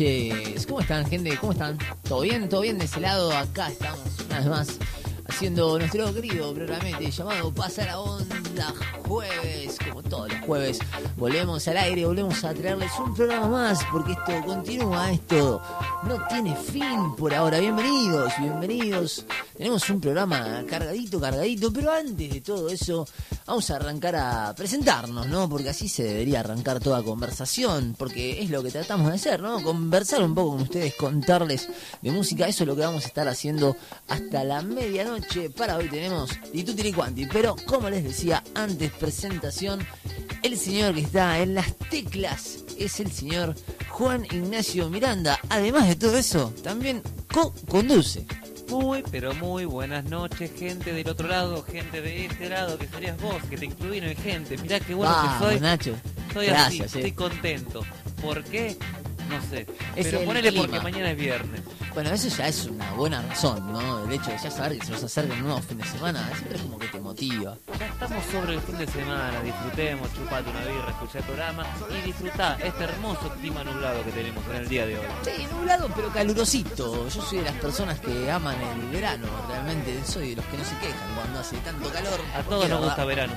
noches. ¿Cómo están, gente? ¿Cómo están? ¿Todo bien? ¿Todo bien de ese lado? Acá estamos, una vez más, haciendo nuestro querido programete llamado Pasar a Onda Jueves. Como todos los jueves, volvemos al aire, volvemos a traerles un programa más, porque esto continúa, esto no tiene fin por ahora. Bienvenidos, bienvenidos. Tenemos un programa cargadito, pero antes de todo eso, vamos a arrancar a presentarnos, ¿no? Porque así se debería arrancar toda conversación, porque es lo que tratamos de hacer, ¿no? Conversar un poco con ustedes, contarles de música, eso es lo que vamos a estar haciendo hasta la medianoche. Para hoy tenemos Di Tutti Di Quanti, pero como les decía antes, presentación, el señor que está en las teclas es el señor Juan Ignacio Miranda. Además de todo eso, también conduce. Pero muy buenas noches, gente del otro lado, gente de este lado, que serías vos, que te incluyeron en gente. Mirá qué bueno que soy. Nacho. Soy Gracias, así, estoy contento. ¿Por qué? No sé. Es pero el ponele clima. porque mañana es viernes. Bueno, eso ya es una buena razón, ¿no? El hecho de ya saber que se nos acerca un nuevo fin de semana, siempre es como que te motiva. Ya estamos sobre el fin de semana, disfrutemos, chupate una birra, escuchá el programa y disfrutá este hermoso clima nublado que tenemos en el día de hoy. Sí, nublado pero calurosito. Yo soy de las personas que aman el verano, realmente soy de los que no se quejan cuando hace tanto calor. A todos nos gusta verano.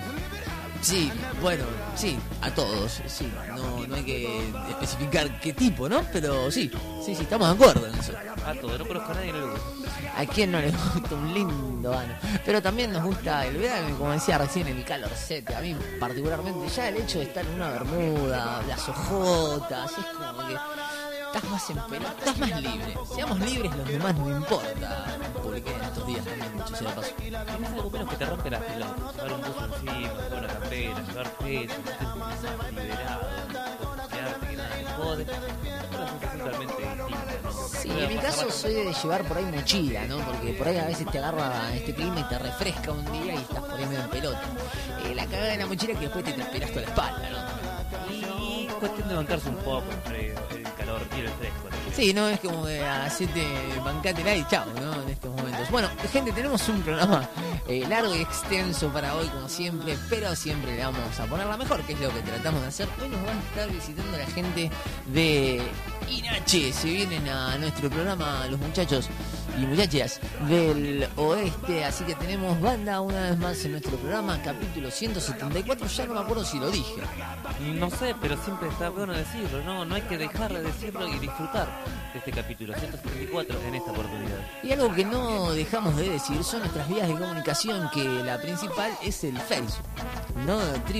Sí, bueno, sí, a todos, sí, no hay que especificar qué tipo, ¿no? Pero sí, estamos de acuerdo en eso. A todos, no conozco a nadie que no le gusta. ¿A quién no le gusta un lindo ano? Pero también nos gusta el verano, y como decía recién, el calorcete. A mí particularmente ya el hecho de estar en una bermuda, las ojotas, es como que estás más en pelota, estás más libre. Seamos libres, los demás no importa. Publiqué en estos días también, mucho se la paso. Tienes algo menos que te rompe las pelotas. Llevar un buzo encima, llevar una campera, llevar peso, liberado, quedarte que nada te jode. Una sensación totalmente distinta, ¿no? Sí, en mi caso soy de llevar por ahí mochila, ¿no? Porque por ahí a veces te agarra este clima y te refresca un día y estás por ahí medio en pelota. La cagada de la mochila es que después te transpiras toda la espalda, ¿no? Y cuestión de bancarse un poco el frío, el calor y el fresco, ¿no? Sí, no es como que hacete, bancátela y chao, ¿no? En estos momentos. Bueno, gente, tenemos un programa largo y extenso para hoy, como siempre, pero siempre le vamos a poner la mejor, que es lo que tratamos de hacer. Hoy nos va a estar visitando la gente de Inache. Se vienen a nuestro programa los muchachos y muchachas del oeste, así que tenemos banda una vez más en nuestro programa, capítulo 174, ya no me acuerdo si lo dije. No sé, pero siempre está bueno decirlo, ¿no? No hay que dejar de decirlo y disfrutar de este capítulo 174 en esta oportunidad. Y algo que no dejamos de decir son nuestras vías de comunicación, que la principal es el Facebook, ¿no?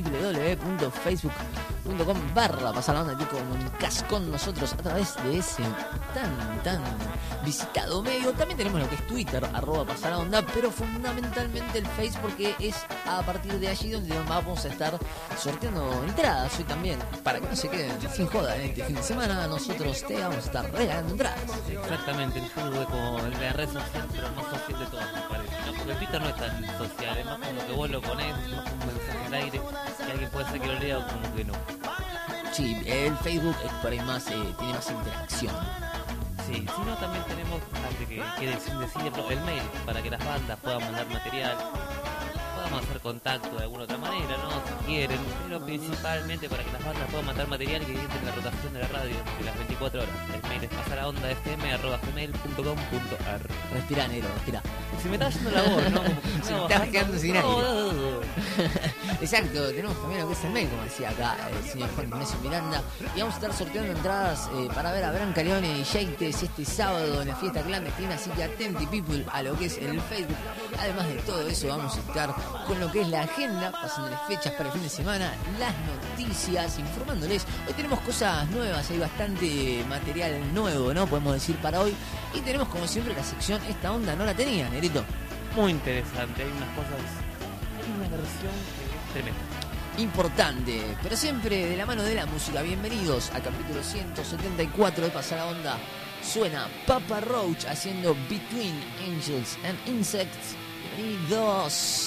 www.facebook.com/pasarlaonda, te comunicás con nosotros a través de ese tan visitado medio. También tenemos lo que es Twitter, @pasarlaonda, pero fundamentalmente el Facebook, porque es a partir de allí donde vamos a estar sorteando entradas hoy también, para que no se queden sin joda en este fin de semana. Nosotros te vamos a estar regalando entradas. Exactamente, el Facebook es como la red social, pero más social de todas, me parece, ¿no? Porque Twitter no es tan social, es más como que vos lo ponés, es más como un mensaje al aire, que alguien puede ser que lo lea o como que no. Sí, el Facebook es por ahí más, tiene más interacción. Sí, si no, también tenemos, antes que quede sin decirlo, el mail, para que las bandas puedan mandar material, podamos hacer contacto de alguna otra manera, ¿no? Si quieren, pero principalmente para que las bandas puedan mandar material que eviten la rotación de la radio de las 24 horas. El mail es pasarahondafm@gmail.com.ar. Respirá, negro, respirá. Se me está yendo la voz, ¿no? Como que Se me está quedando sin aire. aire. Exacto, tenemos también lo que es el mail, como decía acá el señor Juan Ignacio Miranda. Y vamos a estar sorteando entradas para ver a Branca Leone y Yaites este sábado en la fiesta clandestina. Así que atenti, people, a lo que es el Facebook. Además de todo eso, vamos a estar con lo que es la agenda, pasándoles fechas para el fin de semana, las noticias, informándoles. Hoy tenemos cosas nuevas, hay bastante material nuevo, ¿no? Podemos decir para hoy. Y tenemos, como siempre, la sección Esta Onda No La Tenía, Negrito. Muy interesante, hay unas cosas, hay una versión que es tremenda. Importante, pero siempre de la mano de la música. Bienvenidos al capítulo 174 de Pasar a Onda. Suena Papa Roach haciendo Between Angels and Insects. Bienvenidos.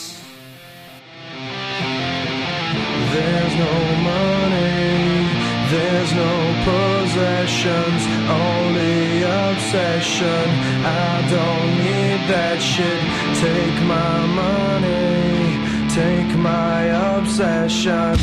There's no money, there's no possessions, only obsession. I don't need that shit. Take my money, take my obsession.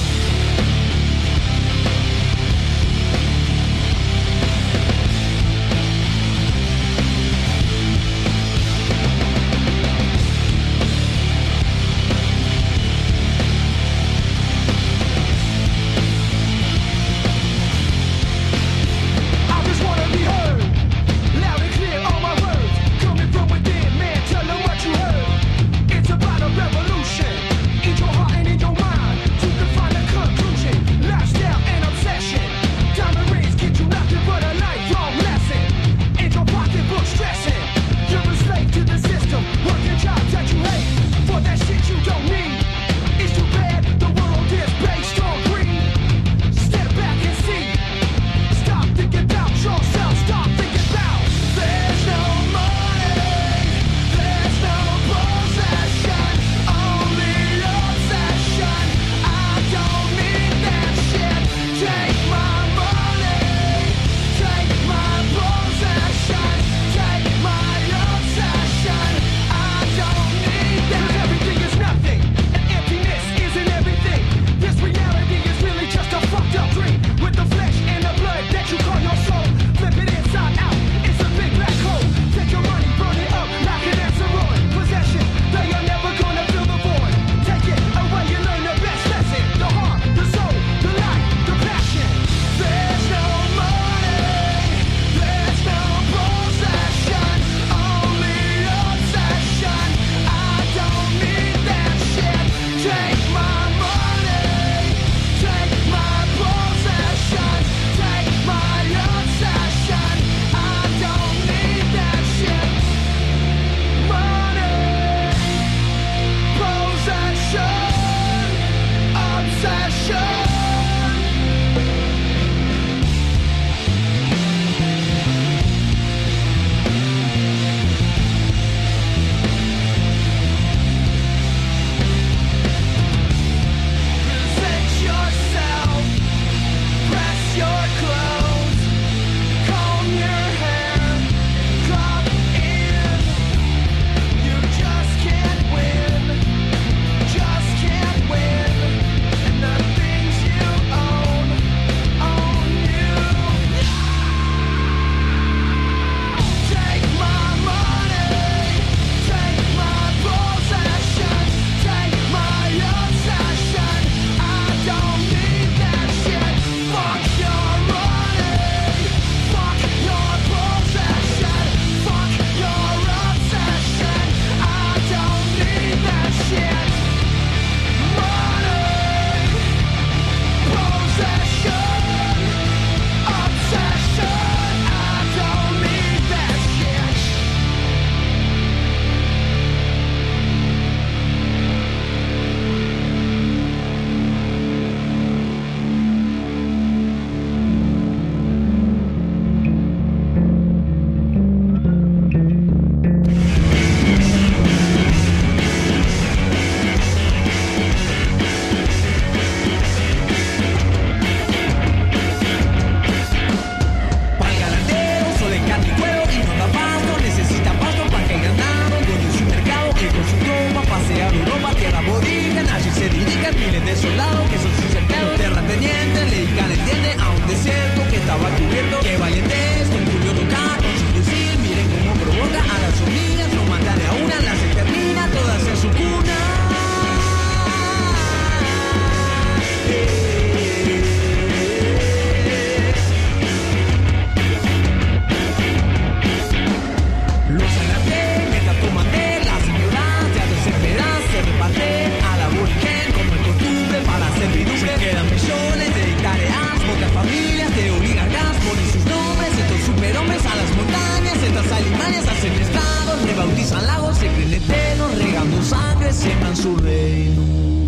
pasan lagos, se prende tenos, regando sangre, siembran su reino.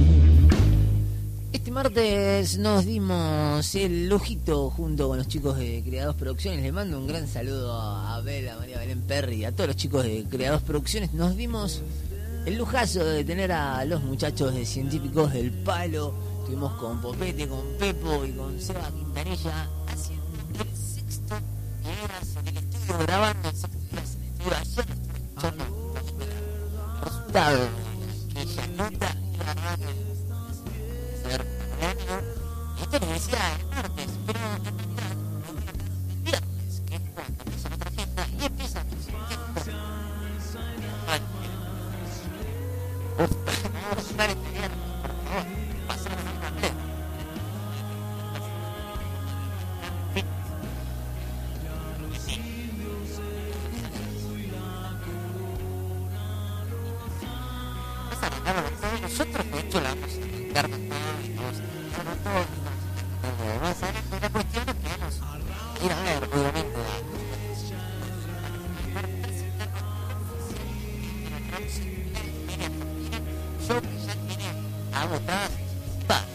Este martes nos dimos el lujito junto con los chicos de Creados Producciones. Les mando un gran saludo a Abel, a María Belén Perry y a todos los chicos de Creados Producciones. Nos dimos el lujazo de tener a los muchachos de Científicos del Palo. Estuvimos con Popete, con Pepo y con Seba Quintanilla haciendo el sexto horas en el estudio grabando el sexto horas en el estudio ayer. Escuchando el resultado que ella nota y la verdad que ser esto lo decía el martes, pero el viernes, que es cuando empieza nuestra agenda y empieza el vamos a estar este viernes, por favor, pasar a Fernández. Nosotros de hecho la vamos a explicar de todo y vamos a hacer la cuestión es que vamos a ir a ver, obviamente, yo que ya tiene agotadas pa.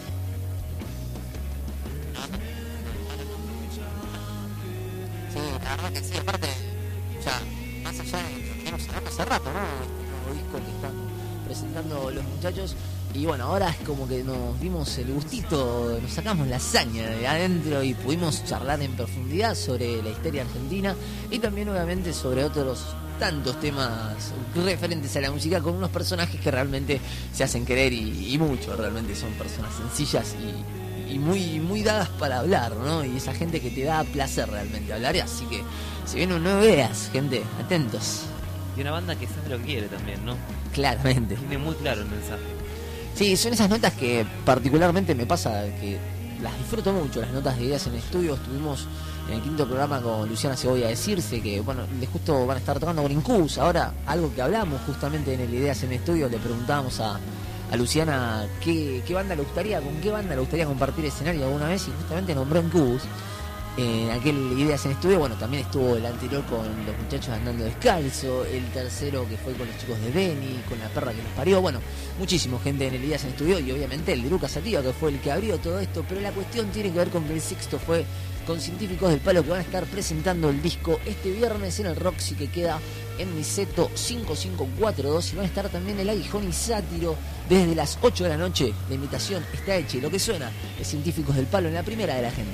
Sí, la verdad que sí, aparte ya más allá de que tenemos hablando hace rato, ¿no? Este nuevo disco que están presentando los muchachos. Y bueno, ahora es como que nos dimos el gustito, nos sacamos la hazaña de adentro y pudimos charlar en profundidad sobre la historia argentina y también obviamente sobre otros tantos temas referentes a la música con unos personajes que realmente se hacen querer y mucho, realmente son personas sencillas y muy dadas para hablar, ¿no? Y esa gente que te da placer realmente hablar, así que si vienen un nuevo ideas, gente, atentos. Y una banda que sabe lo que quiere también, ¿no? Claramente. Tiene muy claro el mensaje. Sí, son esas notas que particularmente me pasa que las disfruto mucho, las notas de ideas en estudio. Estuvimos en el quinto programa con Luciana Segovia Decirse, que bueno, justo van a estar tocando con Incus. Ahora, algo que hablamos justamente en el Ideas en Estudio, le preguntábamos a Luciana qué banda le gustaría, con qué banda le gustaría compartir escenario alguna vez, y justamente nombró Incus. En aquel Ideas en Estudio, bueno, también estuvo el anterior con los muchachos andando descalzo, el tercero que fue con los chicos de Beni, con la perra que los parió, bueno, muchísimo gente en el Ideas en Estudio y obviamente el de Lucas Sativa, que fue el que abrió todo esto, pero la cuestión tiene que ver con que el sexto fue con Científicos del Palo, que van a estar presentando el disco este viernes en el Roxy, que queda en Niceto 5542, y van a estar también el Aguijón y Sátiro desde las 8 de la noche. La invitación está hecha y lo que suena es Científicos del Palo en la primera de la agenda.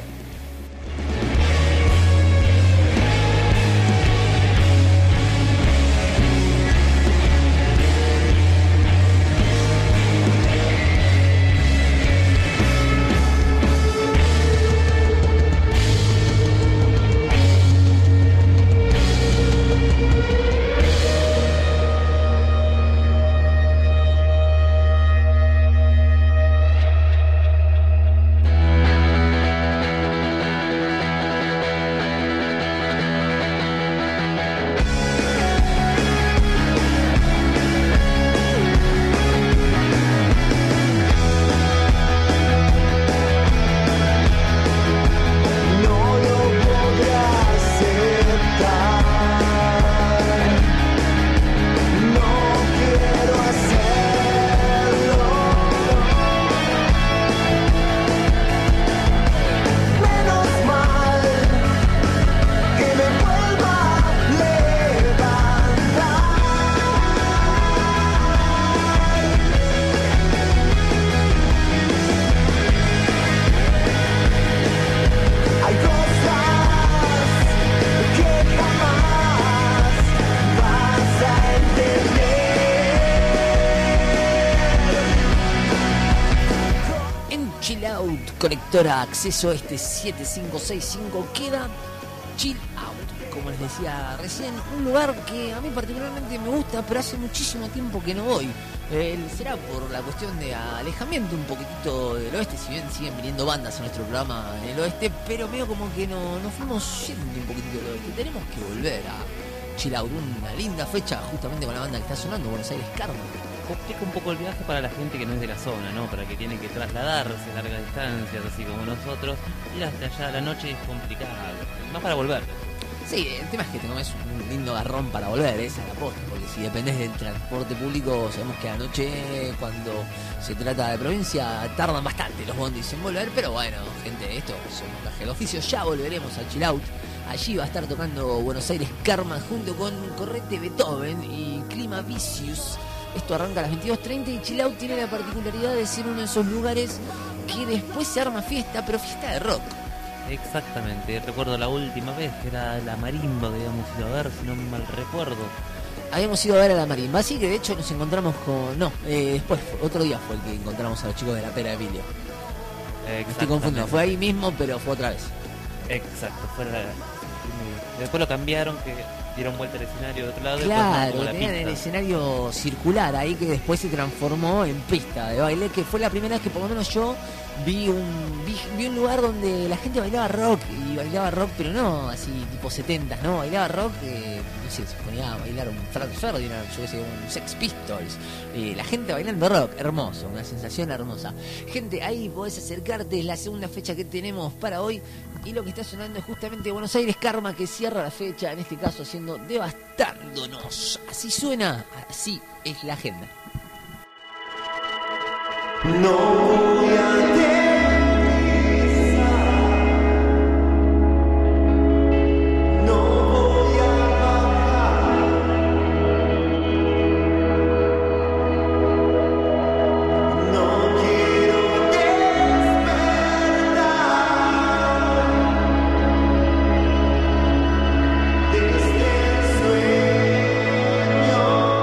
Conectora acceso este 7565 queda Chill Out, como les decía recién, un lugar que a mí particularmente me gusta, pero hace muchísimo tiempo que no voy. Será por la cuestión de alejamiento un poquitito del oeste, si bien siguen viniendo bandas a nuestro programa en el oeste, pero medio como que nos fuimos yendo un poquitito del oeste. Tenemos que volver a Chill Out, una linda fecha justamente con la banda que está sonando, Buenos Aires Carmen. Complica un poco el viaje para la gente que no es de la zona, ¿no? Para que tiene que trasladarse largas distancias, así como nosotros. Ir hasta allá a la noche es complicado, más para volver. Sí, el tema es que te comes un lindo garrón para volver, esa es la posta, porque si dependés del transporte público, sabemos que anoche, cuando se trata de provincia, tardan bastante los bondis en volver, pero bueno, gente, esto es un gaje del oficio, ya volveremos al Chill Out. Allí va a estar tocando Buenos Aires Karma junto con Correte Beethoven y Clima Vicious. Esto arranca a las 22:30 y Chill Out tiene la particularidad de ser uno de esos lugares que después se arma fiesta, pero fiesta de rock. Exactamente, recuerdo la última vez que era la marimba que habíamos ido a ver, si no mal recuerdo. Habíamos ido a ver a la marimba, así que de hecho nos encontramos con... No, después, otro día fue el que encontramos a los chicos de la Pera de Emilio. Me estoy confundiendo, fue ahí mismo, pero fue otra vez. Exacto, después lo cambiaron, que dieron vuelta al escenario de otro lado. Claro, tenían el escenario circular ahí que después se transformó en pista de baile, que fue la primera vez que por lo menos yo vi un lugar donde la gente bailaba rock, y bailaba rock, pero no así tipo 70s, ¿no? Bailaba rock, no sé, se ponía a bailar un Frank Ferdinand, yo qué sé, un Sex Pistols, la gente bailando rock, hermoso, una sensación hermosa. Gente, ahí podés acercarte, es la segunda fecha que tenemos para hoy, y lo que está sonando es justamente Buenos Aires Karma, que cierra la fecha, en este caso haciendo Devastándonos. Así suena, así es la agenda. No voy a aterrizar, no voy a bajar, no quiero despertar desde el sueño.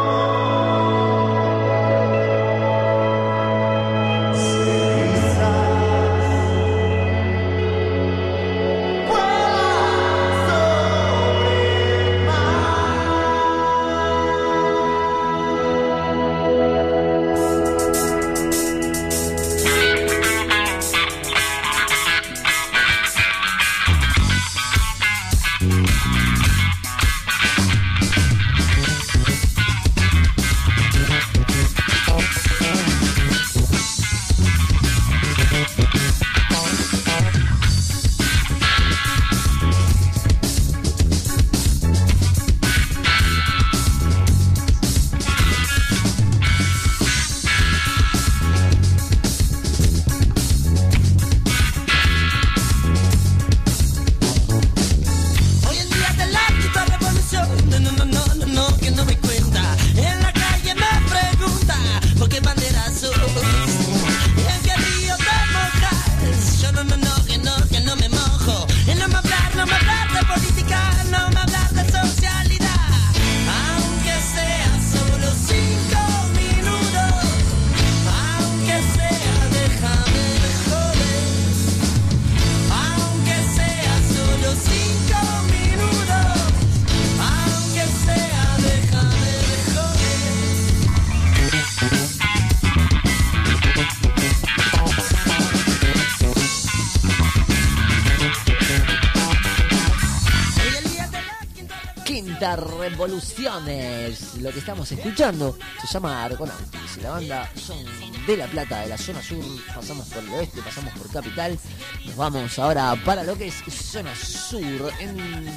Revoluciones, lo que estamos escuchando se llama Argonautis, la banda son de La Plata, de la zona sur, pasamos por el oeste, pasamos por Capital, nos vamos ahora para lo que es zona sur, en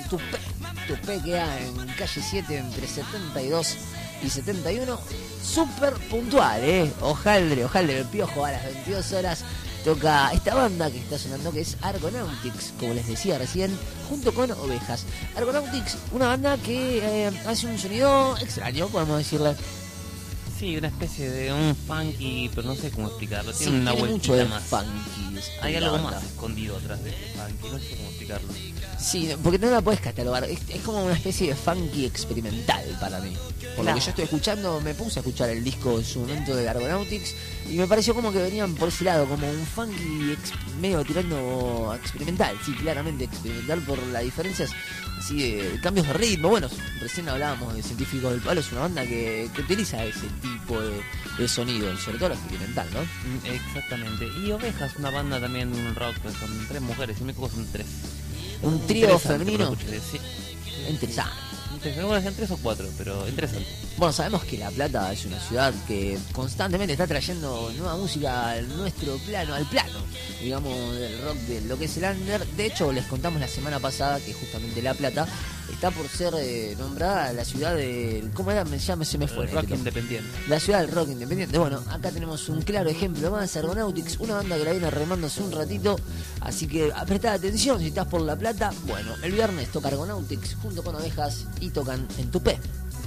Tupé queda en calle 7 entre 72 y 71, súper puntual, Hojaldre, el Piojo a las 22 horas. Toca esta banda que está sonando, que es Argonautics, como les decía recién, junto con Ovejas. Argonautics, una banda que hace un sonido extraño, podemos decirle. Sí, una especie de un funky, pero no sé cómo explicarlo. Tiene Sí, una tiene vueltita mucho de más. funky. Hay algo banda. más escondido atrás de este funky, no sé cómo explicarlo. Sí, porque no la puedes catalogar. Es como una especie de funky experimental para mí. Por lo que yo estoy escuchando, me puse a escuchar el disco en su momento de Argonautics y me pareció como que venían por ese lado, como un funky medio tirando experimental. Sí, claramente experimental por las diferencias así de cambios de ritmo. Bueno, recién hablábamos de Científicos del Palo, es una banda que utiliza ese tipo de sonido, y sobre todo lo experimental, ¿no? Exactamente. Y Ovejas, una banda también rock, con 3 mujeres, si me equivoco son 3. Un trío femenino. Sí. Interesante. Bueno, sean 3 o 4, pero interesante. Bueno, sabemos que La Plata es una ciudad que constantemente está trayendo nueva música a nuestro plano, al plano, digamos, del rock, de lo que es el under. De hecho, les contamos la semana pasada que justamente La Plata está por ser nombrada la ciudad de... ¿Cómo era? Se me fue. El rock independiente. La ciudad del rock independiente. Bueno, acá tenemos un claro ejemplo más, Argonautics, una banda que la viene remando hace un ratito, así que prestad atención si estás por La Plata. Bueno, el viernes toca Argonautics junto con Ovejas y tocan en Tupé.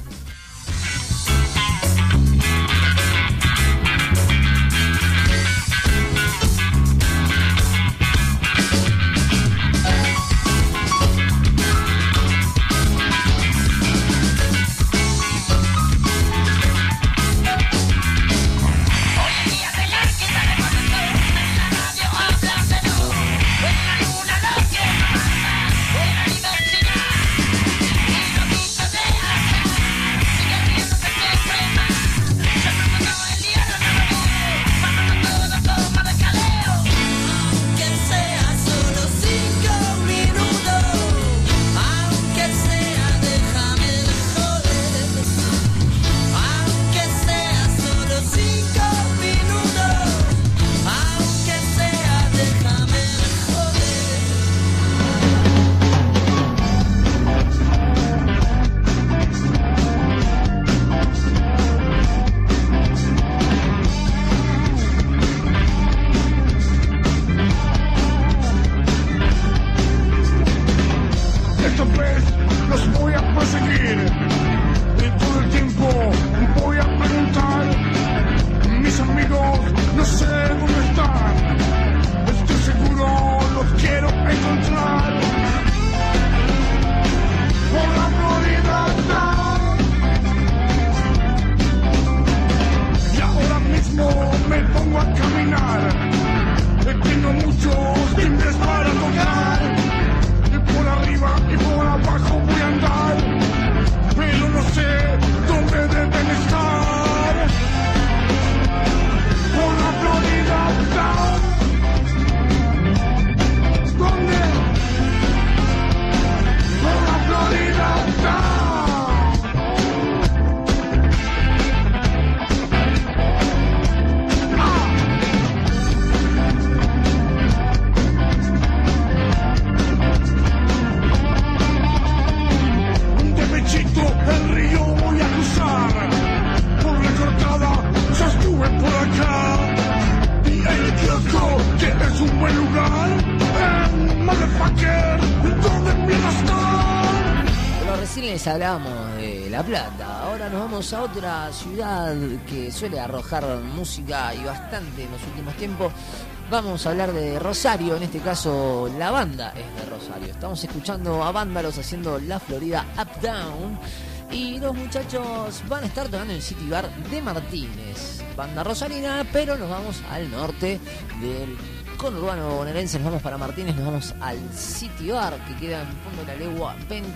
Hablábamos de La Plata, ahora nos vamos a otra ciudad que suele arrojar música y bastante en los últimos tiempos. Vamos a hablar de Rosario, en este caso la banda es de Rosario. Estamos escuchando a Vándalos haciendo La Florida Up Down y los muchachos van a estar tocando en el City Bar de Martínez. Banda rosarina, pero nos vamos al norte del conurbano bonaerense, nos vamos para Martínez, nos vamos al City Bar, que queda en fondo de la legua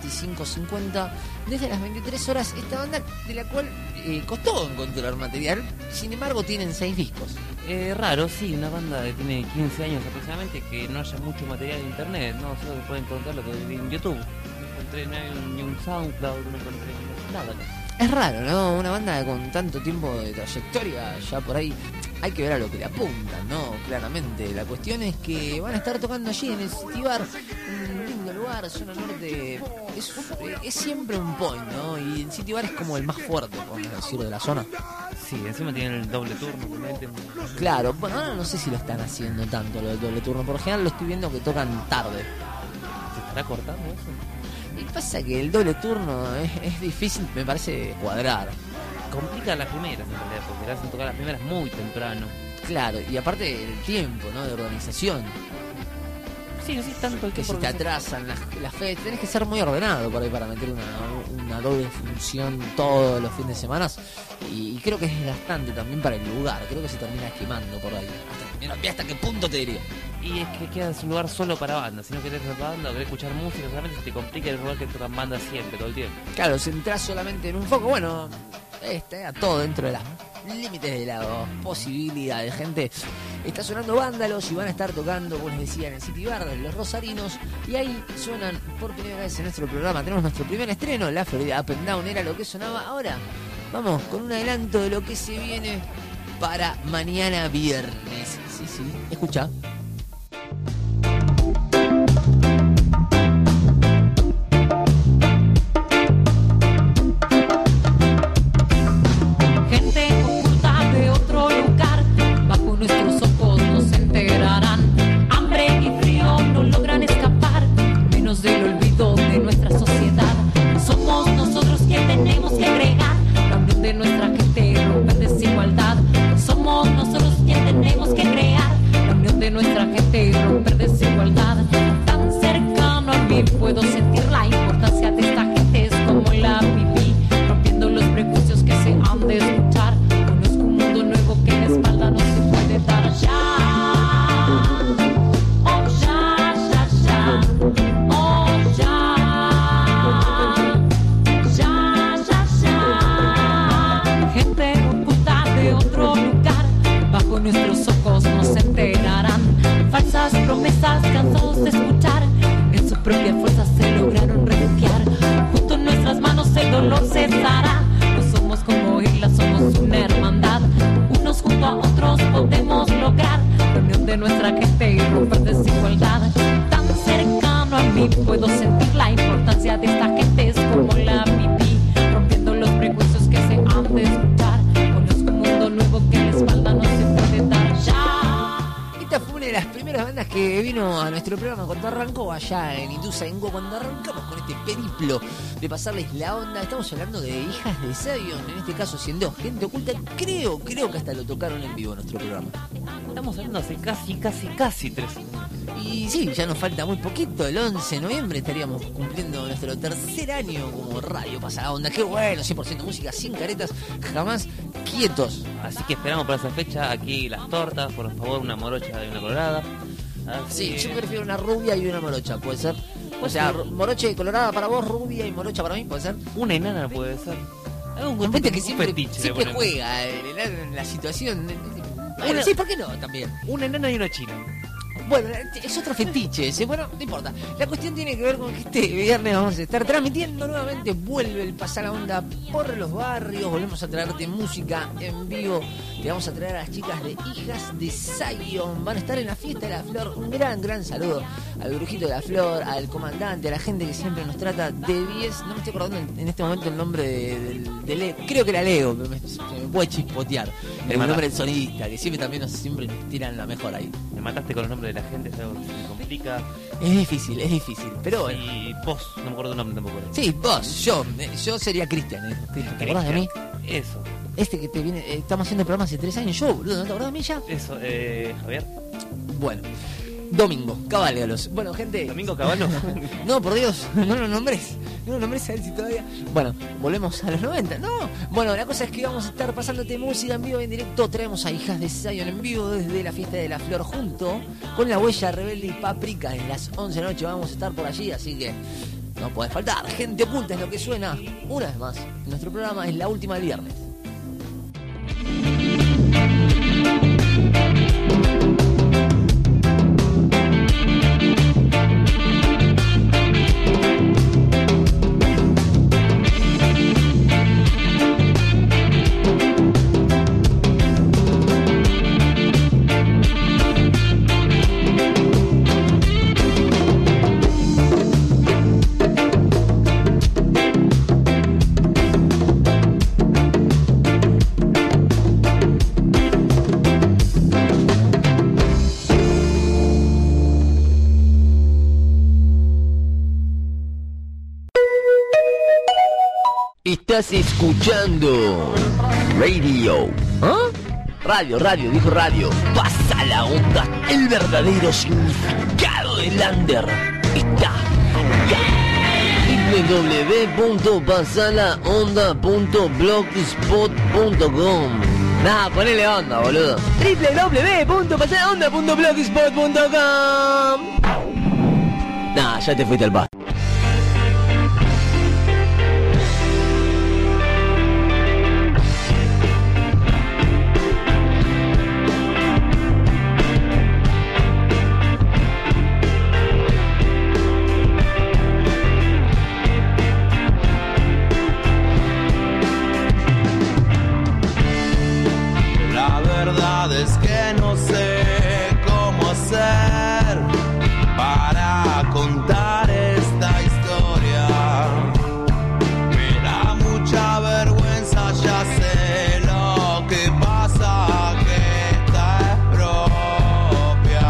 2550, desde las 23 horas. Esta banda de la cual costó encontrar material, sin embargo tienen 6 discos. Raro, sí, una banda que tiene 15 años aproximadamente, que no haya mucho material en internet, no solo se puede encontrar lo que en YouTube. No encontré ni un SoundCloud, no encontré nada. Es raro, ¿no? Una banda con tanto tiempo de trayectoria, ya por ahí hay que ver a lo que le apuntan, ¿no? Claramente. La cuestión es que van a estar tocando allí en el City Bar, un lindo lugar, zona norte. Es siempre un point, ¿no? Y el City Bar es como el más fuerte, podemos decir, de la zona. Sí, encima tienen el doble turno. Claro, bueno, ahora no sé si lo están haciendo tanto lo del doble turno. Por lo general lo estoy viendo que tocan tarde. ¿Se estará cortando eso? Y pasa que el doble turno es difícil, me parece, cuadrar. Complica las primeras, en realidad, porque le hacen tocar las primeras muy temprano. Claro, y aparte el tiempo, ¿no? De organización. Sí, tanto el que tiempo. Si te atrasan las fechas, tenés que ser muy ordenado por ahí para meter una doble función todos los fines de semana. Y creo que es bastante también para el lugar. Creo que se termina quemando por ahí. ¿Hasta qué punto te diría? Y es que queda un lugar solo para bandas. Si no querés ver banda o querés escuchar música, solamente se te complica el lugar que tocan bandas siempre, todo el tiempo. Claro, si entras solamente en un foco, bueno, a todo dentro de los límites de la posibilidad de gente. Está sonando Vándalos y van a estar tocando, como les decía, en el City Bar de los rosarinos. Y ahí suenan por primera vez en nuestro programa. Tenemos nuestro primer estreno, La Florida Up and Down era lo que sonaba. Ahora vamos con un adelanto de lo que se viene para mañana viernes. Sí, escucha. dolor cesará. No somos como islas, somos una hermandad. Unos junto a otros podemos lograr la unión de nuestra gente y romper desigualdad. Tan cercano a mí puedo sentir la importancia de esta gente. Es como la pipí, rompiendo los prejuicios que se han de escuchar. Conozco un mundo nuevo que la espalda no se puede dar ya. Esta fue una de las primeras bandas que vino a nuestro programa cuando arrancó allá en Ituzaingó, cuando arrancamos con este periplo de pasarles la onda. Estamos hablando de Hijas de Zion, en este caso siendo Gente Oculta. Creo que hasta lo tocaron en vivo en nuestro programa. Estamos hablando hace casi 3 años. Y sí, ya nos falta muy poquito. El 11 de noviembre estaríamos cumpliendo nuestro tercer año como Radio Pasa la Onda. Qué bueno, 100% música, sin caretas, jamás quietos. Así que esperamos para esa fecha aquí las tortas, por favor, una morocha y una colorada. Sí, yo prefiero una rubia y una morocha, ¿puede ser? O sea, morocha y colorada para vos, rubia y morocha para mí, ¿puede ser? Una enana puede ser. Viste que siempre fetiche juega en la situación. Bueno, sí, ¿por qué no? También. Una enana y una china. Bueno, es otro fetiche ese. Bueno, no importa. La cuestión tiene que ver con que este viernes vamos a estar transmitiendo nuevamente. Vuelve el Pasar la Onda por los barrios. Volvemos a traerte música en vivo. Te vamos a traer a las chicas de Hijas de Zion. Van a estar en la Fiesta de la Flor. Un gran saludo al Brujito de la Flor, al comandante, a la gente que siempre nos trata de 10. No me estoy acordando en este momento el nombre de Leo. Creo que era Leo, se me puede chispotear. El nombre del sonidista, que siempre nos tiran la mejor ahí. Me mataste con los nombres de la gente, es algo que se me complica. Es difícil, pero bueno. Y vos, no me acuerdo tu nombre tampoco. Sí, vos, yo sería Cristian. ¿Te acordás de mí? Eso. Este que te viene, estamos haciendo el programa hace 3 años, yo, boludo, ¿no te acordás de mí ya? Eso, Javier. Bueno, Domingo, cabalgalos. Bueno, gente. ¿Domingo Caballo? No, por Dios, no lo nombres. No lo nombres a ver si todavía. Bueno, volvemos a los 90. No. Bueno, la cosa es que vamos a estar pasándote música en vivo, en directo. Traemos a Hijas de Zion en vivo desde la Fiesta de la Flor junto con La Huella Rebelde y Paprika. En las 11 de la noche vamos a estar por allí, así que no puede faltar. Gente Oculta es lo que suena una vez más. Nuestro programa es la última del viernes. Estás escuchando Radio. ¿Ah? Radio, dijo radio. Pasa la onda. El verdadero significado del under está acá. www.pasalaonda.blogspot.com. Nah, ponele onda, boludo. www.pasalaonda.blogspot.com. Nah, ya te fuiste al bar. Es que no sé cómo hacer para contar esta historia. Me da mucha vergüenza, ya sé lo que pasa, que esta es propia.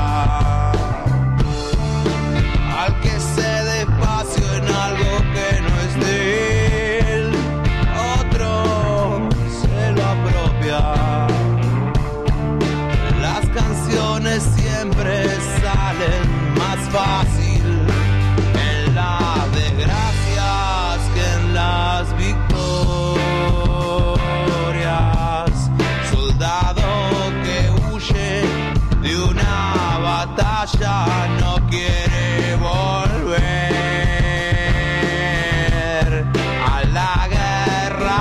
Al que se despacio en algo que no es de él, otro se lo apropia. Canciones siempre salen más fácil en las desgracias que en las victorias. Soldado que huye de una batalla no quiere volver a la guerra.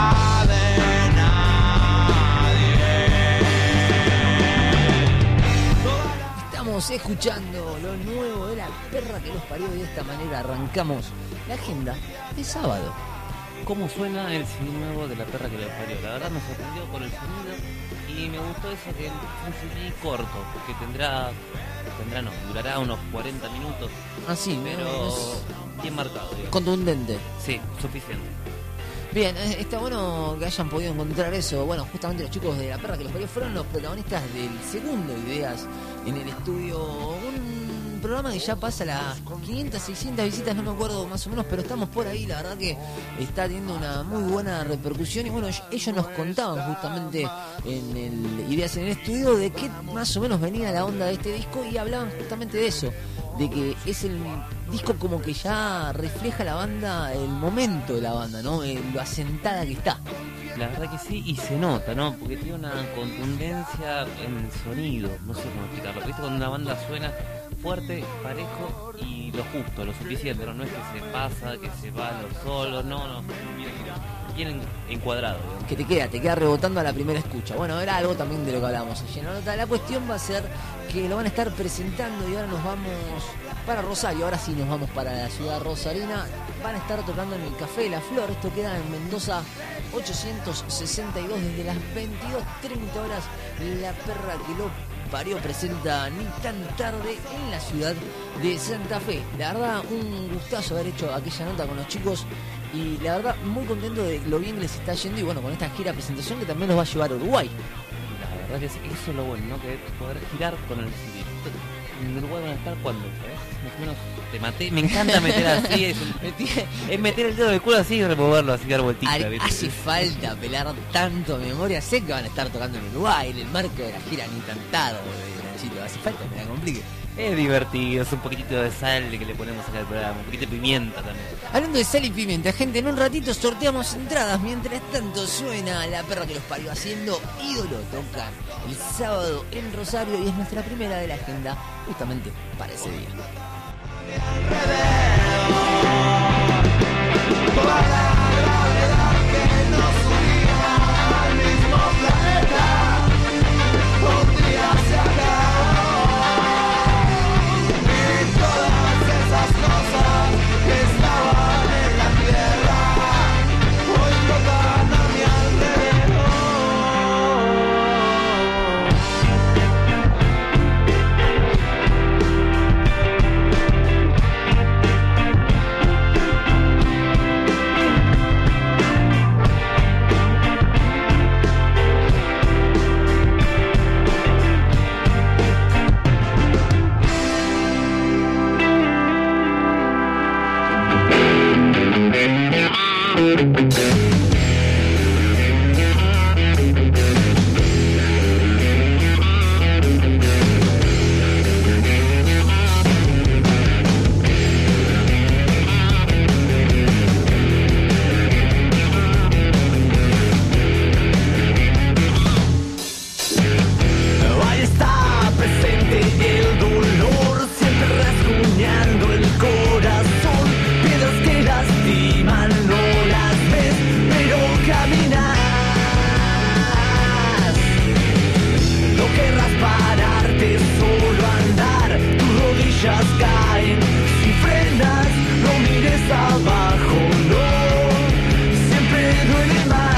Escuchando lo nuevo de La Perra que los parió. De esta manera arrancamos la agenda de sábado. cómo suena el CD nuevo de La Perra que lo parió. La verdad me sorprendió con el sonido y me gustó eso que es un CD corto, porque durará unos 40 minutos, Así, pero bien marcado, digamos. contundente. Sí, suficiente. Bien, está bueno que hayan podido encontrar eso. Bueno, justamente los chicos de La Perra que los parió fueron los protagonistas del segundo Ideas en el estudio. Un programa que ya pasa las 500, 600 visitas, no me acuerdo más o menos, pero estamos por ahí. La verdad que está teniendo una muy buena repercusión. Y bueno, ellos nos contaban justamente en el Ideas en el estudio de qué más o menos venía la onda de este disco y hablaban justamente de eso. De que es el disco como que ya refleja la banda, el momento de la banda, ¿no? Lo asentada que está. La verdad que sí, y se nota, ¿no? Porque tiene una contundencia en el sonido, no sé cómo explicarlo. ¿Viste? Cuando una banda suena fuerte, parejo y lo justo, lo suficiente, ¿no? No es que se pasa, que se va a lo solo, no. Bien encuadrado, ¿no? Que te queda rebotando a la primera escucha. Bueno, era algo también de lo que hablábamos ayer, ¿no? La cuestión va a ser que lo van a estar presentando y ahora nos vamos para Rosario. Ahora sí nos vamos para la ciudad rosarina. Van a estar tocando en el Café La Flor. Esto queda en Mendoza 862 desde las 22:30 horas. La Perra que lo parió presenta Ni tan tarde en la ciudad de Santa Fe. La verdad, un gustazo haber hecho aquella nota con los chicos. Y la verdad, muy contento de lo bien que les está yendo. Y bueno, con esta gira presentación que también los va a llevar a Uruguay. La verdad que eso es lo bueno, ¿no? Que es poder girar con el CD. En Uruguay van a estar cuando, ¿sabes? Más o menos te maté. Me encanta meter así. Es meter el dedo del culo así y removerlo, así dar vueltita. Hace falta pelar tanto memoria. Sé que van a estar tocando en Uruguay en el marco de la gira Ni tan tarde. Hace falta que me la complique. Es divertido, es un poquitito de sal que le ponemos acá al programa, un poquito de pimienta también. Hablando de sal y pimienta, gente, en un ratito sorteamos entradas. Mientras tanto suena La Perra que los parió haciendo Ídolo. Tocan el sábado en Rosario y es nuestra primera de la agenda justamente para ese día. Toda la gravedad que nos unía al mismo planeta, un día se acabó. Y todas esas cosas que estaban en la tierra, hoy flotan a mi alrededor. Ahí está presente el dolor, siempre rasguñando el corazón. Piedras que lastiman, no las ves, pero caminas. No querrás pararte, solo andar. Tus rodillas caen si frenas. No mires abajo, no, siempre duele más.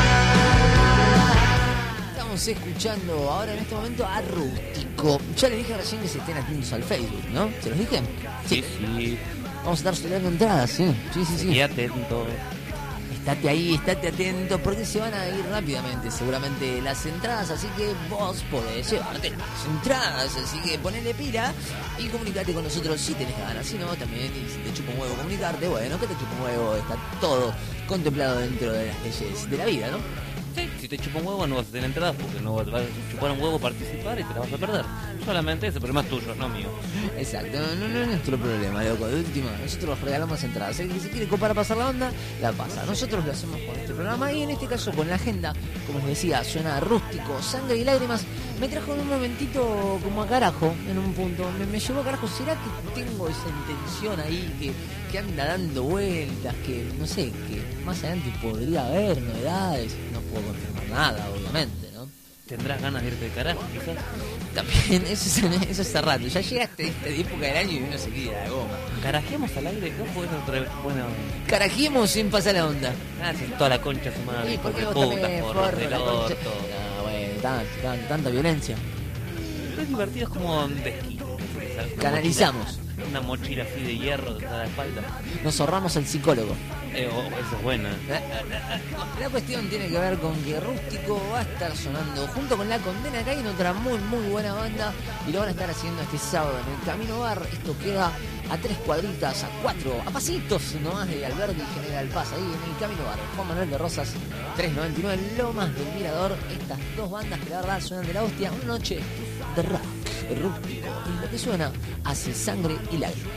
Estamos escuchando ahora en este momento a Rústico. Ya les dije recién que se estén atentos al Facebook, ¿no? ¿Se los dije? Sí. Vamos a estar sorteando entradas, sí. Y atento. Estate atento porque se van a ir rápidamente seguramente las entradas, así que vos podés llevarte las entradas, así que ponele pila y comunicate con nosotros si tenés ganas, si no también, y si te chupa un huevo comunicarte, bueno, que te chupa un huevo, está todo contemplado dentro de las leyes de la vida, ¿no? Sí, si te chupa un huevo no vas a tener entradas porque no vas a chupar un huevo participar y te la vas a perder. Solamente ese problema es tuyo, no mío. Exacto, no es nuestro problema, loco. De última, nosotros regalamos entradas. El que se quiere copar a pasar la onda, la pasa. Nosotros lo hacemos con este programa y en este caso con la agenda. Como les decía, suena Rústico, Sangre y Lágrimas. Me trajo en un momentito como a carajo, en un punto. Me llevó a carajo. ¿Será que tengo esa intención ahí que anda dando vueltas? Que no sé, que más adelante podría haber novedades. No puedo confirmar nada, obviamente, ¿no? ¿Tendrás ganas de irte de carajo, quizás? También, eso es hace rato. Ya llegaste a esta época del año y uno se queda de goma. ¿Carajemos al aire? ¿No fue bueno? Carajemos sin pasar la onda. Sí, toda la concha de su madre, Sí, hijo de porque vos puta, también, por forro, del la concha. orto. No, bueno, tanta violencia. Pero es divertido, es como de esquí. Canalizamos. Una mochila así de hierro a la espalda. Nos ahorramos al psicólogo. Eso es buena. La cuestión tiene que ver con que Rústico va a estar sonando junto con La Condena, que hay en otra muy buena banda, y lo van a estar haciendo este sábado en el Camino Bar. Esto queda a 3 cuadritas, a 4, a pasitos nomás de Alberdi y General Paz, ahí en el Camino Bar. Juan Manuel de Rosas, 399, Lomas del Mirador. Estas dos bandas que la verdad suenan de la hostia. Una noche de rock, Rústico, y lo que suena hace sangre y lágrimas.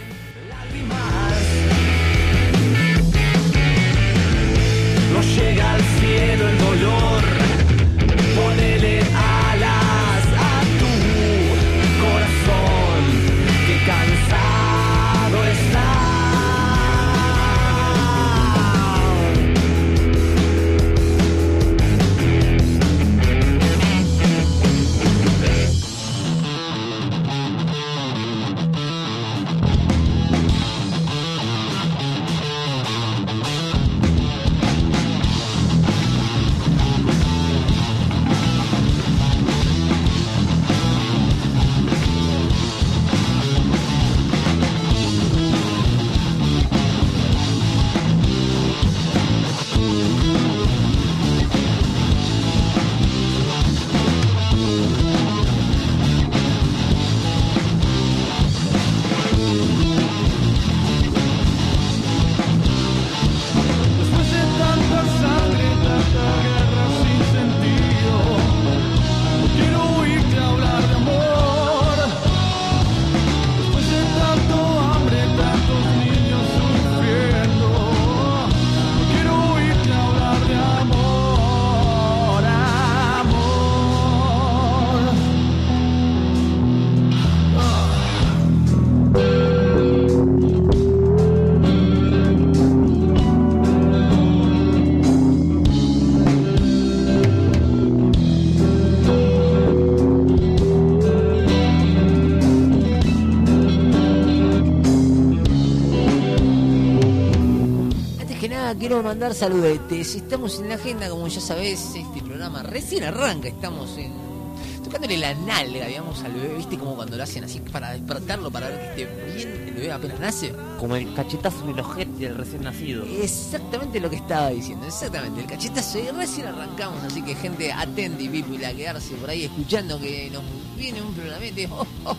No llega al cielo el dolor, ponele alas a tu corazón, que cansado está. Quiero mandar saludetes. Estamos en la agenda, como ya sabés, este programa recién arranca. Estamos tocándole la nalga, digamos, al bebé, ¿viste? Como cuando lo hacen así para despertarlo, para ver que esté bien el bebé apenas nace. Como el cachetazo en el ojete del recién nacido. Exactamente lo que estaba diciendo, exactamente. El cachetazo, y recién arrancamos, así que gente atenta y people a quedarse por ahí escuchando que nos viene un programete.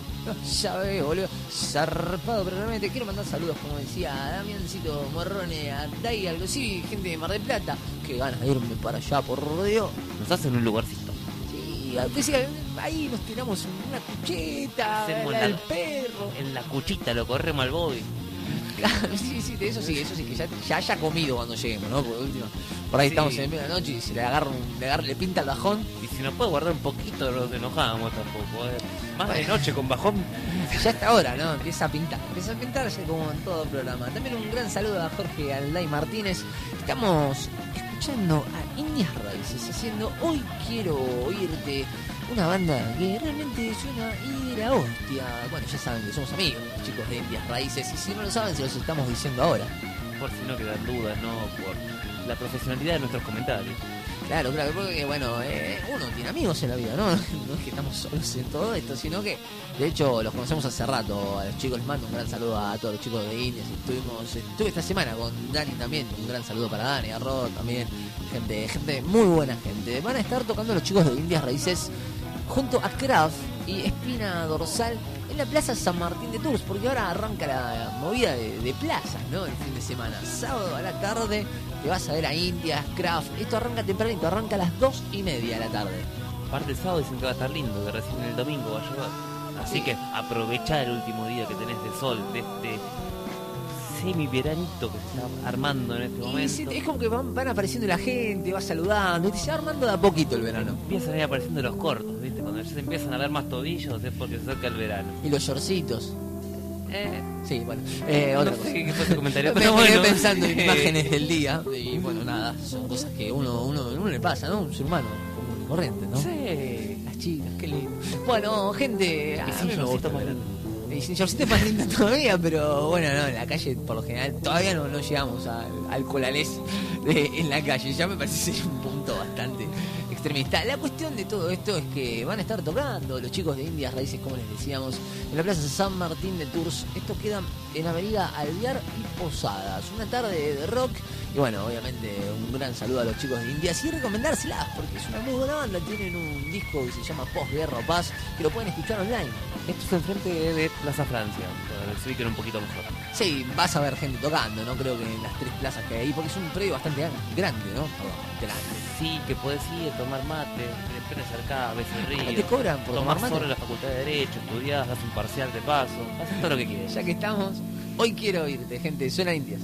Ya ves, boludo. Zarpado programete. Quiero mandar saludos, como decía, a Damiancito Morrone, a Dai, algo así, gente de Mar del Plata. Qué ganas de irme para allá, por Dios. Nos hacen un lugarcito. Sí, ahí nos tiramos una cucheta, Hacemos el perro. En la cuchita lo corremos al bobby. Claro, sí, de eso sí, que ya haya comido cuando lleguemos, ¿no? Por último, por ahí Sí. estamos en medio de la noche y se le pinta el bajón. Y si nos puede guardar un poquito, no nos enojamos tampoco. Más de noche con bajón. Ya está ahora, ¿no? Empieza a pintar ya como en todo programa. También un gran saludo a Jorge Alday Martínez. Estamos escuchando a Indias Raíces haciendo Hoy Quiero Oírte, una banda que realmente suena y de la hostia. Bueno, ya saben que somos amigos, chicos de Indias Raíces, y si no lo saben, se los estamos diciendo ahora. Por si no quedan dudas, ¿no? Por la profesionalidad de nuestros comentarios. Claro, porque bueno, uno tiene amigos en la vida, ¿no? No es que estamos solos en todo esto, sino que de hecho los conocemos hace rato. A los chicos les mando un gran saludo a todos los chicos de Indias. Estuve esta semana con Dani también, un gran saludo para Dani, a Rod también, gente, muy buena gente. Van a estar tocando los chicos de Indias Raíces junto a Kraft y Espina Dorsal en la Plaza San Martín de Tours, porque ahora arranca la movida de plazas, ¿no? El fin de semana, sábado a la tarde, te vas a ver a Indias, Kraft. Esto arranca tempranito, arranca a las 2:30 de la tarde. Aparte el sábado dicen que va a estar lindo, que recién el domingo va a llover. Así Sí. que aprovechá el último día que tenés de sol, de este semi-veranito que se está armando en este Y momento. es como que van apareciendo la gente, va saludando, y se va armando de a poquito el verano. Empiezan a ir apareciendo los cortos, ¿viste? Cuando ya se empiezan a ver más tobillos es porque se acerca el verano. Y los shortcitos. Sí, bueno, No otra sé cosa. qué fue ese comentario, Me pero quedé bueno. pensando en imágenes del día y bueno, nada, son cosas que uno le pasa, ¿no? Un ser humano común y corriente, ¿no? Sí. Las chicas, qué lindo. Bueno, gente, Y a sin mí me gusta shortcito más ver- Y sin shortcito es más lindo todavía, pero bueno, no, en la calle por lo general todavía no llegamos al colalés en la calle. Ya me parece ser un punto bastante extremista. La cuestión de todo esto es que van a estar tocando los chicos de Indias Raíces, como les decíamos, en la Plaza San Martín de Tours. Esto queda en Avenida Alvear y Posadas. Una tarde de rock. Y bueno, obviamente un gran saludo a los chicos de Indias y recomendárselas porque es una muy buena banda. Tienen un disco que se llama Postguerra o Paz, que lo pueden escuchar online. Esto es enfrente de Plaza Francia, para que se ubiquen un poquito mejor. Sí, vas a ver gente tocando, no creo que en las 3 plazas que hay ahí, porque es un predio bastante grande, ¿no? Grande. Sí, que podés ir a tomar mate, después acercar, ves el río. ¿No te cobran por tomar tomás mate? sobre la Facultad de Derecho, estudiás, das un parcial de paso, haces todo lo que quieres. Ya que estamos, hoy quiero oírte, gente, suena Indias.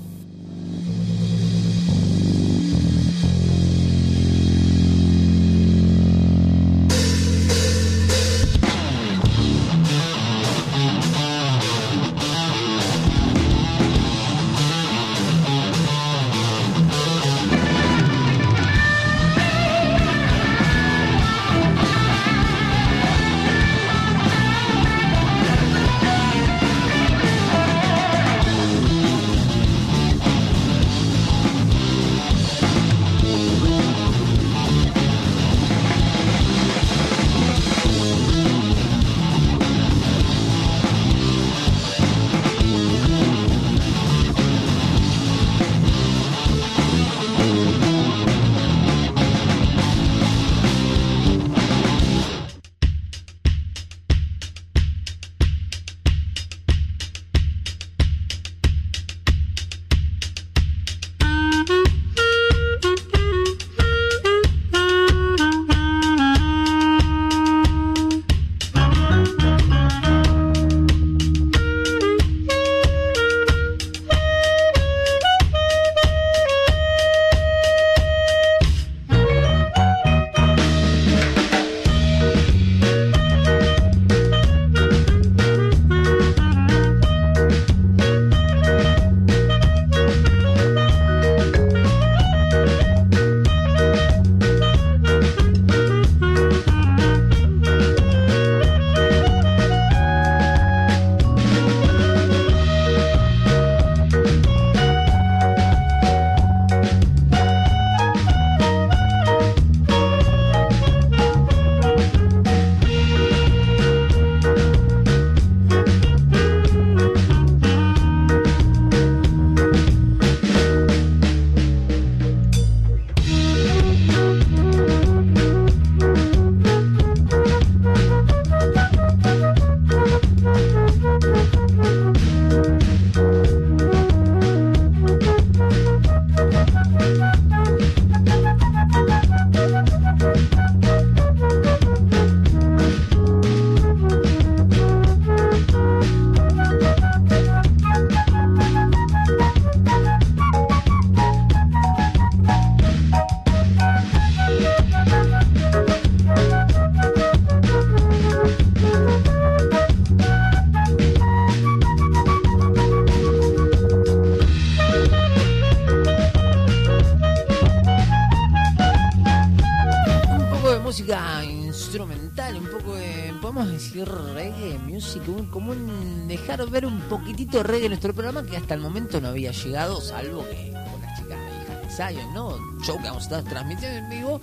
música instrumental, un poco de, podemos decir, reggae music, como un dejar ver un poquitito de reggae en nuestro programa que hasta el momento no había llegado, salvo que con las chicas de Hijas de Zion, ¿no? Show que vamos a estar transmitiendo en vivo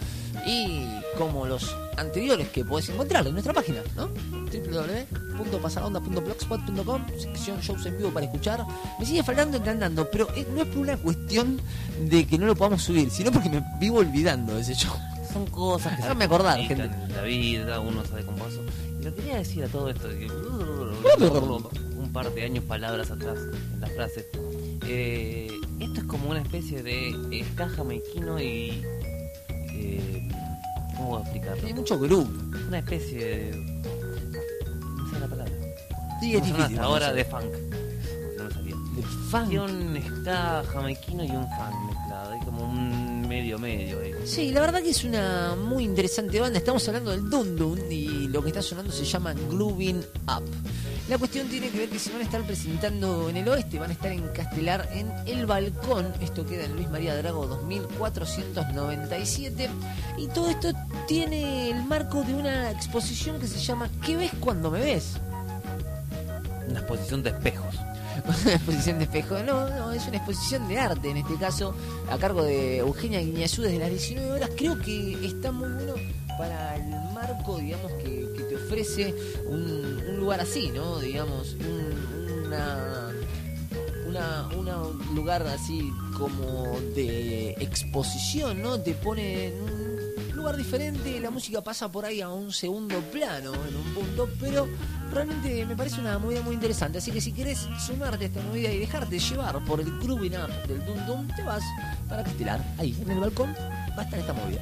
y como los anteriores que podés encontrar en nuestra página, ¿no? www.pasaronda.blogspot.com, sección shows en vivo para escuchar. Me sigue faltando entendando, pero no es por una cuestión de que no lo podamos subir, sino porque me vivo olvidando de ese show. Son cosas que Háganme acordar, gente. en la vida, uno sabe cómo pasó. Y lo quería decir a todo esto, de que un par de años, palabras atrás, en la frase. Esto es como una especie de ska jamaiquino y... ¿cómo voy a explicarlo? Hay mucho groove. Una especie de... no sé la palabra. Sí, es ¿Cómo se llama difícil. hasta ahora de funk. No me salía. De funk. Hay un ska jamaiquino y un funk mezclado. Hay como un medio ahí. Sí, la verdad que es una muy interesante banda. Estamos hablando del Dun Dun y lo que está sonando se llama Groovin' Up. La cuestión tiene que ver que se van a estar presentando en el oeste, van a estar en Castelar en El Balcón. Esto queda en Luis María Drago 2497. Y todo esto tiene el marco de una exposición que se llama ¿Qué ves cuando me ves? Una exposición de espejos. Una exposición de espejo, no, es una exposición de arte en este caso, a cargo de Eugenia Guiñazú desde las 19 horas. Creo que está muy bueno para el marco, digamos, que te ofrece un lugar así, ¿no? Digamos, un lugar así como de exposición, ¿no? Te pone en un lugar diferente, la música pasa por ahí a un segundo plano en un punto, pero realmente me parece una movida muy interesante. Así que si querés sumarte a esta movida y dejarte llevar por el Groovin' Up del Dum Dum, te vas para Castelar. Ahí en el balcón va a estar esta movida.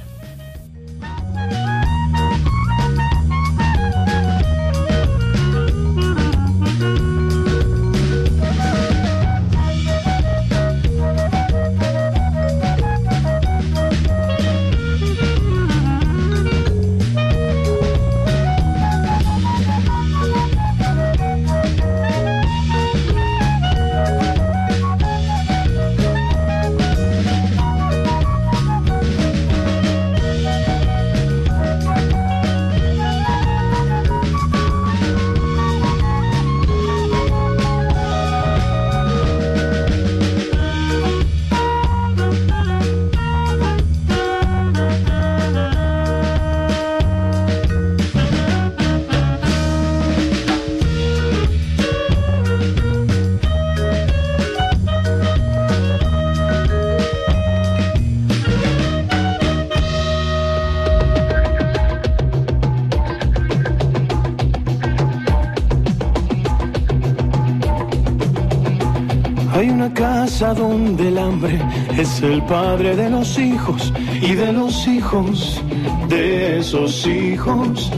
Hay una casa donde el hambre es el padre de los hijos y de los hijos de esos hijos.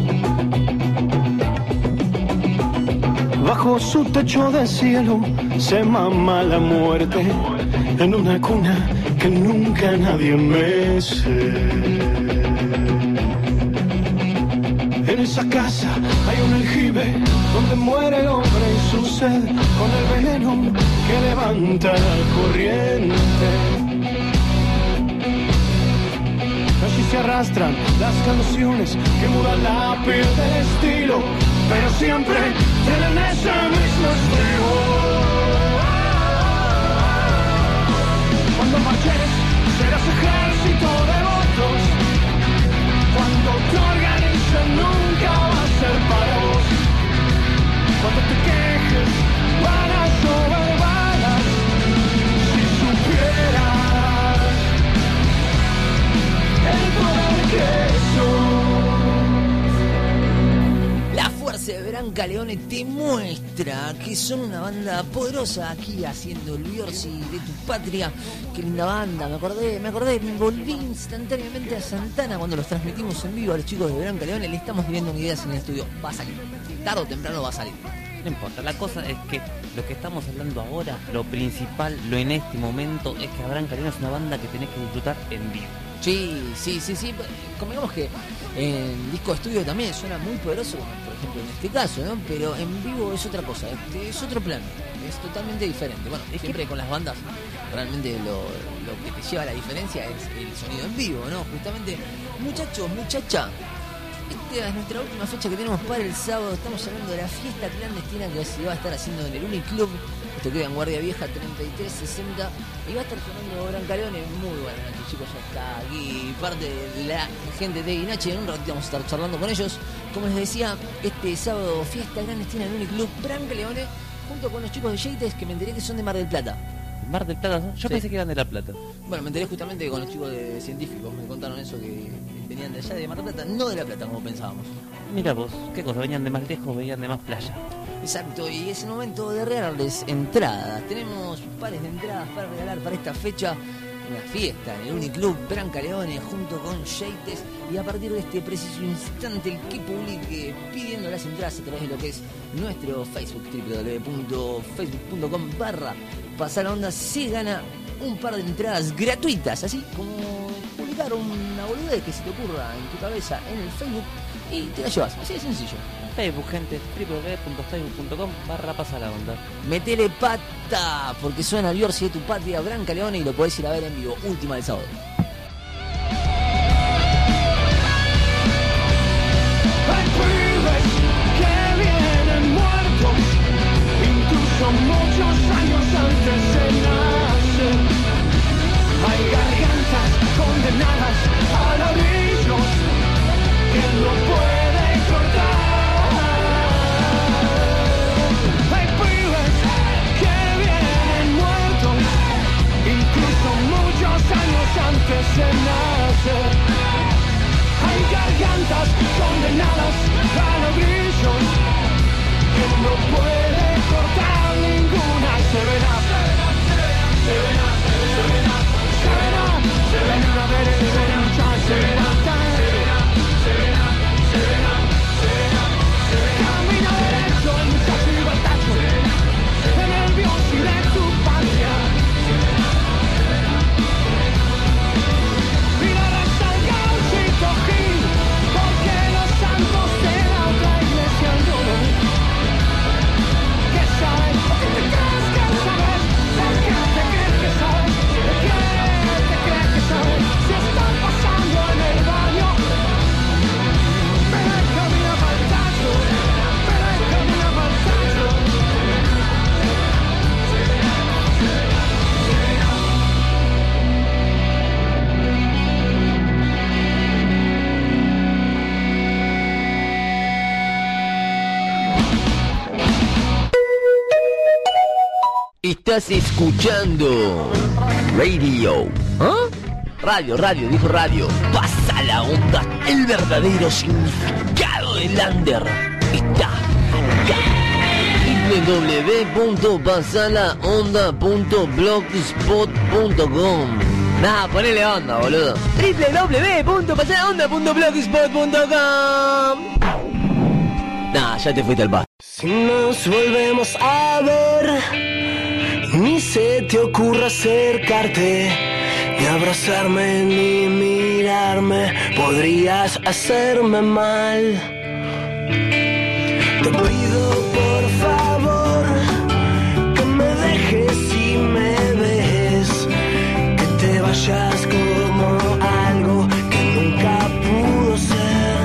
Bajo su techo de cielo se mama la muerte en una cuna que nunca nadie mece. En esa casa hay un aljibe donde muere el hombre y su sed con el veneno que levanta la corriente. Allí se arrastran las canciones que mudan la piel del estilo, pero siempre tienen ese mismo estilo. Cuando marches serás ejército de votos. Cuando te organizan nunca va a ser para vos. Cuando te quejes van a llover balas. Si supieras el poder que sos. La fuerza de Branca Leone te muestra que son una banda poderosa aquí haciendo el Biorsi de tu patria. Qué linda banda, me acordé, me volví instantáneamente a Santana cuando los transmitimos en vivo a los chicos de Branca Leone. Le estamos viendo ideas en el estudio, va a salir, tarde o temprano va a salir. No importa, la cosa es que lo que estamos hablando ahora, lo principal, lo en este momento, es que Branca Leone es una banda que tenés que disfrutar en vivo. Sí. Convengamos que en disco de estudio también suena muy poderoso, como por ejemplo en este caso, ¿no? Pero en vivo es otra cosa, es otro plano, es totalmente diferente. Bueno, siempre con las bandas realmente lo que te lleva a la diferencia es el sonido en vivo, ¿no? Justamente, muchachos, muchacha, esta es nuestra última fecha que tenemos para el sábado. Estamos hablando de la fiesta clandestina que se va a estar haciendo en el Uniclub. Esto queda en Guardia Vieja 3360 y va a estar sonando Branca Leone. Muy buenas noches, chicos, ya está aquí parte de la gente de Guinache. En un ratito vamos a estar charlando con ellos. Como les decía, este sábado fiesta clandestina en el Uniclub Branca Leone junto con los chicos de Yates, que me enteré que son de Mar del Plata. Mar del Plata, ¿no? Yo pensé que eran de La Plata. Bueno, me enteré justamente con los chicos de científicos, me contaron eso, que venían de allá de Mar del Plata, no de La Plata como pensábamos. Mira vos, qué cosa, venían de más lejos, venían de más playa. Exacto, y es el momento de regalarles entradas. Tenemos pares de entradas para regalar para esta fecha, una fiesta en el Uniclub Branca Leone junto con Yates. Y a partir de este preciso instante, el que publique pidiendo las entradas a través de lo que es nuestro Facebook, www.facebook.com/. Pasar la Onda se gana un par de entradas gratuitas, así como publicar una boludez que se te ocurra en tu cabeza en el Facebook y te la llevas, así de sencillo. Facebook, gente, www.facebook.com/pasalaonda. Metele pata, porque suena el Orsi de tu patria, Branca León, y lo podés ir a ver en vivo, última del sábado. Hay pibes que vienen muertos, incluso muchos años antes de nacer. Hay gargantas condenadas a ladrillos que no pueden cortar. Hay pibes que vienen muertos, incluso muchos años antes de nacer. Hay gargantas condenadas a ladrillos que no puede cortar ninguna. Se verá, se verá, se verá, se verá, se verá, se verá, se verá, se verá, se verá. Camina derecho en muchacho y batacho, en el Bionsi de tu patria. Mira hasta el gauchito Gil, porque los santos de la otra iglesia no. ¿Qué sabes? ¿Por qué te crees que sabes? ¿Por qué te crees que sabes? ¿De qué te crees que sabes? Si están pasando en el baño. Pero él camina para el tacho, pero él camina para el tacho. Estás escuchando Radio. ¿Ah? Radio, dijo radio. Pasa la onda. El verdadero significado del under está acá. www.pasalaonda.blogspot.com. Nah, ponele onda, boludo. www.pasalaonda.blogspot.com. Nah, ya te fuiste al pasto. Si nos volvemos a ver, ni se te ocurra acercarte, ni abrazarme, ni mirarme, podrías hacerme mal. Te pido por favor que me dejes si me ves, que te vayas como algo que nunca pudo ser.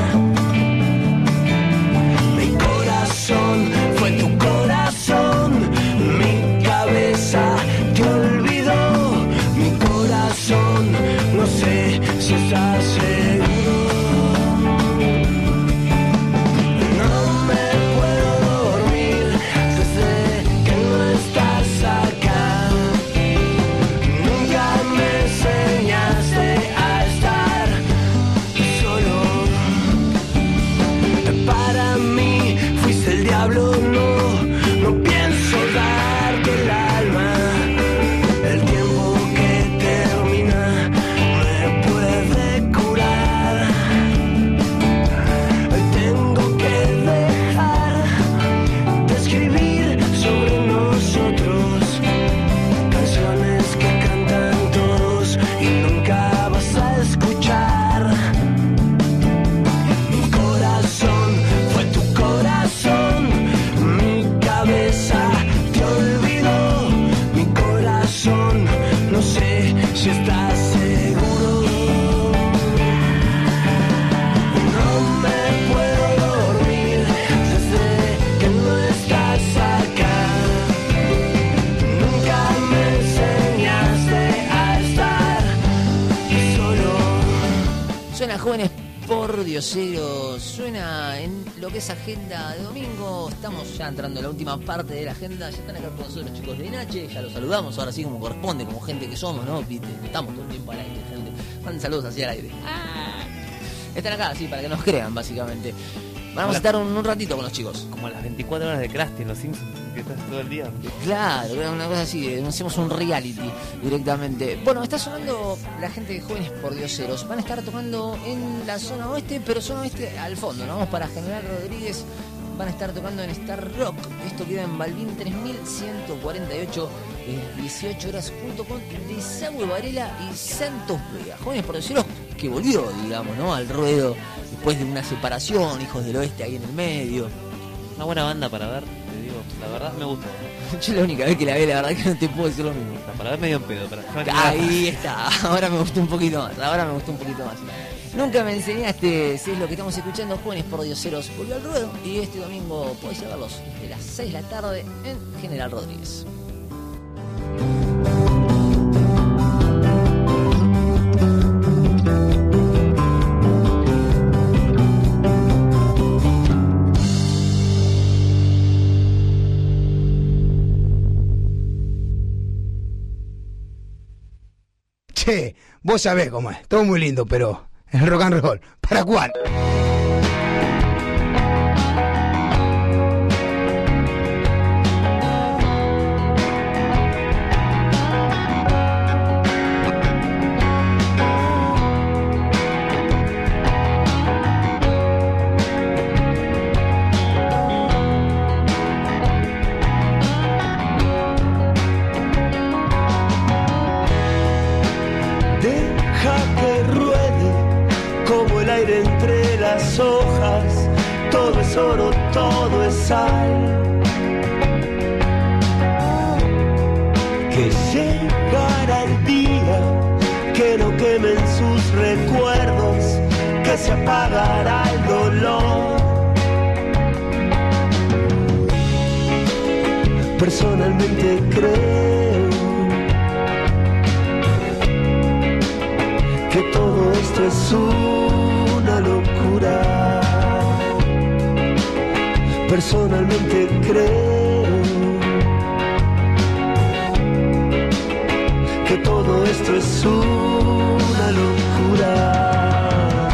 Mi corazón fue tu corazón, mi cabeza te olvidó, mi corazón no sé si estás seguro. No me puedo dormir desde que no estás acá. Nunca me enseñaste a estar solo. Para mí fuiste el diablo, no pienso darte el alma. El tiempo que termina me puede curar. Tengo que dejar de escribir sobre nosotros canciones que cantan todos y nunca vas a escuchar. Mi corazón fue tu corazón, mi cabeza te olvidó, mi corazón no sé si estás seguro. No me puedo dormir desde que no estás acá. Nunca me enseñaste a estar solo. Suena Jóvenes por Dioseros, suena en lo que es agenda de domingo. Estamos ya entrando en la última parte de la agenda. Ya están acá con nosotros los chicos de Inache, ya los saludamos, ahora sí como corresponde, como gente que somos, ¿no? Viste, estamos todo el tiempo al aire, gente. Manden saludos así al aire. Están acá, sí, para que nos crean, básicamente. Vamos a estar un ratito con los chicos. Como las 24 horas de Krusty en Los Simpsons, que estás todo el día. Claro, una cosa así, hacemos un reality directamente. Bueno, está sonando la gente de Jóvenes por Dioseros. Van a estar tocando en la zona oeste, pero zona oeste al fondo, ¿no? Vamos para General Rodríguez van a estar tocando en Star Rock. Esto queda en Balbín 3148, 18 horas, junto con Desagüe Varela y Santos Vega. Jóvenes Pordioseros que volvió, digamos, ¿no?, al ruedo después de una separación, Hijos del Oeste ahí en el medio. Una buena banda para ver, te digo, la verdad me gustó. Yo la única vez que la vi, la verdad que no te puedo decir lo mismo. Para ver medio en pedo, Ahí está, ahora me gustó un poquito más, Nunca me enseñaste, si es lo que estamos escuchando, Jóvenes Pordioseros volvió al ruedo, y este domingo podés verlos de las 6 de la tarde en General Rodríguez. Che, vos sabés cómo es, todo muy lindo, pero el rock and roll, ¿para cuál? Entre las hojas, todo es oro, todo es sal. Que llegará el día que no quemen sus recuerdos, que se apagará el dolor. Personalmente creo que todo esto es una locura. Personalmente creo que todo esto es una locura.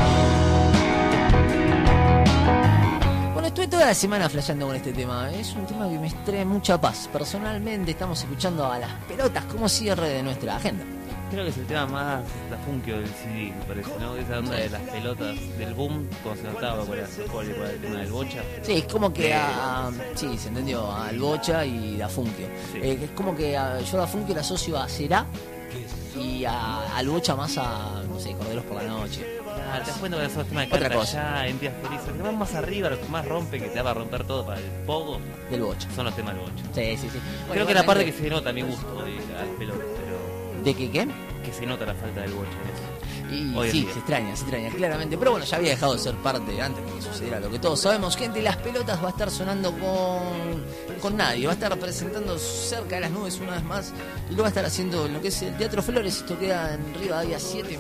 Bueno, estuve toda la semana flasheando con este tema. Es un tema que me trae mucha paz. Personalmente estamos escuchando a Las Pelotas como cierre de nuestra agenda. Creo que es el tema más tafunquio del CD, me parece, ¿no? Esa onda de las pelotas del boom, cuando se notaba por el tema del bocha. Sí, es como que sí, se entendió, al bocha y da funkio. Sí. Es como que yo da funkio la asocio a Será y al bocha más a, no sé, Corderos por la Noche. Claro, te das cuenta que esos temas de Otra Canta cosa. Ya, en Días Felices, que van más arriba, los que más rompen, que te va a romper todo para el pogo, Del bocha. son los temas del bocha. Sí, sí, sí. Bueno, Creo que la parte igualmente- que se nota a mi gusto de las pelotas, pero ¿De qué? que se nota la falta del bocha en eso. Y Hoy en sí, día. se extraña, claramente. Pero bueno, ya había dejado de ser parte antes de que sucediera lo que todos sabemos. Gente, Las Pelotas va a estar sonando con nadie. Va a estar presentando Cerca de las Nubes una vez más. Y lo va a estar haciendo en lo que es el Teatro Flores. Esto queda en Rivadavia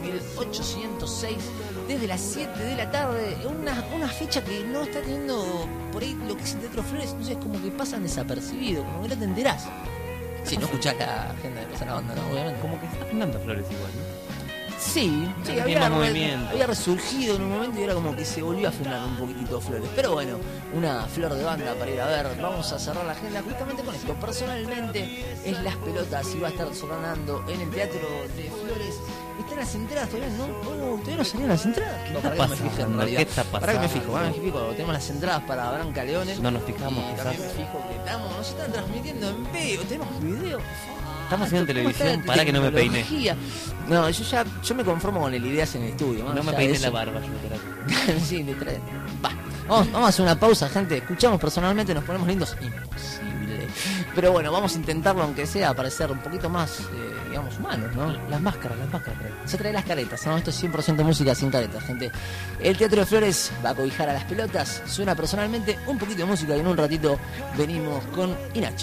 7806. Desde las 7 de la tarde. Una fecha que no está teniendo por ahí lo que es el Teatro Flores. No sé, es como que pasan desapercibido. Como que no te enterás. Si no escuchás la agenda de Pasar la Banda, ¿no? Obviamente. Como que está sonando Flores igual, ¿no? Sí, Tiene había, más movimiento. había resurgido en un momento y era como que se volvió a frenar un poquitito Flores. Pero bueno, una flor de banda para ir a ver. Vamos a cerrar la agenda justamente con esto. Personalmente es Las Pelotas y va a estar sonando en el Teatro de Flores. Están las entradas todavía, ¿no? Todavía no salieron las entradas. No, para que me pasando? fijo en ¿Qué realidad. está Para que me pasando? fijo. Tenemos las entradas para Branca Leones. No nos fijamos, y quizás. también me fijo que nos están transmitiendo en vivo. Tenemos video. Estamos haciendo ¿Cómo televisión, está la pará que no me peiné. tecnología? No, yo me conformo con el ideas en el estudio. No más me allá peiné de la eso. barba, yo te Sí, le trae. Va. Vamos a hacer una pausa, gente. Escuchamos personalmente, nos ponemos lindos. Imposible. Pero bueno, vamos a intentarlo, aunque sea, parecer un poquito más, digamos, humanos, ¿no? Las máscaras. Se trae las caretas, ¿no? Esto es 100% música sin caretas, gente. El Teatro de Flores va a cobijar a Las Pelotas. Suena personalmente un poquito de música y en un ratito venimos con Inache.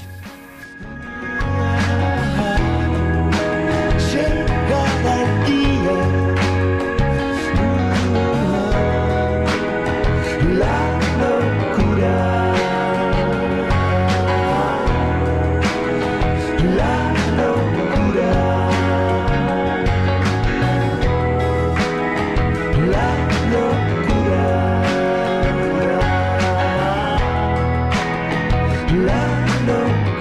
Llegará el día, la locura, la locura, la locura, la locura.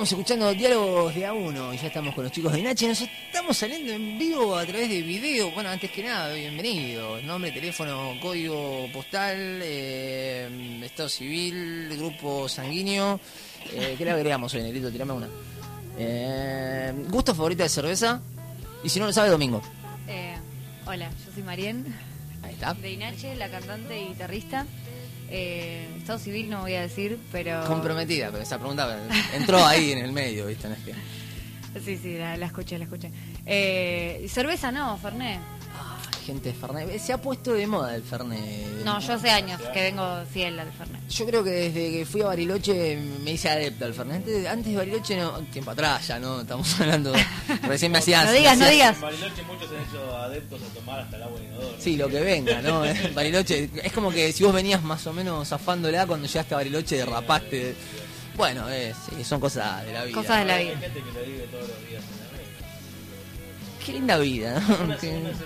Estamos escuchando Diálogos de A1 y ya estamos con los chicos de Nache. Nos estamos saliendo en vivo a través de video. Bueno, antes que nada, bienvenido. Nombre, teléfono, código postal, estado civil, grupo sanguíneo. ¿Qué le agregamos hoy, Negrito? Tirame una. ¿Gusto favorito de cerveza? Y si no lo sabe, domingo. Hola, yo soy Marien. Ahí está. De Inache, la cantante y guitarrista. Estado civil no voy a decir, pero... Comprometida, pero esa pregunta entró ahí en el medio, ¿viste? No es que... Sí, la escuché. Cerveza no, Fernet. Gente de Fernet. Se ha puesto de moda el Fernet. No, yo hace años que vengo fiel al Fernet. Yo creo que desde que fui a Bariloche me hice adepto al Fernet. Antes de Bariloche, no, tiempo atrás ya, ¿no? Estamos hablando... Recién me hacías... No digas. En Bariloche muchos se han hecho adeptos a tomar hasta el agua de inodoro. Sí, lo que venga, ¿no? Bariloche, es como que si vos venías más o menos zafándola, cuando llegaste a Bariloche derrapaste. Bueno, sí, son cosas de la vida. Cosas de la vida. Hay gente que lo vive todos los días en la red. Qué linda vida, ¿no? Una Que- semana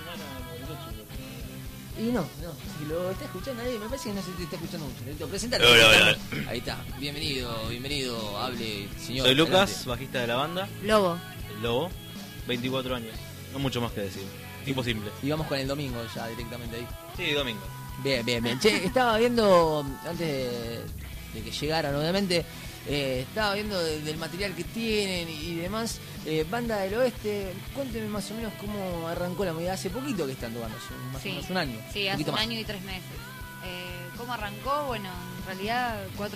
Y no, si lo está escuchando nadie, me parece que no se te está escuchando mucho. Necesito presentar. Hola. Ahí está, bienvenido, hable, señor. Soy Lucas, adelante. bajista de la banda, Lobo. el Lobo, 24 años. No mucho más que decir. Tipo simple. Y vamos con el domingo ya directamente ahí. Sí, domingo. Bien. Che, estaba viendo, antes de que llegaran, obviamente, estaba viendo del material que tienen y demás. Banda del Oeste, cuénteme más o menos cómo arrancó la movida. Hace poquito que están tocando, hace más o menos un año. Sí, un hace poquito un más. año y 3 meses. ¿Cómo arrancó? Bueno, en realidad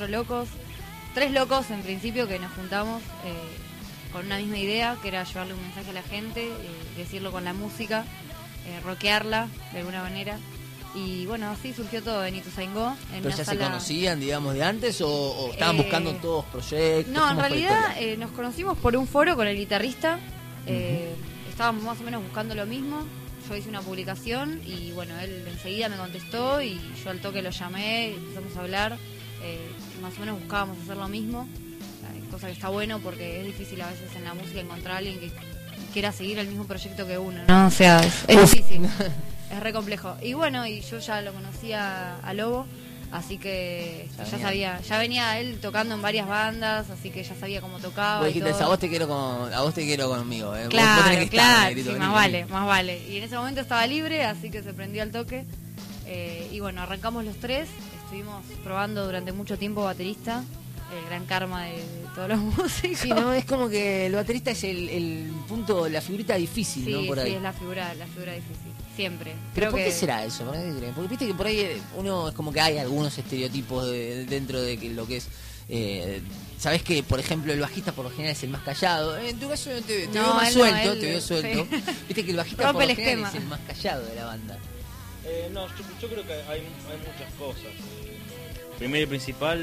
3 locos en principio que nos juntamos con una misma idea, que era llevarle un mensaje a la gente, decirlo con la música, rockearla de alguna manera. Y bueno, así surgió todo en Ituzaingó. En ¿Pero una ya se sala... conocían, digamos, de antes o estaban buscando todos proyectos? No, en ¿Cómo fue la realidad historia? nos conocimos por un foro con el guitarrista. Estábamos más o menos buscando lo mismo. Yo hice una publicación y bueno, él enseguida me contestó y yo al toque lo llamé, empezamos a hablar. Más o menos buscábamos hacer lo mismo, cosa que está bueno porque es difícil a veces en la música encontrar a alguien que quiera seguir el mismo proyecto que uno, ¿no? O sea, es difícil. Es re complejo. Y bueno, y yo ya lo conocía a Lobo, así que ya venía él tocando en varias bandas, así que ya sabía cómo tocaba. Vos y dijiste, todo. a vos te quiero conmigo, Vos Claro, tenés que estar, claro, Negrito, sí, vení, más vale. Y en ese momento estaba libre, así que se prendió al toque. Y bueno, arrancamos los 3, estuvimos probando durante mucho tiempo baterista, el gran karma de todos los músicos. Sí, no, es como que el baterista es el punto, la figurita difícil, Sí, ¿no? Por ahí. sí, es la figura difícil, siempre. Pero Creo ¿por que qué será eso? ¿Por qué creen? Porque viste que por ahí uno es como que hay algunos estereotipos dentro de que lo que es... Sabés que, por ejemplo, el bajista por lo general es el más callado. En tu caso te No, veo más él no, suelto, él, te veo suelto. sí. Viste que el bajista Rompe por lo el general esquema. es el más callado de la banda. No, yo creo que hay muchas cosas. Primero y principal,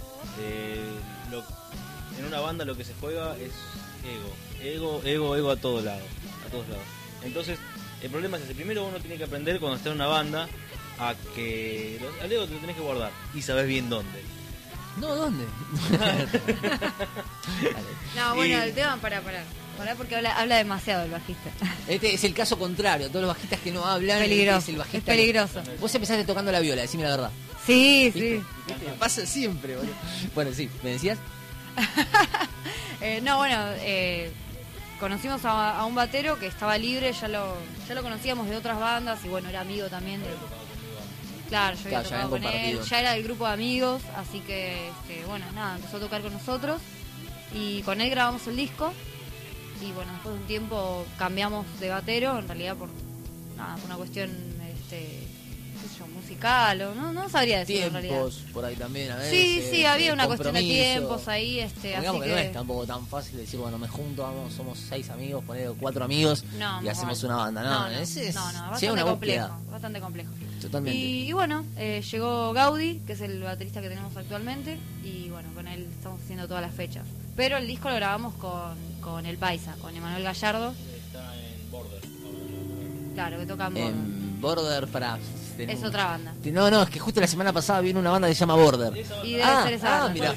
en una banda lo que se juega es ego a todos lados. Entonces, el problema es ese. Primero uno tiene que aprender cuando está en una banda a que al ego te lo tenés que guardar y sabés bien dónde. No, ¿dónde? No, bueno, Y- el tema, pará porque habla demasiado el bajista. Este es el caso contrario. Todos los bajistas que no hablan, Peligroso, este es el bajista es peligroso. Vos empezaste tocando la viola, decime la verdad. Sí, ¿Viste? sí. ¿Viste? Pasa siempre, boludo. Bueno, sí, ¿me decías? No, bueno, conocimos a un batero que estaba libre, ya lo conocíamos de otras bandas y bueno, era amigo también de... Claro, yo había Claro, ya tocado habían con él, compartido. ya era del grupo de amigos, así que, bueno, nada, empezó a tocar con nosotros y con él grabamos el disco y bueno, después de un tiempo cambiamos de batero, en realidad por una cuestión, qué sé yo, musical o no sabría decir en realidad. Tiempos, por ahí también a veces. Sí, había una cuestión de compromiso. tiempos ahí, así Digamos que no que... es tampoco tan fácil decir, bueno, me junto, vamos, somos 6 amigos, poner 4 amigos No, y más hacemos vale. una banda. No, ese es, bastante lleva una complejo, búsqueda. bastante complejo. Totalmente. Y bueno, llegó Gaudí, que es el baterista que tenemos actualmente, y bueno, con él estamos haciendo todas las fechas. Pero el disco lo grabamos con el Paisa, con Emanuel Gallardo, Está en Border. claro, que toca en Border. Border para... Es otra banda. No, es que justo la semana pasada vino una banda que se llama Border. Y debe ser esa banda. Mirá.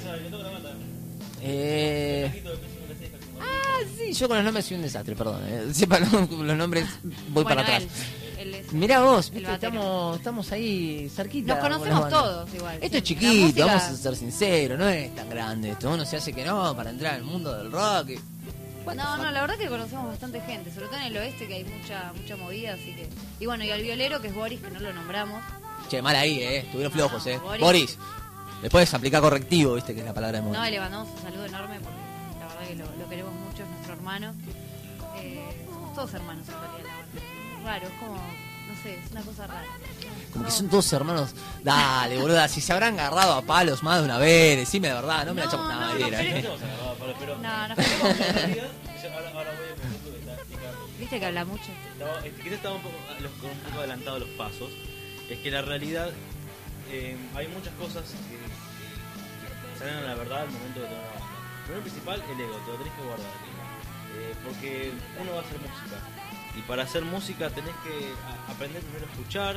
Sí, yo con los nombres soy un desastre, perdón. Sepa los nombres, voy Bueno, para atrás. él es eso. Mirá vos, El viste, batero. estamos ahí cerquita. Nos con las conocemos bandas. todos igual. Esto es sí. La chiquito, música- vamos a ser sinceros, no es tan grande esto. Uno se hace que no para entrar al mundo del rock. No, la verdad que conocemos bastante gente, sobre todo en el oeste que hay mucha movida, así que... Y bueno, y al violero que es Boris, que no lo nombramos. Che, mal ahí, estuvieron flojos, Boris. Boris, después aplicar correctivo, viste, que es la palabra de moda. No, le mandamos un saludo enorme porque la verdad que lo queremos mucho, es nuestro hermano. Somos todos hermanos en realidad, la verdad. Raro, es como, no sé, es una cosa rara. Como que son todos hermanos. Dale, boluda, si se habrán agarrado a palos más de una vez, decime la verdad, no me la echamos No, una no, madera. pero- No, se agarraba, pero No, no, en realidad, ahora voy a empezar lo que está explicando. viste que habla mucho. Quizás estaba un poco adelantado los pasos. Es que la realidad, hay muchas cosas que salen a la verdad al momento de tomar una banda. Primero principal, el ego, te lo tenés que guardar. Porque uno va a hacer música. Y para hacer música tenés que aprender primero a escuchar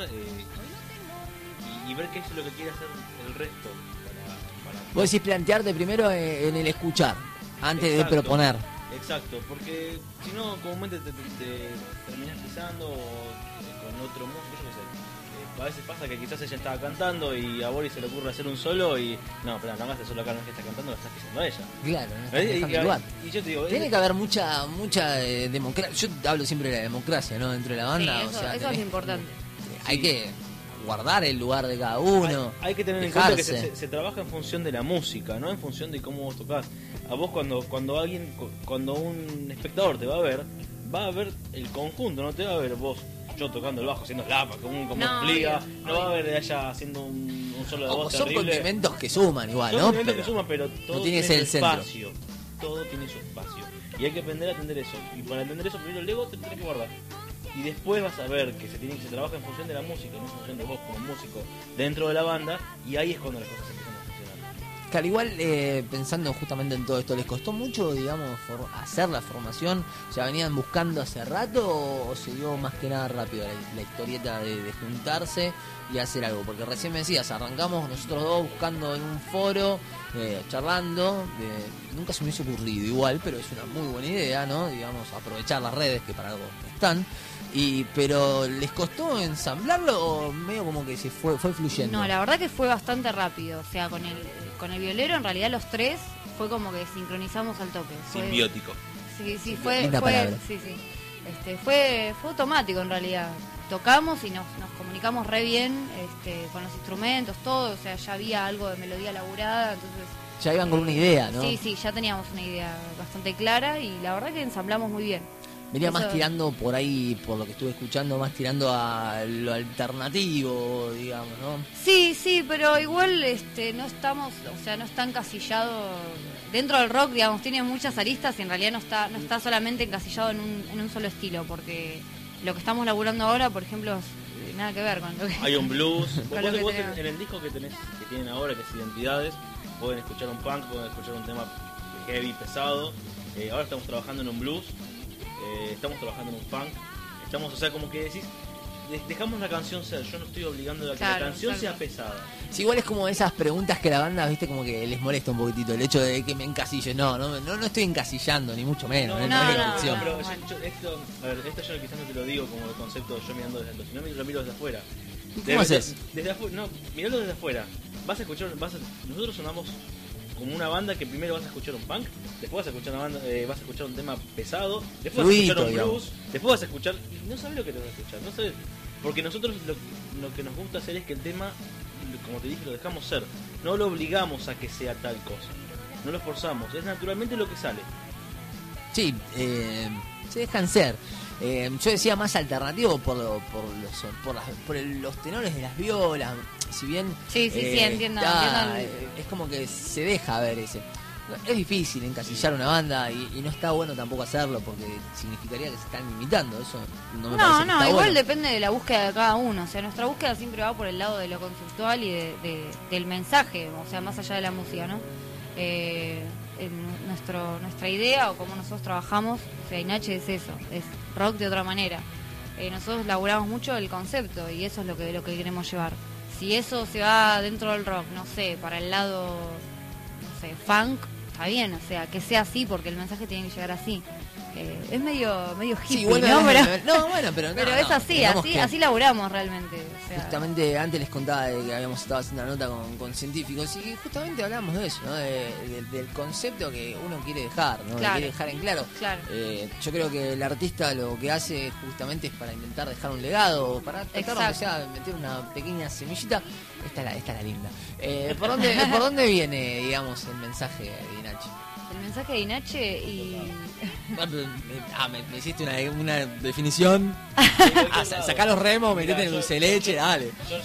y ver qué es lo que quiere hacer el resto. Vos decís plantearte primero en el escuchar, antes Exacto. de proponer. Exacto, porque si no, comúnmente te terminás pisando con otro músico, yo qué sé. A veces pasa que quizás ella estaba cantando y a Boris se le ocurre hacer un solo y... No, pero no hagas solo acá, no es que está cantando, lo estás pisando a ella. Claro, no estás Y dejando el lugar. yo te digo... Tiene que haber mucha democracia. Yo hablo siempre de la democracia, ¿no? Dentro de la banda. Sí, o sea, eso es tenés- importante. Hay que guardar el lugar de cada uno. Hay que tener en cuenta que dejarse. se trabaja en función de la música, no en función de cómo vos tocás. A vos cuando un espectador te va a ver el conjunto, no te va a ver vos, yo tocando el bajo haciendo slap, como No, fliga, obvio, no va a ver de allá haciendo un solo de Ojo, voz son terrible. condimentos que suman igual, Son ¿no? condimentos Pero que suman, pero todo tiene que tiene ser el su centro. espacio. Todo tiene su espacio. Y hay que aprender a entender eso. Y para entender eso, primero el ego te tenés que guardar. Y después vas a ver que se trabaja en función de la música, no en función de vos como músico dentro de la banda. Y ahí es cuando las cosas empiezan a funcionar. Claro, igual pensando justamente en todo esto, ¿les costó mucho, digamos, hacer la formación? O sea, ¿venían buscando hace rato o se dio más que nada rápido la historieta de juntarse y hacer algo? Porque recién me decías, arrancamos nosotros dos buscando en un foro, charlando, nunca se me hubiese ocurrido igual, pero es una muy buena idea, ¿no? Digamos, aprovechar las redes que para algo están. Pero ¿les costó ensamblarlo o medio como que se fue fluyendo? No, la verdad que fue bastante rápido. O sea, con el violero, en realidad los tres fue como que sincronizamos al toque. Fue- Simbiótico. Sí, fue, Linda palabra. sí. Fue automático en realidad. Tocamos y nos comunicamos re bien con los instrumentos, todo. O sea, ya había algo de melodía laburada, entonces... Ya iban con una idea, ¿no? Sí, ya teníamos una idea bastante clara y la verdad que ensamblamos muy bien. Venía más Eso- tirando por ahí, por lo que estuve escuchando, más tirando a lo alternativo, digamos, ¿no? Sí, pero igual no estamos, o sea, no está encasillado dentro del rock, digamos, tiene muchas aristas y en realidad no está solamente encasillado en un solo estilo, porque lo que estamos laburando ahora, por ejemplo, es nada que ver con lo que... Hay un blues. Con lo que Vos tenemos. en el disco que tienen ahora, que es Identidades, pueden escuchar un punk, pueden escuchar un tema heavy, pesado. Ahora estamos trabajando en un blues, estamos trabajando en un funk. O sea, como que decís, dejamos la canción ser. Yo no estoy obligando a que Claro, la canción exacto. sea pesada. Sí, igual es como esas preguntas que la banda, viste, como que les molesta un poquitito el hecho de que me encasilles. No estoy encasillando, ni mucho menos. No, es la no, intención. pero bueno. esto yo quizás no te lo digo como el concepto yo mirando desde adentro, sino lo miro desde afuera. ¿Cómo haces? Desde afuera, no, miralo desde afuera. Nosotros sonamos como una banda que primero vas a escuchar un punk, después vas a escuchar una banda, vas a escuchar un tema pesado, después Fluidito, vas a escuchar un digamos. blues, después vas a escuchar, y no sabes lo que te vas a escuchar, no sabes, porque nosotros lo que nos gusta hacer es que el tema, como te dije, lo dejamos ser, no lo obligamos a que sea tal cosa, no lo forzamos, es naturalmente lo que sale. Sí, se dejan ser. Yo decía más alternativo por los tenores de las violas. Si bien. Sí, entiendo. Es como que se deja ver ese. Es difícil encasillar una banda y no está bueno tampoco hacerlo porque significaría que se están limitando. Eso no me parece que está igual bueno. depende de la búsqueda de cada uno. O sea, nuestra búsqueda siempre va por el lado de lo conceptual y del mensaje, o sea, más allá de la música, ¿no? Nuestra idea o como nosotros trabajamos, o sea, Inache es eso, es rock de otra manera. Nosotros laburamos mucho el concepto y eso es lo que queremos llevar. Si eso se va dentro del rock, no sé, para el lado, no sé, funk, está bien, o sea, que sea así porque el mensaje tiene que llegar así. Es medio hippie, Sí, bueno, ¿no? Pero es así, digamos que así laburamos realmente. O sea, justamente antes les contaba de que habíamos estado haciendo una nota con científicos y justamente hablamos de eso, ¿no? Del concepto que uno quiere dejar, ¿no? Claro. Que quiere dejar en claro. Claro. Yo creo que el artista lo que hace justamente es para intentar dejar un legado, para tratar de sea meter una pequeña semillita. Esta es la linda. ¿Por dónde viene, digamos, el mensaje de Inache? El mensaje de Inache y... me hiciste una definición. Sacá los remos, metete en el dulce de leche, dale. Yo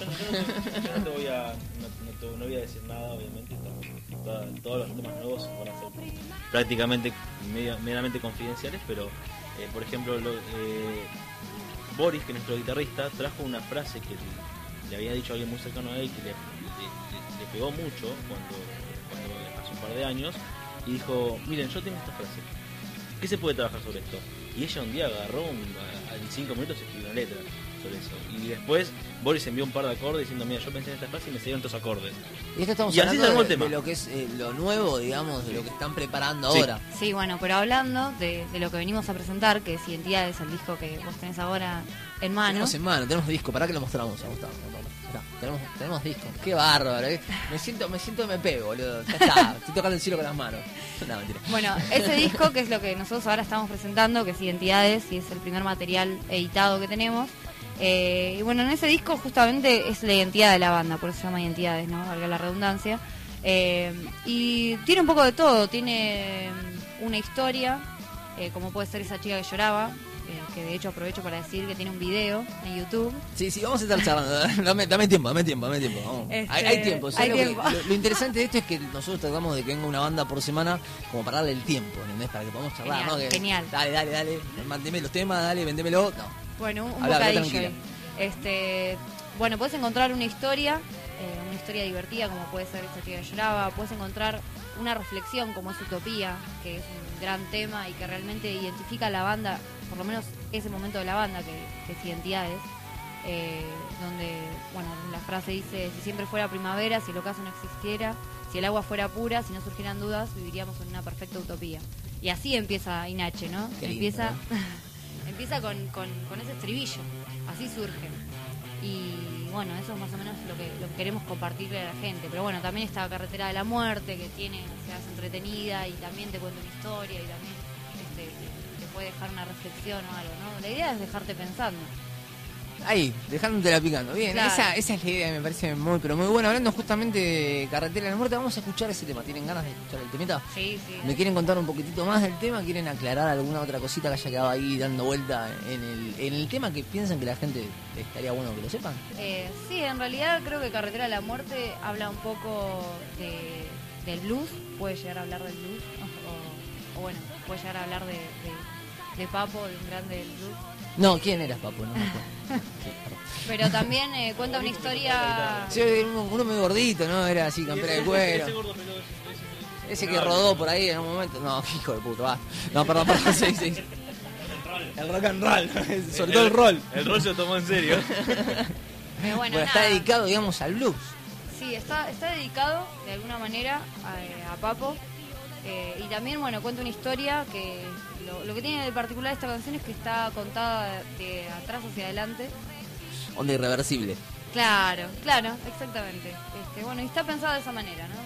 no te voy a no voy a decir nada, obviamente. Todos los temas nuevos van a ser prácticamente meramente confidenciales, pero por ejemplo Boris, que es nuestro guitarrista, trajo una frase que le había dicho a alguien muy cercano a él, que le pegó mucho cuando hace un par de años, y dijo: miren, yo tengo esta frase, ¿qué se puede trabajar sobre esto? Y ella un día agarró, en 5 minutos escribió una letra sobre eso, y después Boris envió un par de acordes diciendo: mira, yo pensé en esta frase y me salieron estos acordes. Y esto estamos y así hablando el tema. de lo que es lo nuevo, digamos, de lo que están preparando ahora. Sí, bueno, pero hablando de lo que venimos a presentar, que es Identidades, el disco que vos tenés ahora en mano. Tenemos en mano, tenemos disco, ¿para qué lo mostramos? Tenemos disco, qué bárbaro, me siento MP, boludo, ya está, estoy tocando el cielo con las manos. No, mentira. Bueno, ese disco, que es lo que nosotros ahora estamos presentando, que es Identidades, y es el primer material editado que tenemos. Y bueno, en ese disco justamente es la identidad de la banda, por eso se llama Identidades, ¿no? Valga la redundancia. Y tiene un poco de todo, tiene una historia, como puede ser Esa chica que lloraba, que de hecho aprovecho para decir que tiene un video en YouTube. Sí, vamos a estar charlando. Dame tiempo. Vamos. Hay tiempo. Hay tiempo. Lo interesante de esto es que nosotros tratamos de que venga una banda por semana como para darle el tiempo, ¿entendés? Para que podamos charlar, Genial, ¿no? Que, genial. Dale, mándeme los temas, dale, vendémelo. No. Bueno, un Habla, bocadillo. Bueno, puedes encontrar una historia divertida, como puede ser Esa chica que lloraba. Puedes encontrar una reflexión, como es Utopía, que es un gran tema y que realmente identifica a la banda, por lo menos ese momento de la banda, que es Identidades, donde, bueno, la frase dice: si siempre fuera primavera, si el ocaso no existiera, si el agua fuera pura, si no surgieran dudas, viviríamos en una perfecta utopía. Y así empieza Inache, ¿no? Qué lindo, empieza ¿no? empieza con ese estribillo, así surge. Y bueno, eso es más o menos lo que queremos compartirle a la gente. Pero bueno, también está Carretera de la Muerte, que se hace entretenida y también te cuenta una historia y también te puede dejar una reflexión o algo, ¿no? La idea es dejarte pensando. Ahí, dejándotela picando. Bien, Claro. esa es la idea, me parece muy, pero muy buena. Hablando justamente de Carretera de la Muerte, vamos a escuchar ese tema. ¿Tienen ganas de escuchar el temita? Sí. ¿Me quieren contar un poquitito más del tema? ¿Quieren aclarar alguna otra cosita que haya quedado ahí dando vuelta en el tema que piensan que la gente estaría bueno que lo sepan? Sí, en realidad creo que Carretera de la Muerte habla un poco del blues, puede llegar a hablar del blues, o bueno, puede llegar a hablar de Papo, de un grande del blues. No, ¿quién eras, Papo? No me acuerdo. Pero también cuenta una historia... Sí, uno muy gordito, ¿no? Era así, campera de cuero. Ese gordo peludo, Ese que rodó por ahí en un momento. No, hijo de puta, va. No, perdón, sí. El rock and roll, sobre todo el roll. El rol se lo tomó en serio. Bueno, Bueno, está nada. dedicado, digamos, al blues. Sí, está dedicado de alguna manera a Papo. Y también, bueno, cuenta una historia que lo que tiene de particular esta canción es que está contada de atrás hacia adelante. Onda irreversible. Claro, exactamente. Bueno, y está pensada de esa manera, ¿no?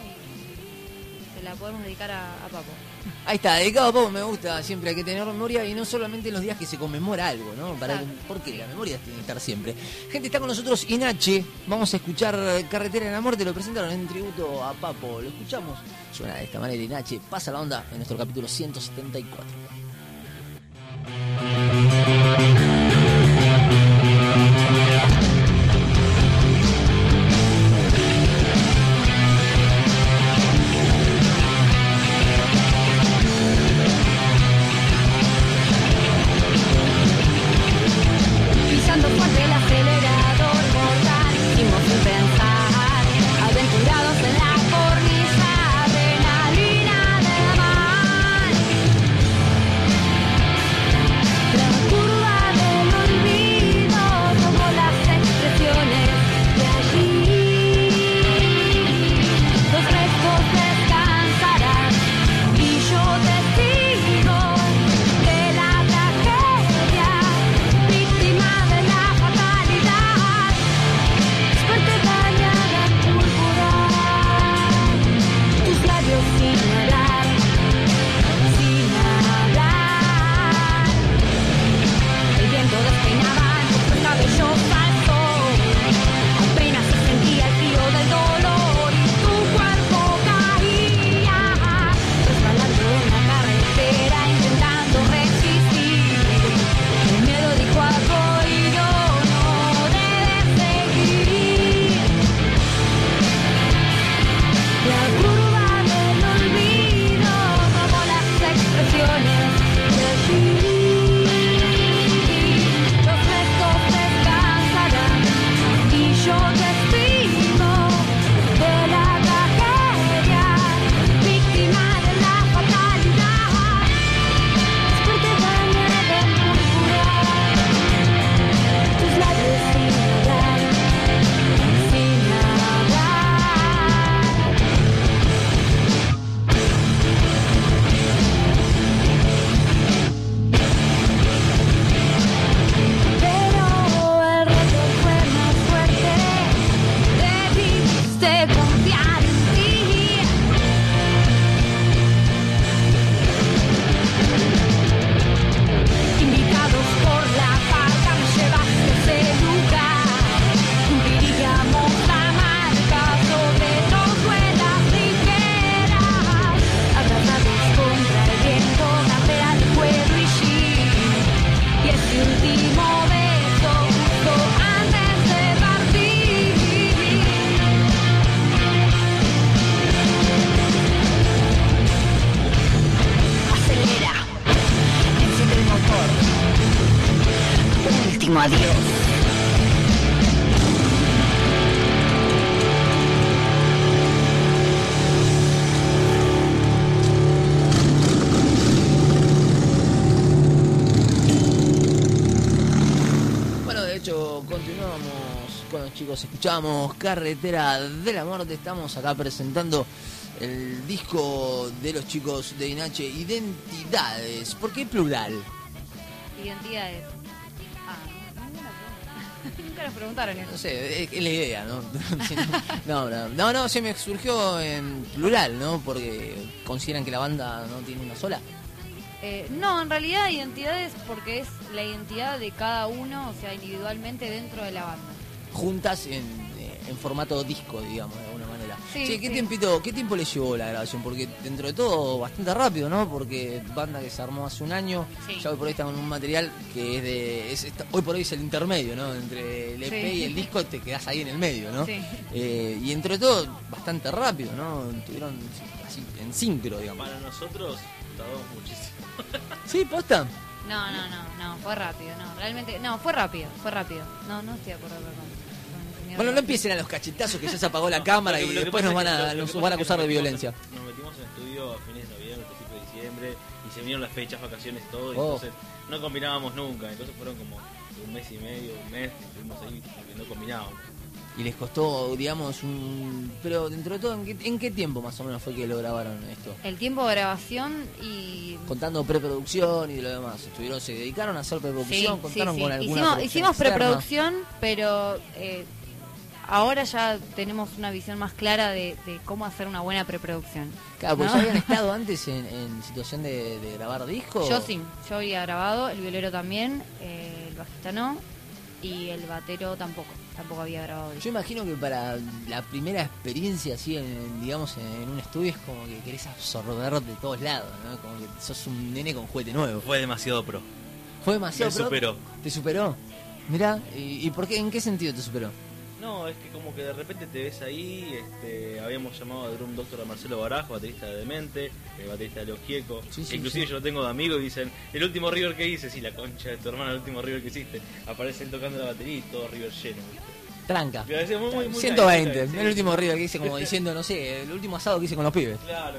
Y se la podemos dedicar a Papo. Ahí está, dedicado a Papo, me gusta. Siempre hay que tener memoria y no solamente en los días que se conmemora algo, ¿no? Porque la memoria tiene que estar siempre. Gente, está con nosotros Inache. Vamos a escuchar Carretera de la Muerte. Lo presentaron en tributo a Papo. Lo escuchamos. Suena de esta manera Inache. Pasa la onda en nuestro capítulo 174. Pisando fuerte el acelerador mortal, hicimos sin pensar, aventurados en la cornisa, adrenalina del mal. La curva de confiar en ti. Invitados por la barca me llevaste a ese lugar. Diríamos la marca sobre dos ruedas ligeras, abrazados contra el viento, bandera de cuero y jean. Y ese último beso justo antes de partir. Acelera, enciende el motor. Último adiós. Bueno, de hecho, continuamos con los chicos, escuchamos Carretera de la Muerte, estamos acá presentando el disco de los chicos de Inache, Identidades. ¿Por qué plural? Identidades. Ninguna pregunta. Nunca nos preguntaron eso. No sé, es la idea, ¿no? No, se me surgió en plural, ¿no? Porque consideran que la banda no tiene una sola. No, en realidad identidades porque es la identidad de cada uno, o sea, individualmente dentro de la banda. Juntas en formato disco, digamos, de alguna manera. Sí, Che, ¿qué sí. tiempo le llevó la grabación? Porque dentro de todo, bastante rápido, ¿no? Porque banda que se armó hace un año, Sí. ya hoy por hoy está con un material que hoy por hoy es el intermedio, ¿no? Entre el EP Sí. y el disco te quedás ahí en el medio, ¿no? Sí. Y entre todo, bastante rápido, ¿no? Estuvieron así en sincro, digamos. Para nosotros tardó muchísimo. Sí, posta. No, fue rápido, no, realmente, no, fue rápido. No estoy de acuerdo con el señor. Bueno, no empiecen a los cachetazos que ya se apagó la cámara y Lo que después pasa nos es que- van a lo que nos pasa van a es que acusar de nos metimos violencia. Nos metimos en estudio a fines de noviembre, principios de diciembre, y se vinieron las fechas, vacaciones, todo, y Oh. entonces no combinábamos nunca. Entonces fueron como un mes y medio, un mes, que estuvimos ahí porque no combinábamos. Y les costó, digamos, pero dentro de todo, ¿en qué tiempo más o menos fue que lo grabaron esto? El tiempo de grabación y... Contando preproducción y de lo demás. Se dedicaron a hacer preproducción, contaron con alguna Hicimos producción externa. preproducción, pero ahora ya tenemos una visión más clara de cómo hacer una buena preproducción. Claro, porque ¿no? ya habían estado antes en situación de grabar discos. Yo había grabado, el violero también, el bajista no, y el batero tampoco había grabado Yo disco. imagino que para la primera experiencia así, digamos, en un estudio es como que querés absorber de todos lados, ¿no? Como que sos un nene con juguete nuevo. Fue demasiado pro. Fue demasiado Me pro. superó. ¿Te superó? Mirá, ¿y por qué? ¿En qué sentido te superó? No, es que como que de repente te ves ahí, habíamos llamado a Drum Doctor a Marcelo Barajo, baterista de Demente, baterista de Leo Gieco, Sí, que inclusive sí. yo lo tengo de amigo y dicen, el último River que hice, sí, la concha de tu hermano, el último River que hiciste, aparece él tocando la batería y todo River lleno, ¿viste? Tranca. Me parecía muy 120, nice, sí. el último River que hice como diciendo, no sé, el último asado que hice con los pibes. Claro.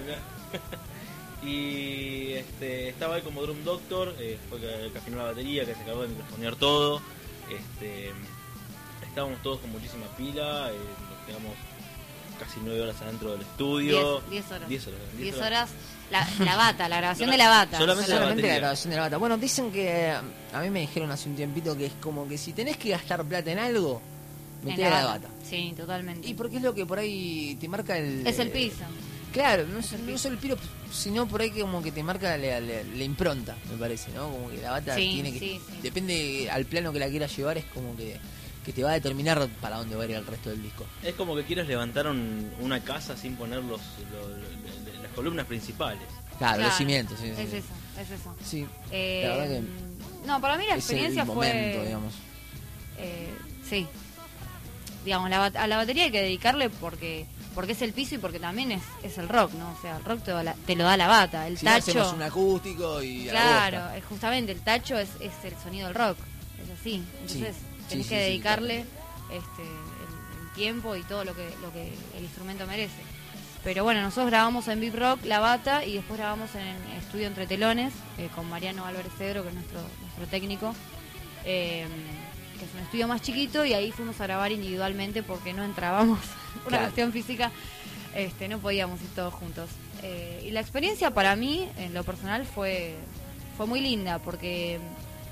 Y estaba ahí como Drum Doctor, fue que afinó la batería, que se acabó de microfonear todo. Estábamos todos con muchísima pila, nos quedamos casi 9 horas adentro del estudio. 10 horas. 10 horas. La bata, la grabación de la bata. Solamente la Solamente la batería. grabación de la bata. Bueno, dicen que a mí me dijeron hace un tiempito que es como que si tenés que gastar plata en algo, meté a la bata. Sí, totalmente. Y porque es lo que por ahí te marca el... Es el piso. Claro, no solo el piro, sino por ahí que como que te marca la impronta, me parece, ¿no? Como que la bata Sí, tiene que... sí, sí. Depende al plano que la quieras llevar, es como que te va a determinar para dónde va a ir el resto del disco. Es como que quieres levantar una casa sin poner las columnas principales. Claro, los Claro, cimientos, sí. Es sí. eso. Sí, la verdad que No, para mí la es experiencia el fue... momento, digamos. Sí. Digamos, a la batería hay que dedicarle porque es el piso y porque también es el rock, ¿no? O sea, el rock te lo da la bata. El Si no tacho... hacemos un acústico y... a la Claro, bosta. justamente el tacho es el sonido del rock. Es así. Entonces tenés que dedicarle el tiempo y todo lo que el instrumento merece. Pero bueno, nosotros grabamos en Big Rock La Bata y después grabamos en Estudio Entre Telones con Mariano Álvarez Cedro, que es nuestro técnico, que es un estudio más chiquito, y ahí fuimos a grabar individualmente porque no entrábamos por una Claro. cuestión física, no podíamos ir todos juntos. Y la experiencia para mí, en lo personal, fue muy linda porque,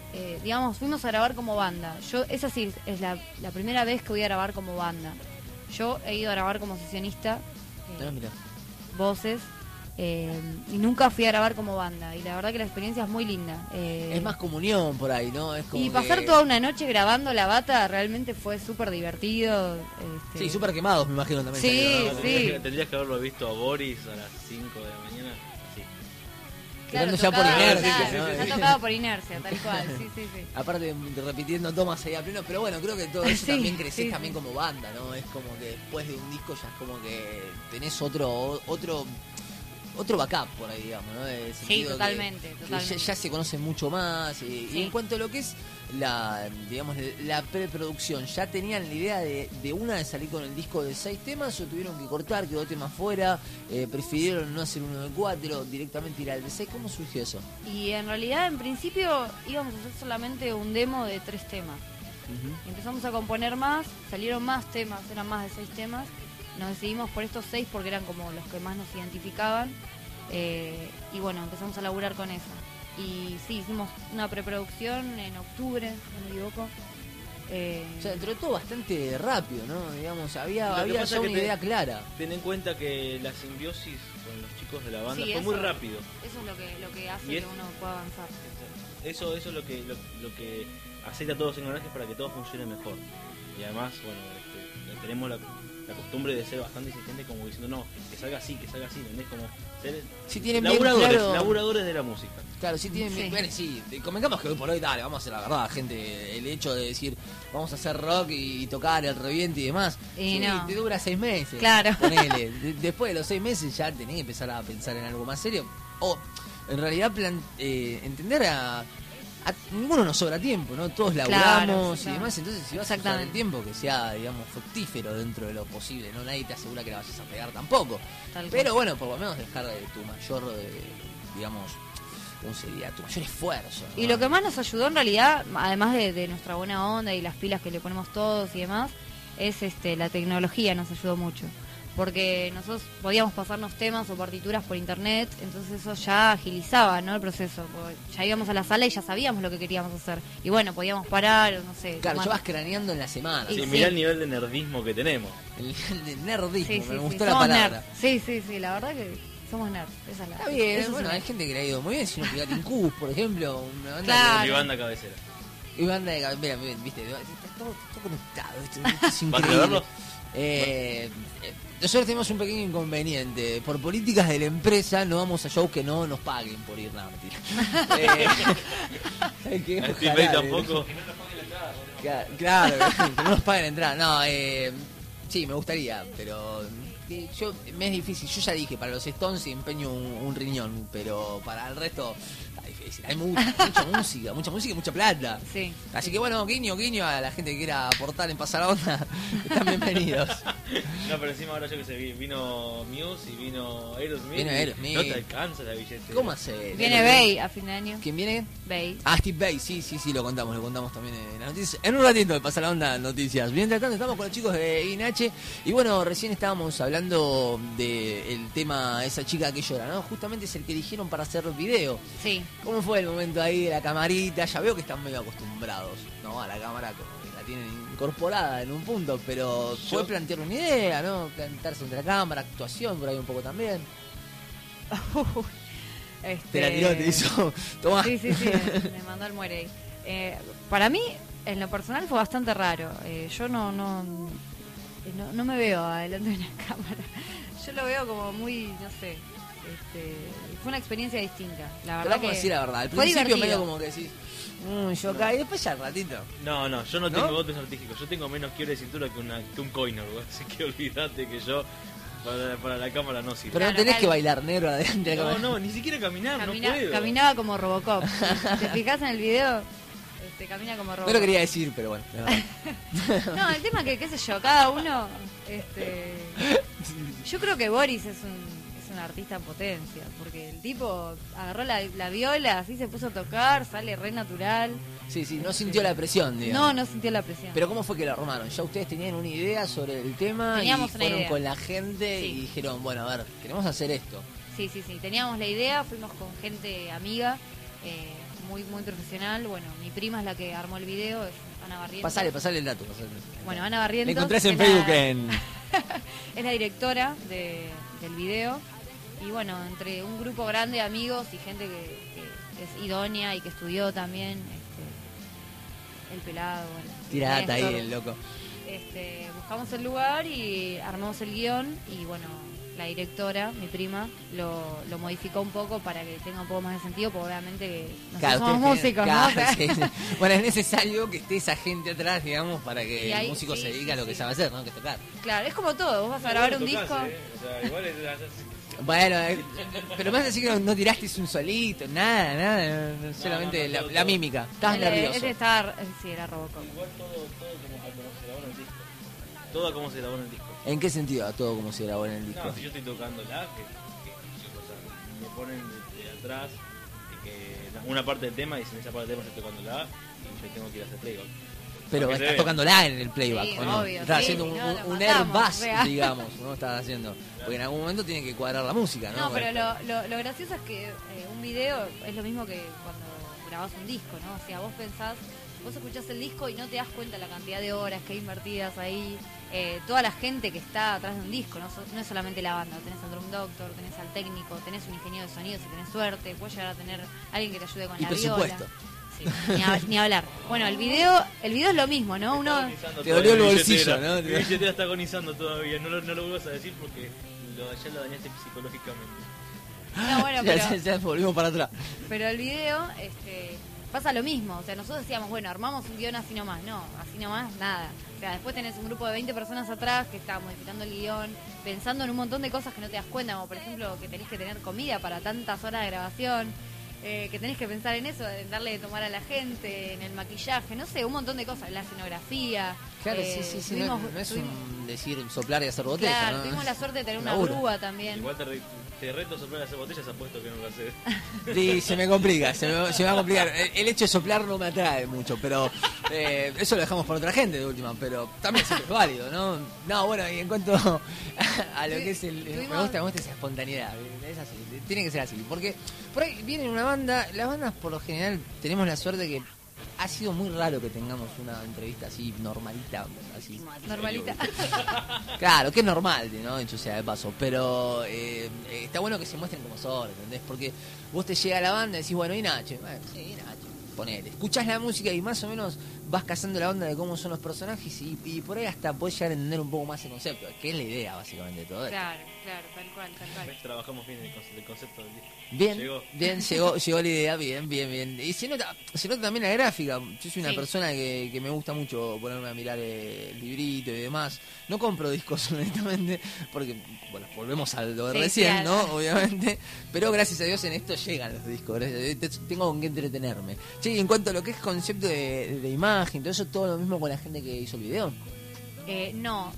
digamos, fuimos a grabar como banda. Esa sí es la primera vez que voy a grabar como banda. Yo he ido a grabar como sesionista, Mirá. voces, y nunca fui a grabar como banda. Y la verdad que la experiencia es muy linda. Es más comunión por ahí, ¿no? Es como y pasar que- toda una noche grabando la bata realmente fue súper divertido. Sí, súper quemados, me imagino también. Sí, salieron, ¿no? sí. Tendrías que haberlo visto a Boris a las 5 de la mañana. Así. Quedando ya por tocaba, inercia, claro, ¿no? ya tocaba por inercia, tal cual. Sí, sí, sí. Aparte repitiendo tomas ahí a pleno, pero bueno, creo que todo eso Sí, también creces sí, también sí. como banda, ¿no? Es como que después de un disco ya es como que tenés otro backup por ahí, digamos, ¿no? En el Sí, sentido totalmente, que totalmente. ya se conocen mucho más. Y Sí. en cuanto a lo que es la, digamos, la preproducción, ¿ya tenían la idea de salir con el disco de 6 temas o tuvieron que cortar, quedó temas fuera, prefirieron no hacer uno de 4, directamente ir al de 6? ¿Cómo surgió eso? Y en realidad, en principio, íbamos a hacer solamente un demo de 3 temas. Empezamos a componer más, salieron más temas, eran más de 6 temas. Nos decidimos por estos 6 porque eran como los que más nos identificaban. Y bueno, empezamos a laburar con eso. Y sí, hicimos una preproducción en octubre, si no me equivoco. O sea, dentro de todo bastante rápido, ¿no? Digamos, Lo que había pasa ya que una idea clara. Ten en cuenta que la simbiosis con los chicos de la banda Sí, fue eso- muy rápido. Eso es lo que hace Y es- que uno pueda avanzar. Eso es lo que aceita todos los engranajes para que todo funcione mejor. Y además, bueno, tenemos la costumbre de ser bastante insistentes, como diciendo, no, que salga así, ¿entendés? Como ser Si tienen bien laburadores, claro- laburadores de la música. Claro, sí tienen Sí. bueno, sí, convengamos que hoy por hoy, dale, vamos a hacer la verdad, gente, el hecho de decir, vamos a hacer rock y tocar el reviente y demás, Y sí, no. te dura 6 meses. Claro. Ponele. Después de los 6 meses ya tenés que empezar a pensar en algo más serio. O, en realidad, entender a ninguno nos sobra tiempo, ¿no? Todos laburamos Claro, y claro. demás, entonces si vas a usar el Exactamente. tiempo que sea, digamos, fructífero dentro de lo posible, ¿no? Nadie te asegura que la vayas a pegar tampoco. Tal Pero cual. bueno, por lo menos dejar tu mayor, digamos, ¿cómo sería? Tu mayor esfuerzo. ¿no? Y lo que más nos ayudó en realidad, además de nuestra buena onda y las pilas que le ponemos todos y demás, es la tecnología nos ayudó mucho. Porque nosotros podíamos pasarnos temas o partituras por internet, entonces eso ya agilizaba, ¿no? El proceso. Porque ya íbamos a la sala y ya sabíamos lo que queríamos hacer. Y bueno, podíamos parar, no sé. Claro, tomar- yo vas craneando en la semana. Y Sí, sí. mirá el nivel de nerdismo que tenemos. El nivel de nerdismo, Sí, sí, me sí, gustó la somos palabra. nerds. Sí, sí, sí, la verdad que somos nerds. Esa es la, Está bien, eso es bueno, una- hay gente que le ha ido muy bien, si no fíjate en Cubs, por ejemplo, una banda Claro. Mi banda cabecera. y banda de mira, viste, está todo conectado, esto es ¿Vas a increíble. verlo? Nosotros tenemos un pequeño inconveniente. Por políticas de la empresa no vamos a shows que no nos paguen por ir, nada, mentira. ¿Sabes qué? A Steve Ojalá, Bay tampoco. Claro, que no nos paguen entrada. No, sí, me gustaría, pero me es difícil. Yo ya dije, para los Stones empeño un riñón, pero para el resto está difícil. Hay mucha música y mucha plata. Sí. Así que bueno, guiño a la gente que quiera aportar en Pasar la Onda, están bienvenidos. No, pero encima ahora yo que sé, vino Muse y vino Aerosmith. Vino Aerosmith. No te alcanza la billetera. ¿Cómo hace? Viene Bay a fin de año. ¿Quién viene? Bay. Ah, Steve Bay, sí, lo contamos también en las noticias. En un ratito de Pasar la Onda noticias. Mientras tanto estamos con los chicos de INH y bueno, recién estábamos hablando del tema esa chica que llora, ¿no? Justamente es el que eligieron para hacer video. Sí. ¿Cómo fue el momento ahí de la camarita? Ya veo que están medio acostumbrados, ¿no? A la cámara, como que la tienen incorporada en un punto, pero fue plantear una idea, ¿no? Plantarse entre la cámara, actuación por ahí un poco también. Te la tiró, te hizo. Tomá. Sí, me mandó el muere ahí. Para mí, en lo personal, fue bastante raro. Yo no me veo adelante de una cámara. Yo lo veo como muy, no sé. Fue una experiencia distinta. La Te verdad vamos a que decir la verdad. Al fue principio divertido. medio como que decís, yo acá, y después ya al ratito. No, yo no ¿No? tengo dotes artísticos. Yo tengo menos quiebre de cintura que un coiner, güey. Así que olvídate que yo para la cámara no sirve. Pero no Claro, tenés acá que bailar negro adelante de la cámara. No, ni siquiera caminar, no puedo. Caminaba como Robocop. Si te fijas en el video, camina como Robocop. No lo quería decir, pero bueno. la verdad. No, el tema que, qué sé yo, cada uno. Yo creo que Boris es un artista en potencia, porque el tipo agarró la viola, así se puso a tocar, sale re natural. Sí, no sintió la presión, digamos. No sintió la presión. Pero ¿cómo fue que lo armaron? ¿Ya ustedes tenían una idea sobre el tema Teníamos y una fueron idea. con la gente Sí. y dijeron, bueno, a ver, queremos hacer esto? Sí, teníamos la idea, fuimos con gente amiga, muy profesional. Bueno, mi prima es la que armó el video, es Ana Barrientos. Pasale el dato. Bueno, Ana Barrientos. Me encontrás en que Facebook la- en es la directora del video. Y bueno, entre un grupo grande de amigos y gente que es idónea y que estudió también, el pelado, bueno, Tira data ahí Néstor, el loco. buscamos el lugar y armamos el guión y bueno, la directora, mi prima, lo modificó un poco para que tenga un poco más de sentido, porque obviamente que nosotros somos músicos, ¿no? O sea, sí, sí. Bueno, es necesario que esté esa gente atrás, digamos, para Y que ahí, el músico sí, se dedique a sí, lo que sí. sabe hacer, ¿no? Que es tocar. claro, es como todo, vos vas a grabar un disco. O sea, igual Bueno, pero más así que no tiraste un solito, nada, solamente no, la mímica. Estabas nervioso. Ese estaba, sí, era Robocop. igual todo como a cómo se elabora el disco. Todo a cómo se elabora el disco. ¿En qué sentido? A todo como se grabó en el disco. No, si yo estoy tocando la, o sea, me ponen de atrás una parte del tema y si en esa parte del tema estoy tocando la y yo tengo que ir a hacer playback. Pero Para que se estás vea. tocándola en el playback, Sí, ¿o no? obvio, Estás sí, haciendo si no, la un matamos, airbus, o sea. digamos, ¿no? Estás haciendo. Porque en algún momento tiene que cuadrar la música, ¿no? No, pero Bueno. lo gracioso es que un video es lo mismo que cuando grabás un disco, ¿no? O sea, vos pensás, vos escuchás el disco y no te das cuenta la cantidad de horas que hay invertidas ahí, toda la gente que está atrás de un disco, no es solamente la banda, tenés al drum doctor, tenés al técnico, tenés un ingeniero de sonido si tenés suerte, puedes llegar a tener alguien que te ayude con Y la presupuesto. viola. Sí, ni hablar. Bueno, el video es lo mismo, ¿no? Uno Agonizando Te todavía, dolió el mi bolsillo, billetera. ¿no? Mi billetera está agonizando todavía, no lo vuelvas a decir porque ya lo dañaste psicológicamente. no, bueno, Ya volvimos para atrás. pero el video pasa lo mismo, o sea, nosotros decíamos, bueno, armamos un guión así nomás, no, así nomás, nada. O sea, después tenés un grupo de 20 personas atrás que está modificando el guión, pensando en un montón de cosas que no te das cuenta, como por ejemplo que tenés que tener comida para tantas horas de grabación, que tenés que pensar en eso, en darle de tomar a la gente, en el maquillaje, no sé, un montón de cosas, la escenografía. Claro, sí, no es un decir soplar y hacer botella, Claro, ¿no? tuvimos la suerte de tener una laburo. grúa también. Igual te reto a soplar las botellas, apuesto que no lo haces. Sí, se me complica, se me va a complicar. El hecho de soplar no me atrae mucho, pero eso lo dejamos para otra gente de última, pero también siempre es válido, ¿no? No, bueno, y en cuanto a lo que es me gusta esa espontaneidad, es así, tiene que ser así, porque por ahí viene una banda, las bandas por lo general tenemos la suerte que ha sido muy raro que tengamos una entrevista así normalita, así. Normalita. Claro, que es normal, ¿no? Dicho sea de paso, pero está bueno que se muestren como son, ¿entendés? Porque vos te llega a la banda y decís, bueno, y Nacho, sí, Nacho, ponele. Escuchás la música y más o menos vas cazando la onda de cómo son los personajes y por ahí hasta podés llegar a entender un poco más el concepto, que es la idea básicamente de todo esto. Claro, tal cual. Trabajamos bien el concepto del disco. Bien, Llegó. bien, llegó la idea, bien. Y se nota también la gráfica. Yo soy una Sí. persona que me gusta mucho ponerme a mirar el librito y demás. No compro discos honestamente, porque, bueno, volvemos a lo de Sí, recién, sí, ¿no? Obviamente. Pero gracias a Dios en esto llegan los discos. Gracias a Dios, tengo con qué entretenerme. Che, y en cuanto a lo que es concepto de imagen, todo eso, todo lo mismo con la gente que hizo el video. No,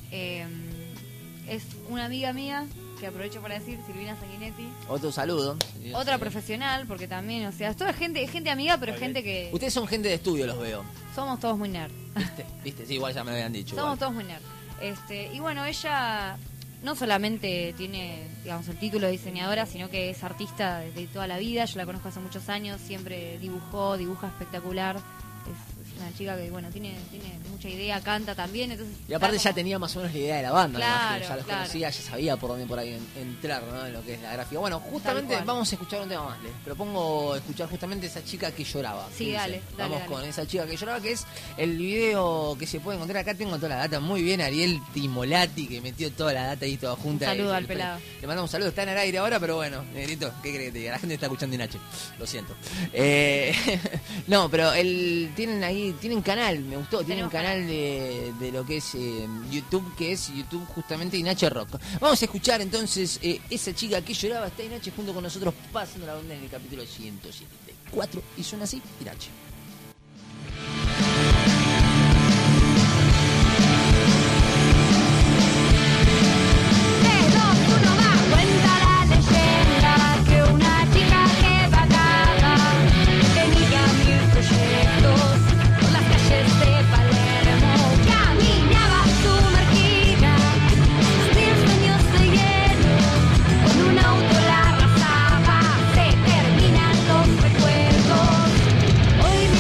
es una amiga mía, que aprovecho para decir, Silvina Sanguinetti. Otro saludo. Otra profesional, porque también, o sea, es toda gente amiga, pero gente que... Ustedes son gente de estudio, los veo. Somos todos muy nerd. ¿Viste? Sí, igual ya me habían dicho. Somos igual. todos muy nerd. Y bueno, ella no solamente tiene, digamos, el título de diseñadora, sino que es artista de toda la vida. Yo la conozco hace muchos años, siempre dibuja espectacular. Es una chica que, bueno, tiene mucha idea, canta también, entonces... Y aparte está ya tenía más o menos la idea de la banda, Claro, además, que ya los claro. conocía, ya sabía por dónde por ahí entrar, ¿no? En lo que es la gráfica. Bueno, justamente Tal cual. vamos a escuchar un tema más. Les propongo escuchar justamente esa chica que lloraba. Sí, Dice. dale. Vamos con esa chica que lloraba, que es el video que se puede encontrar acá. Tengo toda la data muy bien. Ariel Timolati, que metió toda la data ahí toda junta. Un saludo Y- al pelado. Le mandamos un saludo. Está en el aire ahora, pero bueno, negrito, ¿qué crees que te diga? La gente está escuchando Inache. Lo siento. No, pero tienen canal, me gustó. Tienen Tenemos canal de lo que es YouTube, que es YouTube justamente Inache Rock. Vamos a escuchar entonces esa chica que lloraba. Está Inache junto con nosotros pasando la onda en el capítulo 174 y suena así, Inache. Cuenta la leyenda que una chica que vagaba tenía 1000 proyectos por las calles de Palermo. Caminaba sumergida, mil sueños de hielo, con un auto la arrasaba, se terminan los recuerdos. Hoy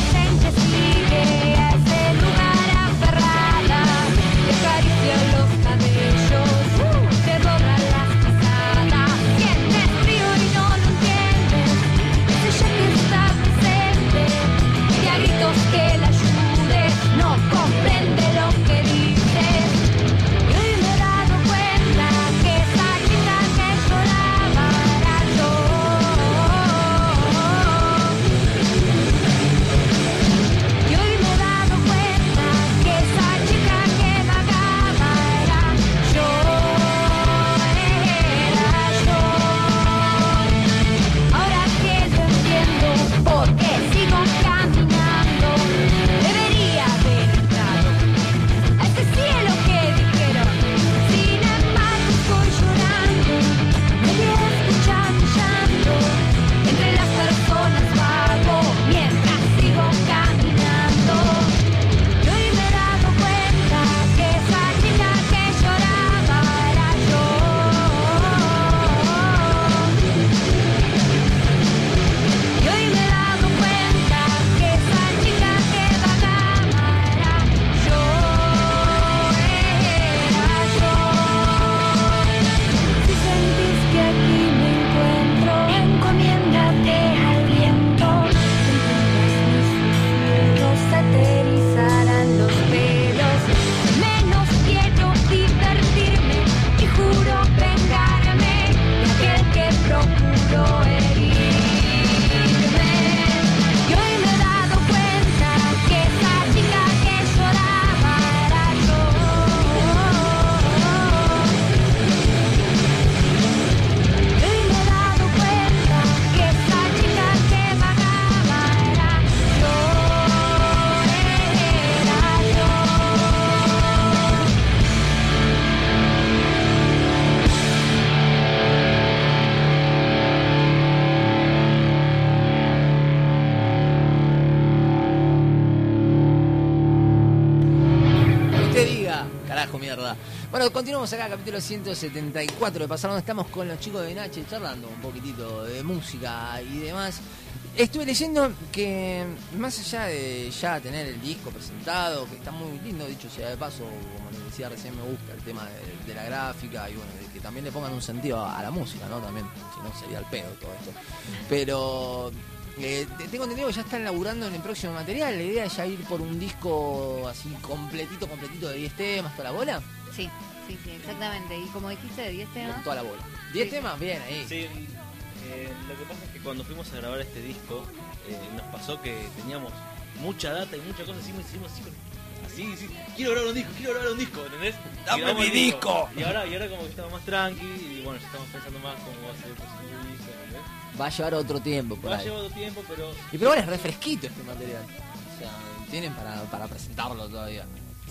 Bueno, continuamos acá, capítulo 174 de Pasaron. Estamos con los chicos de Nache charlando un poquitito de música y demás. Estuve leyendo que más allá de ya tener el disco presentado, que está muy lindo, dicho sea de paso, como les decía recién, me gusta el tema de la gráfica y bueno, de que también le pongan un sentido a la música, ¿no? También, si no sería el pedo todo esto. Pero tengo entendido que ya están laburando en el próximo material. La idea es ya ir por un disco así completito de 10 temas, toda la bola. Sí, exactamente. Y como dijiste, de 10 temas. Con toda la bola. 10 temas, bien ahí. Sí, lo que pasa es que cuando fuimos a grabar este disco, nos pasó que teníamos mucha data y muchas cosas, hicimos así, quiero grabar un disco, ¿entendés? ¡Dame Grabamos mi el disco! Y ahora como que estamos más tranqui y bueno, ya estamos pensando más cómo va a ser el próximo disco, ¿entendés? Va a llevar otro tiempo por Va a ahí. llevar otro tiempo, pero... Y pero bueno, es refresquito este material. O sea, tienen para presentarlo todavía.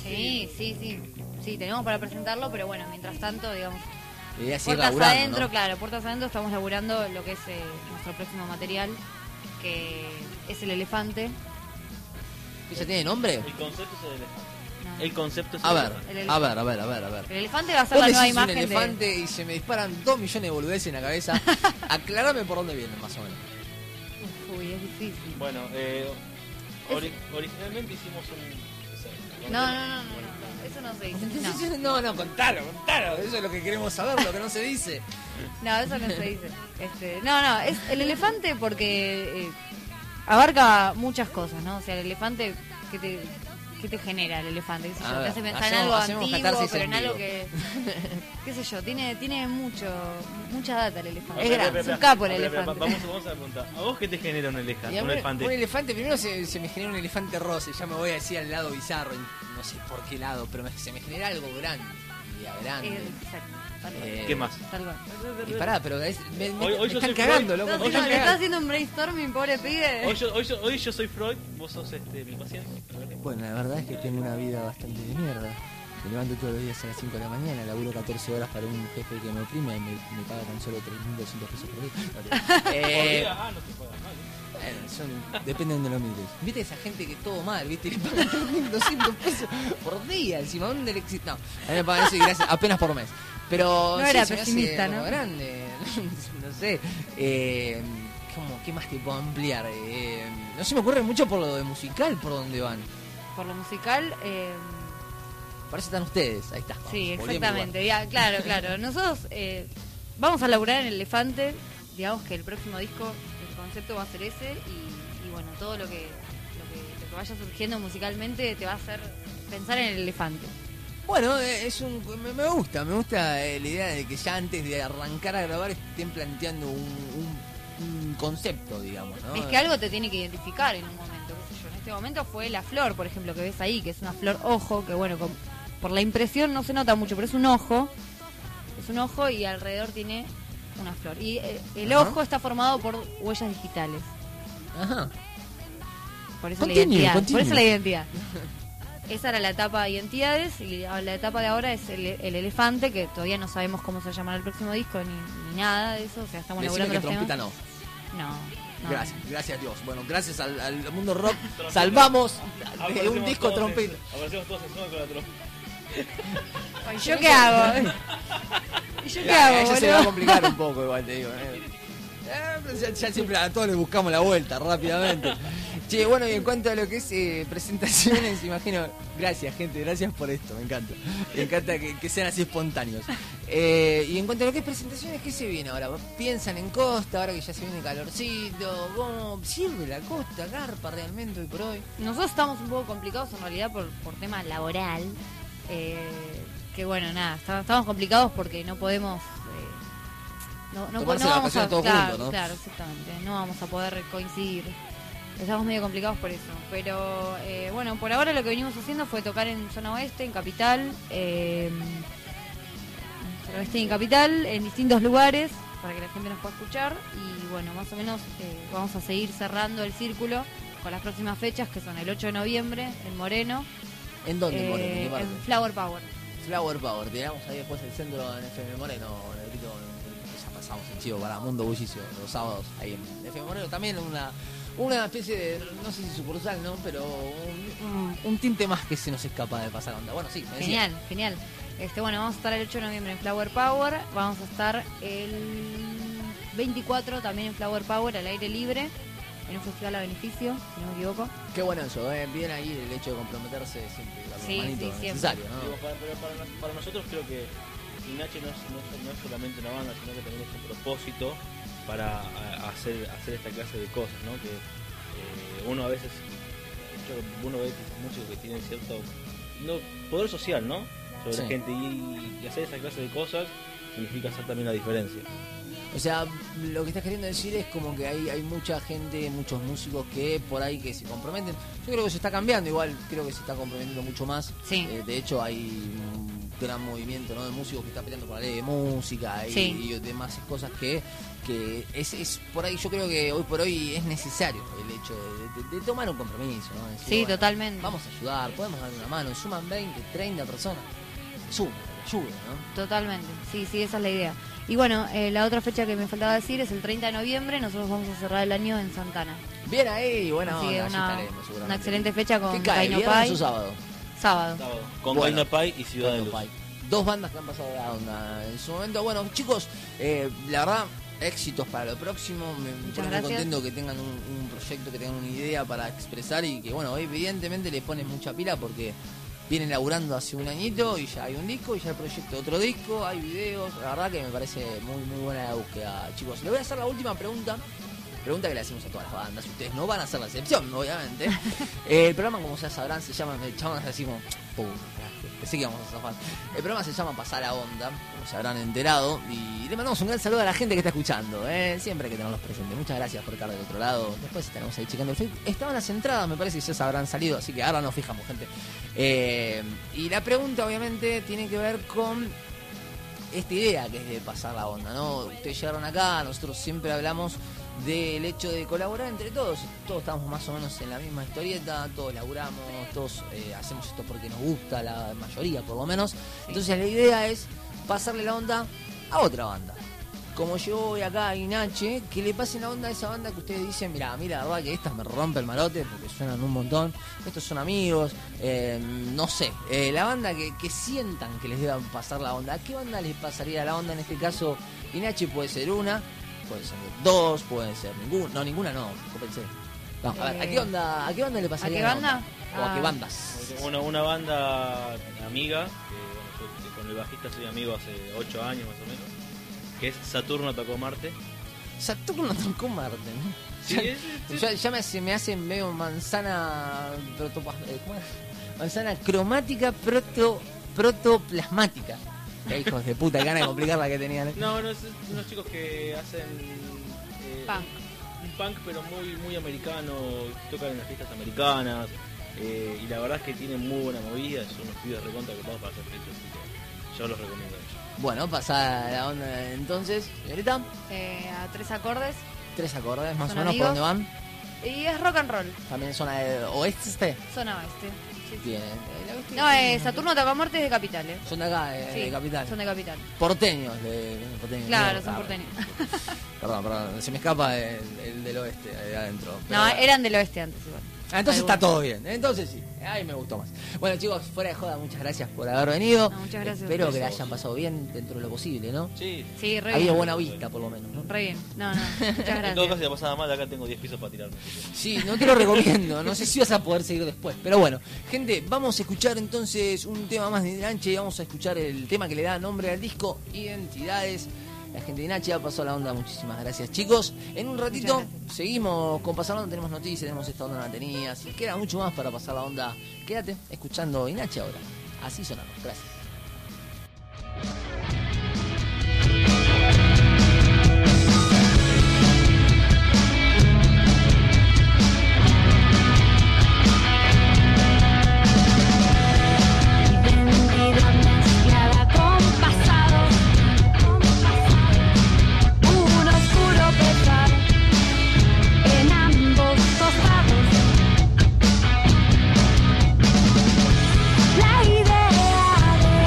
Sí, tenemos para presentarlo, pero bueno, mientras tanto, digamos, La idea es ir puertas laburando, adentro, ¿no? claro, puertas adentro estamos laburando lo que es nuestro próximo material, que es el elefante. ¿Ese tiene nombre? El concepto es el elefante. No. El concepto es A el ver, elefante. a ver. El elefante va a ser Vos la nueva decís un imagen elefante y se me disparan 2 millones de boludeces en la cabeza. Aclárame por dónde vienen, más o menos. de... Uy, es difícil. Bueno, originalmente hicimos un... No, eso no se dice. No, contalo. Eso es lo que queremos saber, lo que no se dice. No, eso no se dice. Es el elefante porque abarca muchas cosas, ¿no? O sea, el elefante, ¿qué te genera el elefante? ¿Qué sé yo? Te hace pensar en algo antiguo, pero en algo que... qué sé yo, tiene mucha data el elefante. Es grande, es un capo el elefante. Vamos a preguntar. ¿A vos qué te genera un Y a elefante? mí, un elefante, primero se me genera un elefante rosa, y ya me voy a decir al lado bizarro, y no sé por qué lado, pero se me genera algo grande. Exacto. ¿Qué más? Tal cual. Y pará, pero me Hoy yo están soy cagando, Freud. loco. No, me si están le está cagando. haciendo un brainstorming, pobre pibe. Hoy yo soy Freud, vos sos mi paciente. Bueno, la verdad es que tengo una vida bastante de mierda. Me levanto todos los días a las 5 de la mañana, laburo 14 horas para un jefe que me oprime y me paga tan solo 3.200 pesos por día. No te jodas mal. Bueno, depende de donde lo mires. ¿Viste esa gente que todo mal, viste? Le pagan 3.200 pesos por día encima. ¿Dónde le existe? No, a mí me pagan eso y gracias, apenas por mes. Pero No sí, era se me hace pesimista, como ¿no? grande. No sé. ¿Qué más te puedo ampliar? No se me ocurre mucho por lo de musical, por donde van. Por lo musical, Para eso están ustedes, ahí está. sí, Volví a mi exactamente. Ya, claro. Nosotros vamos a laburar en el elefante. Digamos que el próximo disco, el concepto va a ser ese. Y bueno, todo lo que vaya surgiendo musicalmente te va a hacer pensar en el elefante. Bueno, me gusta la idea de que ya antes de arrancar a grabar estén planteando un concepto, digamos, ¿no? Es que algo te tiene que identificar en un momento, qué sé yo. En este momento fue la flor, por ejemplo, que ves ahí, que es una flor ojo, que bueno, por la impresión no se nota mucho, pero es un ojo y alrededor tiene una flor. Y el ojo está formado por huellas digitales. Ajá. Por eso Continue. la identidad. Esa era la etapa de identidades y la etapa de ahora es el elefante, que todavía no sabemos cómo se llamará el próximo disco ni nada de eso. O sea, estamos Decime laburando que los trompeta temas. No. Gracias Dios. Bueno, gracias al mundo rock salvamos de un disco trompeta. Aparecemos todos en con la trompeta. ¿Y yo qué hago? ¿Y yo qué hago, Ella se va a boludo? complicar un poco igual, te digo. Ya siempre a todos les buscamos la vuelta rápidamente. Che, bueno, y en cuanto a lo que es presentaciones, imagino, gracias gente, gracias por esto, me encanta que sean así espontáneos. Y en cuanto a lo que es presentaciones, ¿qué se viene ahora? ¿Piensan en costa, ahora que ya se viene calorcito? ¿Cómo sirve la costa, garpa realmente hoy por hoy? Nosotros estamos un poco complicados en realidad por tema laboral. Que bueno, nada, estamos complicados porque no podemos... no Tomarse la vamos vacación a todos claro, juntos, ¿no? Claro, exactamente. No vamos a poder coincidir. Estamos medio complicados por eso. Pero bueno, por ahora lo que venimos haciendo fue tocar en zona oeste, en Capital. Zona oeste y en Capital, en distintos lugares, para que la gente nos pueda escuchar. Y bueno, más o menos vamos a seguir cerrando el círculo con las próximas fechas, que son el 8 de noviembre en Moreno. ¿En dónde, Moreno? ¿En qué parte? En Flower Power. Flower Power, tiramos ahí después el centro en FM Moreno, Negrito, ya pasamos el chivo para Mundo Bullicio los sábados ahí en FM Moreno, también una especie de, no sé si sucursal, ¿no? Pero un tinte más que se nos escapa de pasar onda. Bueno, sí, me decía. Genial. Bueno, vamos a estar el 8 de noviembre en Flower Power. Vamos a estar el 24 también en Flower Power, al aire libre, en un festival a beneficio, si no me equivoco. Qué bueno eso, bien ahí el hecho de comprometerse siempre, la Sí, manito, sí, siempre. necesario, ¿no? Digo, para nosotros creo que Inache no es solamente una banda, sino que también es un propósito para hacer esta clase de cosas, ¿no? Que uno a veces, uno ve músicos que tienen cierto poder social, ¿no? Sobre la gente, y hacer esa clase de cosas significa hacer también la diferencia. O sea, lo que estás queriendo decir es como que hay mucha gente, muchos músicos que por ahí que se comprometen. Yo creo que se está cambiando, igual creo que se está comprometiendo mucho más. Sí. De hecho hay un gran movimiento, ¿no?, de músicos que está peleando por la ley de música y demás cosas que es por ahí. Yo creo que hoy por hoy es necesario el hecho de tomar un compromiso, ¿no? Decir, Sí, bueno, totalmente. vamos a ayudar, podemos dar una mano, suman 20, 30 personas, suman, ayuden, ¿no? Totalmente, sí, esa es la idea. Y bueno, la otra fecha que me faltaba decir es el 30 de noviembre. Nosotros vamos a cerrar el año en Santana. Bien ahí, buena Así onda, que allí estaremos, seguramente. una excelente fecha con ¿Qué cae, Kaino viernes Pai. o sábado? Sábado. Con Bueno, Kaino Pai y Ciudad de Kaino Luz. Pai. Dos bandas que han pasado la onda en su momento. Bueno, chicos, la verdad, éxitos para lo próximo. Me pone muy gracias. contento que tengan un proyecto, que tengan una idea para expresar y que, bueno, evidentemente le ponen mucha pila porque vienen laburando hace un añito y ya hay un disco y ya el proyecto otro disco, hay videos. La verdad que me parece muy buena la búsqueda, chicos. Les voy a hacer la última pregunta que le hacemos a todas las bandas. Ustedes no van a hacer la excepción, obviamente. El programa, como ya sabrán, se llama, el chabón así como, pensé que íbamos a zafar. El programa se llama Pasar la Onda, como se habrán enterado, y le mandamos un gran saludo a la gente que está escuchando, siempre hay que tenerlos presentes. Muchas gracias por estar del otro lado. Después estaremos ahí checando el Facebook. Estaban las entradas, me parece que ya se habrán salido, así que ahora nos fijamos, gente. Y la pregunta, obviamente, tiene que ver con esta idea que es de pasar la onda, ¿no? Ustedes llegaron acá, nosotros siempre hablamos del hecho de colaborar entre todos estamos más o menos en la misma historieta, todos laburamos, todos hacemos esto porque nos gusta, la mayoría por lo menos. Entonces la idea es pasarle la onda a otra banda. Como yo voy acá a Inache, que le pasen la onda a esa banda que ustedes dicen, mira, a mí la verdad que estas me rompe el marote porque suenan un montón, estos son amigos, no sé, la banda que sientan que les deban pasar la onda. ¿A qué banda les pasaría la onda? En este caso, Inache puede ser una, puede ser dos, puede ser ninguna. No, ninguna no, pensé. No, a ver, ¿a qué banda le pasaría ¿A qué la banda? onda? ¿O a qué bandas? Una banda amiga, que con el bajista soy amigo hace 8 años más o menos, que es Saturno Tocó Marte. Saturno Tocó Marte, ¿no? Sí, Ya me hace medio manzana ¿cómo es? Manzana cromática protoplasmática. Qué hijos de puta, gana de complicar la que tenían. No, es unos chicos que hacen Punk. un punk pero muy americano, tocan en las fiestas americanas, y la verdad es que tienen muy buena movida, son unos pibes recontra que para hacer fiestas, así que yo los recomiendo. Bueno, pasada la onda entonces, señorita. A 3 acordes. 3 acordes, más o Son menos, amigos. ¿por dónde van? Y es rock and roll. También zona de oeste. Zona oeste. Sí, sí. Bien. No, Saturno Tocó Marte es de Capital, Son de acá, Sí, de Capital. Son de Capital. Porteños. Claro, No, son porteños. Perdón, se me escapa el del oeste, de adentro. Pero No, bueno. eran del oeste antes igual. Entonces está Algunos. todo bien, entonces sí, ahí me gustó más. Bueno, chicos, fuera de joda, muchas gracias por haber venido. No, muchas gracias. Espero que la Besos. hayan pasado bien dentro de lo posible, ¿no? Sí, Sí, re Había bien. buena vista, por lo menos, ¿no? Re bien. No, muchas en todo caso gracias. si la pasaba mal, acá tengo 10 pisos para tirarme. Sí, no te lo recomiendo, no sé si vas a poder seguir después. Pero bueno, gente, vamos a escuchar entonces un tema más de Inache. Vamos a escuchar el tema que le da nombre al disco, Identidades. La gente de Inache ha pasado la onda, muchísimas gracias, chicos. En un ratito Muchas gracias. seguimos con Pasar la Onda, tenemos noticias, tenemos esta onda no la tenía. Si queda mucho más para pasar la onda, quédate escuchando Inache ahora. Así sonamos, gracias. Identidad mezclada con pasado, un oscuro pesar en ambos costados. La idea de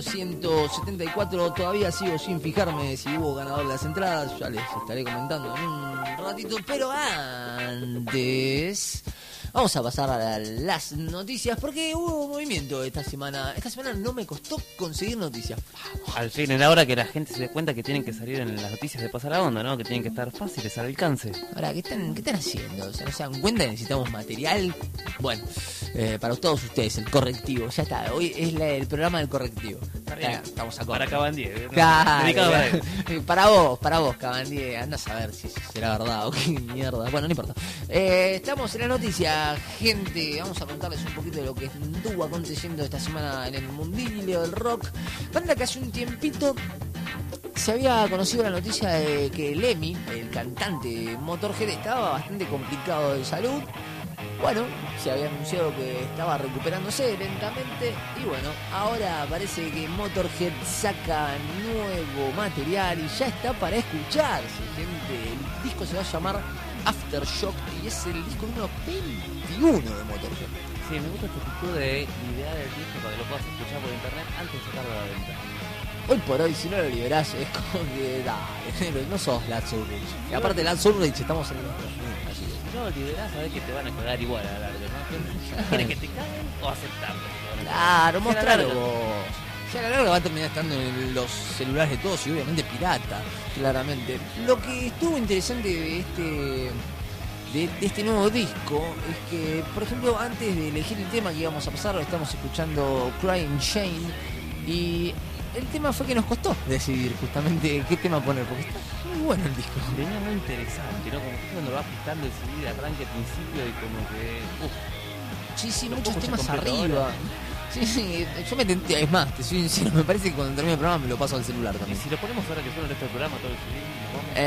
174. Todavía sigo sin fijarme si hubo ganador de las entradas. Ya les estaré comentando en un ratito. Pero antes, vamos a pasar a las noticias porque hubo movimiento esta semana. Esta semana no me costó conseguir noticias. Al fin, era hora que la gente se dé cuenta que tienen que salir en las noticias de Pasar la Onda, ¿no? Que tienen que estar fáciles al alcance. Ahora, ¿qué están haciendo? O sea, ¿no se dan cuenta que necesitamos material? Bueno, para todos ustedes, el correctivo. Ya está, hoy es el programa del correctivo. Estamos a Para Cabandier. Claro, para vos, Cabandier. Anda a saber si será verdad o qué mierda. Bueno, no importa. Estamos en la noticia, gente. Vamos a contarles un poquito de lo que estuvo aconteciendo esta semana en el mundillo del rock. Banda que hace un tiempito se había conocido la noticia de que Lemmy, el cantante Motorhead, estaba bastante complicado de salud. Bueno, se había anunciado que estaba recuperándose lentamente y bueno, ahora parece que Motorhead saca nuevo material y ya está para escucharse, gente. El disco se va a llamar Aftershock y es el disco número 21 de Motorhead. Sí, me gusta este tipo de idea del disco para que lo puedas escuchar por internet antes de sacarlo a la venta. Hoy por hoy, si no lo liberás, es como que dale, no sos Lance Ulrich. Y aparte, Lance Ulrich estamos en el otro. Si no lo liberás, sabés que te van a cagar igual a la larga, ¿no? ¿Quieres que te caguen o aceptarlo? Claro, mostralo vos. Ya a la larga va a terminar estando en los celulares de todos y obviamente pirata, claramente. Lo que estuvo interesante de este nuevo disco es que, por ejemplo, antes de elegir el tema que íbamos a pasar, estamos escuchando Crying Shane y el tema fue que nos costó decidir justamente qué tema poner, porque está muy bueno el disco. Venía muy interesante, ¿no? Como que cuando lo vas picando el CD de arranque al principio y como que... Sí, muchos temas arriba. Sí, yo me tenté, es más, te soy sincero, me parece que cuando termine el programa me lo paso al celular también. Y si lo ponemos ahora que suena el resto del programa, todo el CD...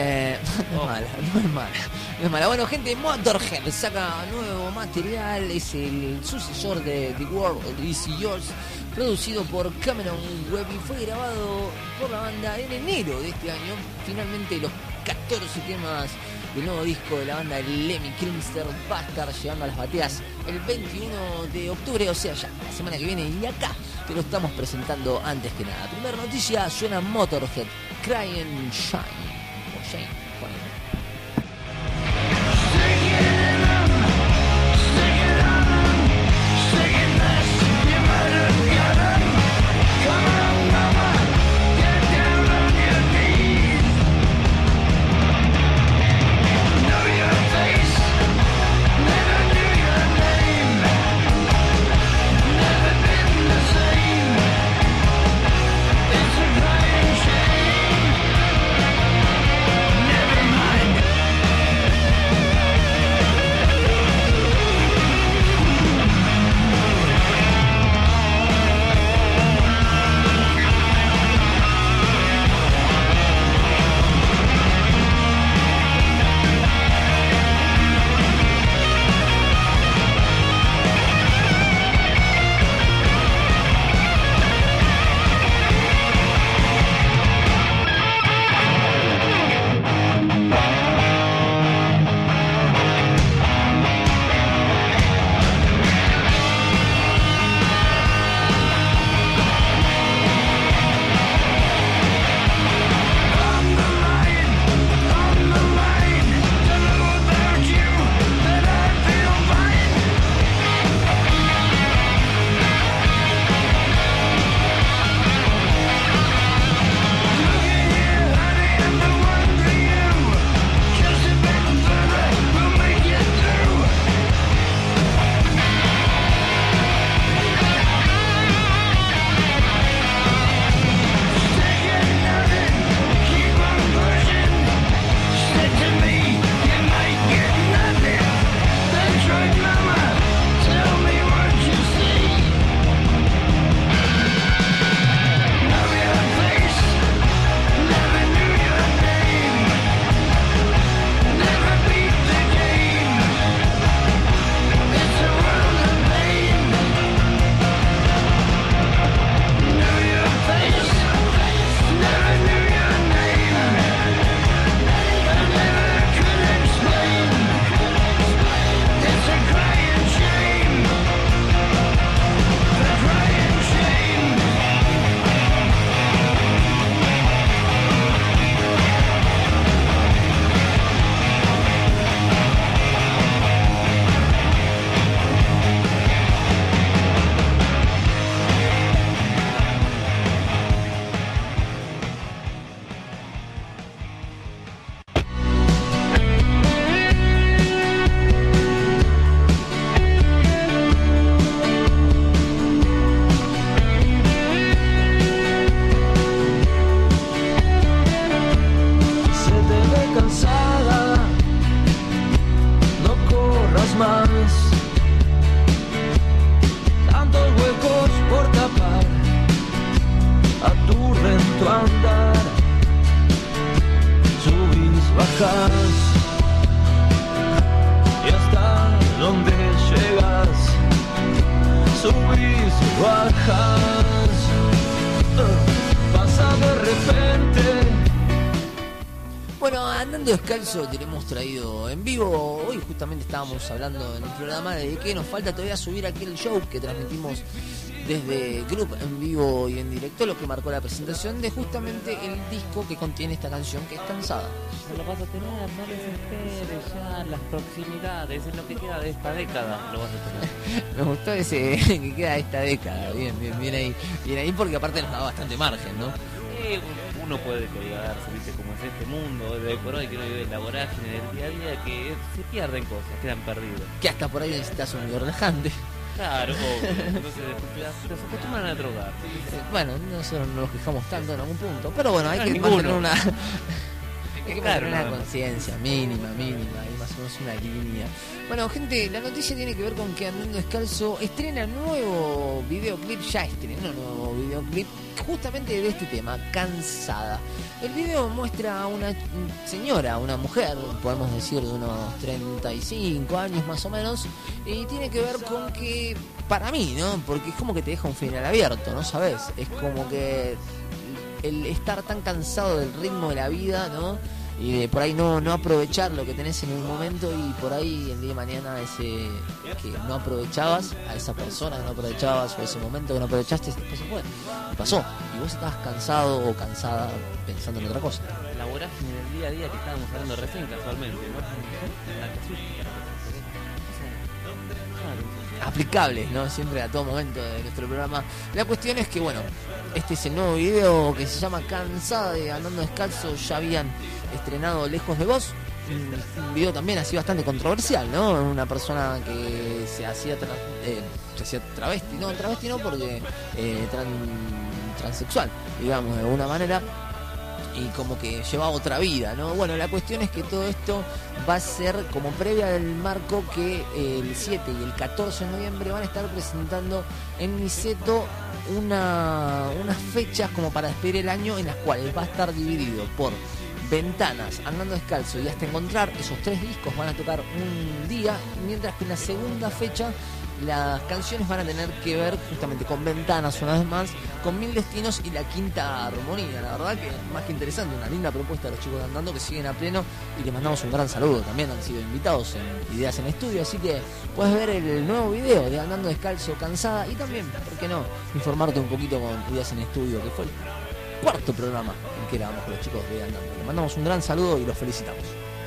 No es mala. Bueno, gente, Motorhead saca nuevo material, es el sucesor de The World Is Yours, producido por Cameron Webb y fue grabado por la banda en enero de este año. Finalmente los 14 temas del nuevo disco de la banda Lemmy Kilmister va a estar llegando a las bateas el 21 de octubre, o sea, ya la semana que viene, y acá te lo estamos presentando antes que nada. Primera noticia, suena Motorhead, Crying Shine. Shane, Never y hasta dónde llegas, subís, bajas, pasa de repente. Bueno, Andando Descalzo te lo hemos traído en vivo. Hoy justamente estábamos hablando en el programa de que nos falta todavía subir aquel show que transmitimos desde Club en vivo y en directo, lo que marcó la presentación de justamente el disco que contiene esta canción, que es Cansada. Ya lo vas a tener, no desesperes, ya las proximidades, en lo que queda de esta década lo vas a tener. Me gustó ese que queda de esta década, bien ahí porque aparte nos da bastante margen, ¿no? Uno puede colgarse, viste, como es este mundo de por hoy que uno vive en la vorágine del día a día, que se pierden cosas, quedan perdidos. Que hasta por ahí necesitas un relajante. Claro, entonces los acostumbran a drogar. Bueno, nosotros no nos quejamos tanto en algún punto, pero bueno, hay que ninguno. mantener una... Hay que Claro, mantener una nada más. conciencia mínima, y más o menos una línea. Bueno, gente, la noticia tiene que ver con que Andando Descalzo estrena nuevo videoclip, ya estrenó un nuevo videoclip justamente de este tema, Cansada. El video muestra a una señora, una mujer, podemos decir de unos 35 años más o menos, y tiene que ver con que, para mí, ¿no? Porque es como que te deja un final abierto, ¿no sabes? Es como que el estar tan cansado del ritmo de la vida, ¿no? Y de por ahí no aprovechar lo que tenés en el momento, y por ahí el día de mañana ese que no aprovechabas, a esa persona que no aprovechabas, o ese momento que no aprovechaste, después se fue, y pasó, y vos estabas cansado o cansada pensando en otra cosa. La vorágine del día a día que estábamos hablando recién casualmente, ¿no? La casuística. Aplicables, ¿no? Siempre a todo momento de nuestro programa. La cuestión es que, bueno, este es el nuevo video que se llama Cansada de Andando Descalzo. Ya habían estrenado Lejos de Vos, un video también así bastante controversial, ¿no? Una persona que se hacía travesti no porque transexual, digamos, de alguna manera, y como que lleva otra vida, ¿no? Bueno, la cuestión es que todo esto va a ser como previa del marco que el 7 y el 14 de noviembre van a estar presentando en Niceto unas fechas como para despedir el año, en las cuales va a estar dividido por Ventanas, Andando Descalzo y Hasta Encontrar. Esos 3 discos van a tocar un día, mientras que en la segunda fecha las canciones van a tener que ver justamente con Ventanas una vez más, con Mil Destinos y La Quinta Armonía. La verdad que más que interesante, una linda propuesta de los chicos de Andando, que siguen a pleno, y les mandamos un gran saludo. También han sido invitados en Ideas en Estudio, así que puedes ver el nuevo video de Andando Descalzo, Cansada, y también, ¿por qué no?, informarte un poquito con Ideas en Estudio, que fue el 4º programa en que grabamos con los chicos de Andando. Les mandamos un gran saludo y los felicitamos.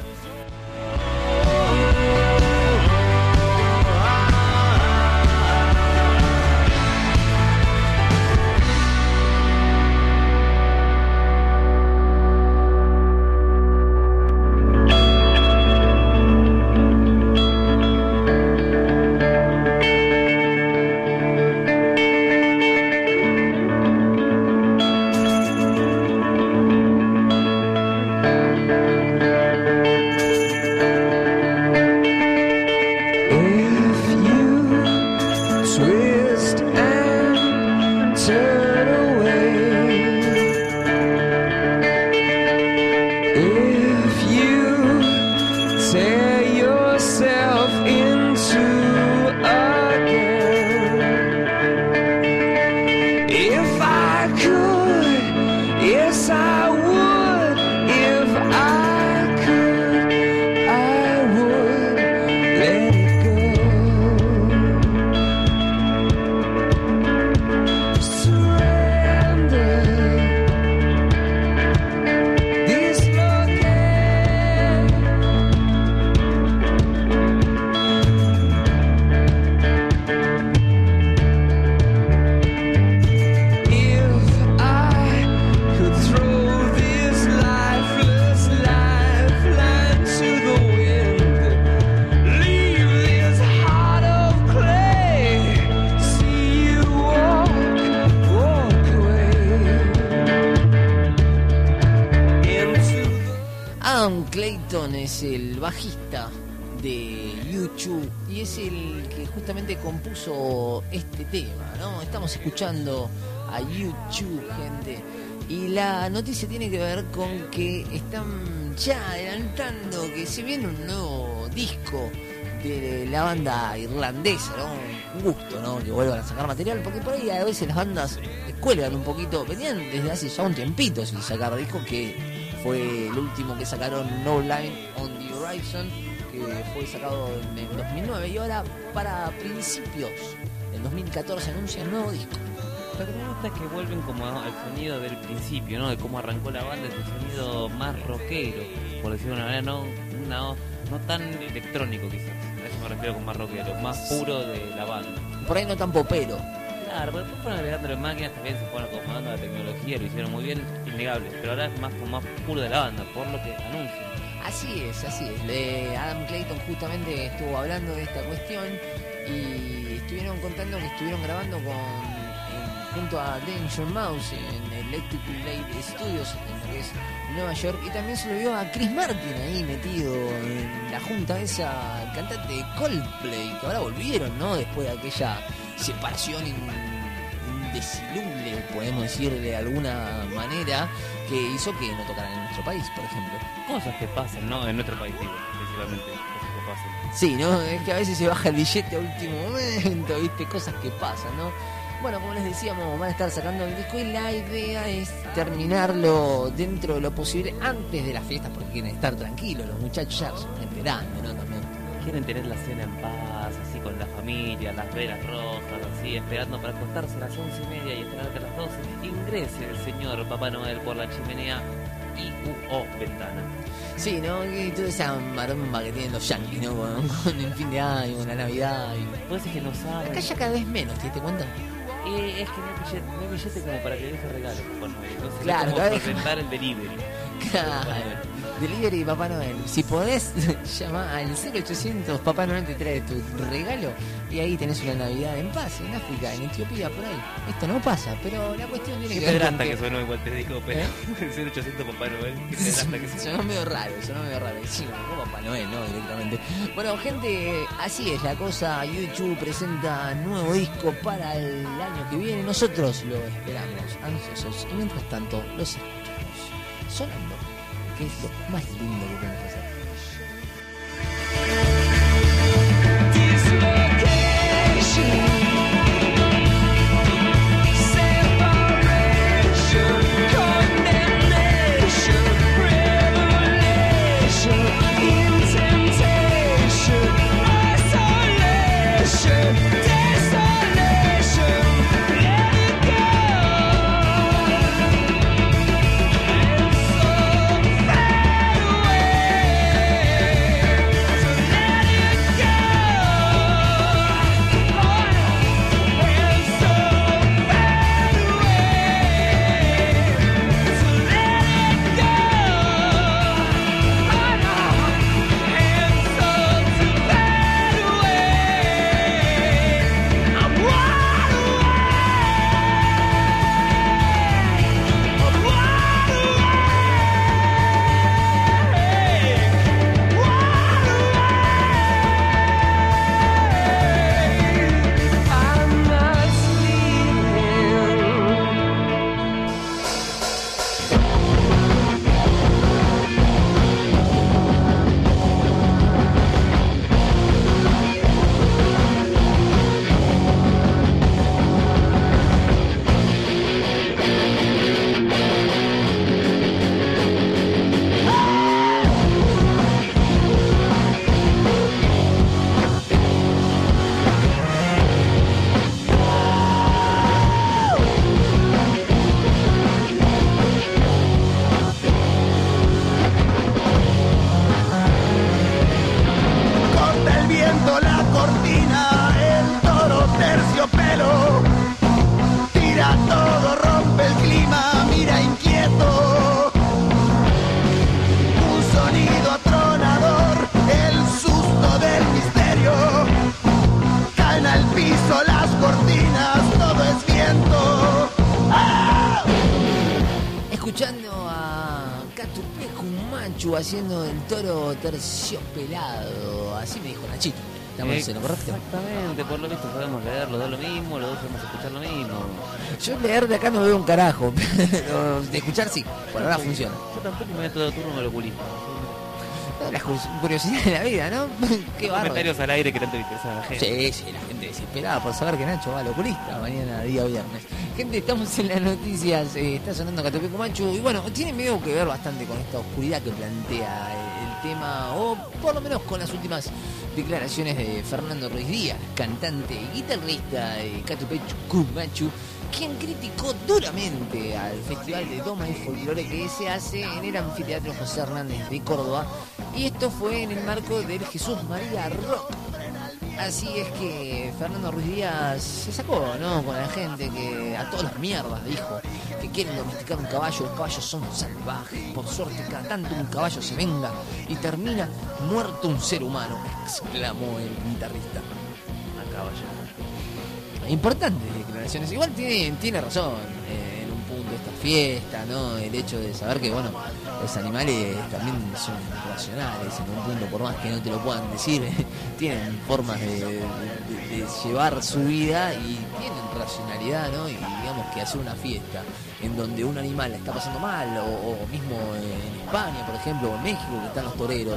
Clayton es el bajista de U2 y es el que justamente compuso este tema, ¿no? Estamos escuchando a U2, gente, Y la noticia tiene que ver con que están ya adelantando que se viene un nuevo disco de la banda irlandesa, ¿no? Un gusto, ¿no? Que vuelvan a sacar material, porque por ahí a veces las bandas cuelgan un poquito, venían desde hace ya un tiempito sin sacar disco, que fue el último que sacaron, No Line on the Horizon, que fue sacado en el 2009, y ahora para principios del 2014 anuncia el nuevo disco. Lo que me gusta es que vuelven como al sonido del principio, ¿no? De cómo arrancó la banda, ese sonido más rockero, por decirlo de una manera, no tan electrónico quizás. A eso me refiero con más rockero, más puro de la banda. Por ahí no tan popero. Claro, porque después fueron agregándole máquinas, también se fueron acomodando a la tecnología, lo hicieron muy bien, innegable. Pero ahora es más puro de la banda, por lo que anuncian. Así es. Adam Clayton justamente estuvo hablando de esta cuestión y estuvieron contando que estuvieron grabando junto a Danger Mouse en Electric Light Studios, en lo que es Nueva York, y también se lo vio a Chris Martin ahí metido en la junta esa, cantante de Coldplay, que ahora volvieron, ¿no? Después de aquella separación indeciluble, podemos decir de alguna manera, que hizo que no tocaran en nuestro país, por ejemplo. Cosas que pasan, ¿no? En nuestro país, digo, principalmente, cosas que pasan. Sí, ¿no? Es que a veces se baja el billete a último momento, ¿viste? Cosas que pasan, ¿no? Bueno, como les decíamos, van a estar sacando el disco y la idea es terminarlo dentro de lo posible antes de las fiestas, porque quieren estar tranquilos, los muchachos ya son esperando, ¿no? También. Quieren tener la cena en paz, así con la familia, las velas rojas, así, esperando para acostarse a las 11:30 y esperar que a las 12 ingrese el señor Papá Noel por la chimenea y ventana. Sí, ¿no? Y toda esa maromba que tienen los yanquis, ¿no? Con el fin de año, con la Navidad. Puede ser que no saben. Acá ya cada vez menos, ¿te diste cuenta? Es que no hay billete como para que deje regalo, Papá Noel. Entonces, claro, es como presentar el delivery. Claro. Delivery de Papá Noel. Si podés, llama al 0800 Papá Noel te trae tu regalo y ahí tenés una Navidad en paz, en África, en Etiopía, por ahí. Esto no pasa, pero la cuestión tiene que ver. Qué pedrasta que sonó, igual te digo, pero el 0800 Papá Noel. Qué pedrasta que sonó medio raro. Sí, como Papá Noel, ¿no? Directamente. Bueno, gente, así es la cosa. YouTube presenta nuevo disco para el año que viene. Nosotros lo esperamos, ansiosos. Y mientras tanto, los escuchamos sonando, que es lo más lindo que podemos hacer. Haciendo el toro terciopelado, así me dijo Nachito. ¿Estamos en lo correcto? Exactamente, por lo visto podemos leer los dos lo mismo, los dos podemos escuchar lo mismo. Yo leer de acá no veo un carajo, pero de escuchar sí, por ahora funciona. Yo tampoco me meto de turno en el oculista. La curiosidad de la vida, ¿no? Qué bárbaro. Comentarios al aire que tanto le interesan a la gente. Sí, la gente desesperada por saber que Nacho va al oculista mañana, día viernes. Gente, estamos en las noticias, está sonando Catupecu Machu, y bueno, tiene medio que ver bastante con esta oscuridad que plantea el tema, o por lo menos con las últimas declaraciones de Fernando Ruiz Díaz, cantante y guitarrista de Catupecu Machu, quien criticó duramente al Festival de Doma y Folclore que se hace en el Anfiteatro José Hernández de Córdoba, y esto fue en el marco del Jesús María Rock. Así es que Fernando Ruiz Díaz se sacó, ¿no? Con la gente que a todas las mierdas dijo que quieren domesticar un caballo, los caballos son salvajes, por suerte cada tanto un caballo se venga y termina muerto un ser humano, exclamó el guitarrista. A caballo. Importantes declaraciones, igual tiene razón en un punto esta fiesta, ¿no? El hecho de saber que, bueno, los animales también son racionales en un punto, por más que no te lo puedan decir, tienen formas de llevar su vida y tienen racionalidad, ¿no? Y digamos que hacer una fiesta en donde un animal la está pasando mal, o mismo en España, por ejemplo, o en México, que están los toreros,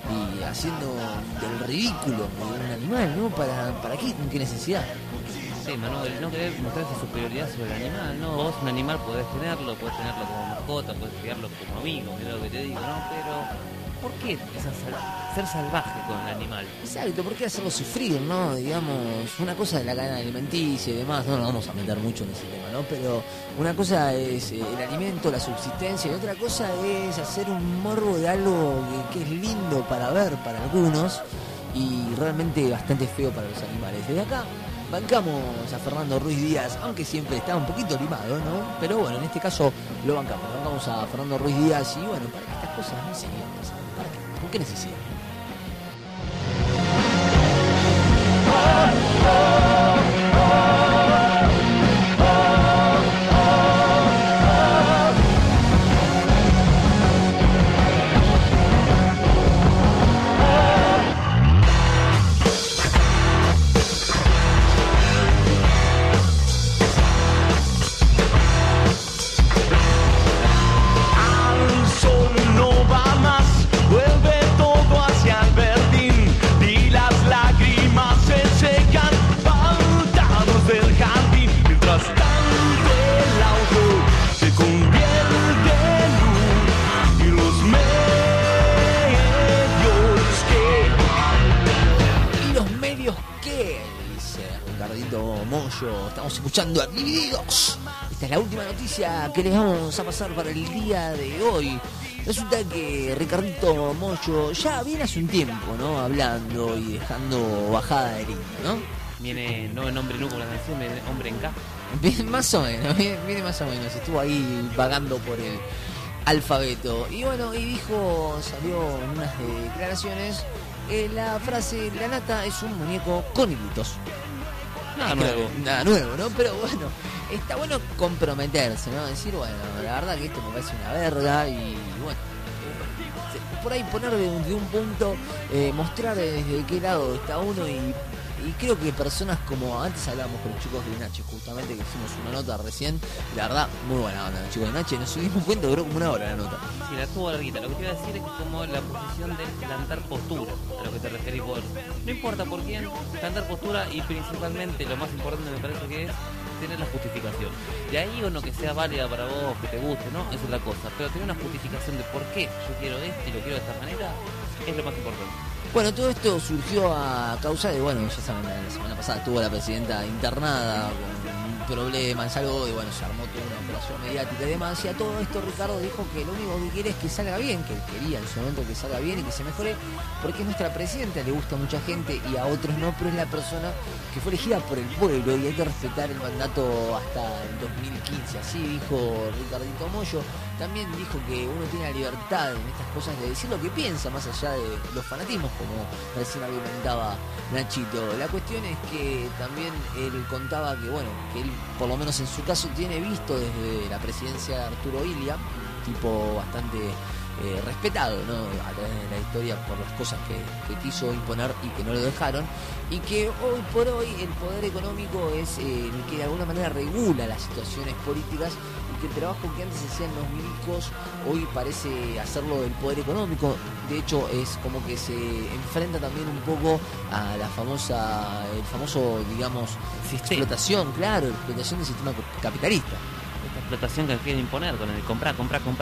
y haciendo del ridículo de un animal, ¿no? ¿Para qué? ¿Con qué necesidad? Sí, Manuel, no querer mostrar esa superioridad sobre el animal, ¿no? Vos un animal podés tenerlo como mascota, podés criarlo como amigo, es lo que te digo, ¿no? Pero, ¿por qué ser salvaje con el animal? Exacto, ¿por qué hacerlo sufrir, no? Digamos, una cosa de la cadena alimenticia y demás, no nos vamos a meter mucho en ese tema, ¿no? Pero una cosa es el alimento, la subsistencia, y otra cosa es hacer un morbo de algo que es lindo para ver para algunos y realmente bastante feo para los animales. Desde acá bancamos a Fernando Ruiz Díaz, aunque siempre está un poquito limado, ¿no? Pero bueno, en este caso lo bancamos a Fernando Ruiz Díaz, y bueno, para que estas cosas no se sigan pasando. ¿Para qué? ¿Con qué necesidad? Estamos escuchando a Divididos. Esta es la última noticia que les vamos a pasar para el día de hoy. Resulta que Ricardito Mollo ya viene hace un tiempo, ¿no? Hablando y dejando bajada de línea, ¿no? Viene no en hombre nu con la canción, viene hombre en K. Más o menos, viene más o menos. Estuvo ahí vagando por el alfabeto. Y bueno, y dijo, salió en unas declaraciones, la frase: la nata es un muñeco con hilitos. Nada nuevo, ¿no? Pero bueno, está bueno comprometerse, ¿no? Decir, bueno, la verdad que esto me parece una verga, y bueno, por ahí poner de un punto, mostrar desde qué lado está uno, y creo que personas como antes hablábamos con los chicos de Nache, justamente, que hicimos una nota recién, la verdad, muy buena onda, los chicos de Nache, nos dimos cuenta, duró como una hora la nota. Sí, la tuvo larguita. Lo que te iba a decir es que como la posición de plantar postura, a lo que te referís vos. No importa por quién, plantar postura, y principalmente lo más importante me parece que es tener la justificación. De ahí o no que sea válida para vos, que te guste, ¿no? Esa es la cosa. Pero tener una justificación de por qué yo quiero esto y lo quiero de esta manera es lo más importante. Bueno, todo esto surgió a causa de, bueno, ya saben, la semana pasada estuvo la presidenta internada con problemas, algo, y bueno, se armó toda una operación mediática y demás, y a todo esto Ricardo dijo que lo único que quiere es que salga bien, que él quería en su momento que salga bien y que se mejore, porque es nuestra presidenta, le gusta a mucha gente y a otros no, pero es la persona que fue elegida por el pueblo y hay que respetar el mandato hasta el 2015, así dijo Ricardito Mollo. También dijo que uno tiene la libertad en estas cosas de decir lo que piensa, más allá de los fanatismos, como recién argumentaba Nachito. La cuestión es que también él contaba que, bueno, que él, por lo menos en su caso, tiene visto desde la presidencia de Arturo Illia, un tipo bastante respetado, ¿no?, a través de la historia por las cosas que quiso imponer y que no lo dejaron, y que hoy por hoy el poder económico es el que de alguna manera regula las situaciones políticas, y que el trabajo que antes hacían los milicos hoy parece hacerlo el poder económico. De hecho, es como que se enfrenta también un poco a el famoso, digamos, explotación, claro, explotación del sistema capitalista. Explotación que quieren imponer con el comprar.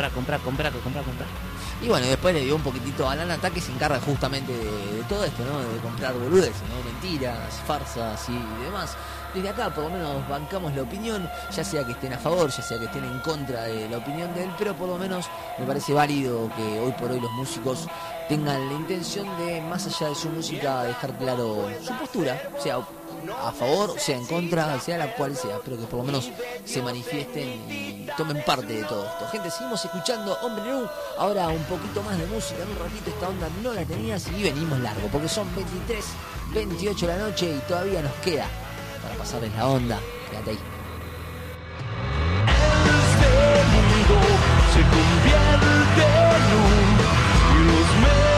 Y bueno, después le dio un poquitito a Lanata, que se encarga justamente de todo esto, ¿no?, de comprar boludeces, ¿no?, mentiras, farsas y demás. Desde acá por lo menos bancamos la opinión, ya sea que estén a favor, ya sea que estén en contra de la opinión de él, pero por lo menos me parece válido que hoy por hoy los músicos tengan la intención de, más allá de su música, dejar claro su postura, sea a favor, sea en contra, sea la cual sea, pero que por lo menos se manifiesten y tomen parte de todo esto. Gente, seguimos escuchando Hombre Nu, ahora un poquito más de música, en un ratito esta onda no la tenías y venimos largo, porque son 23:28 de la noche y todavía nos queda para pasarles la onda. Quédate ahí. Este mundo se convierte en los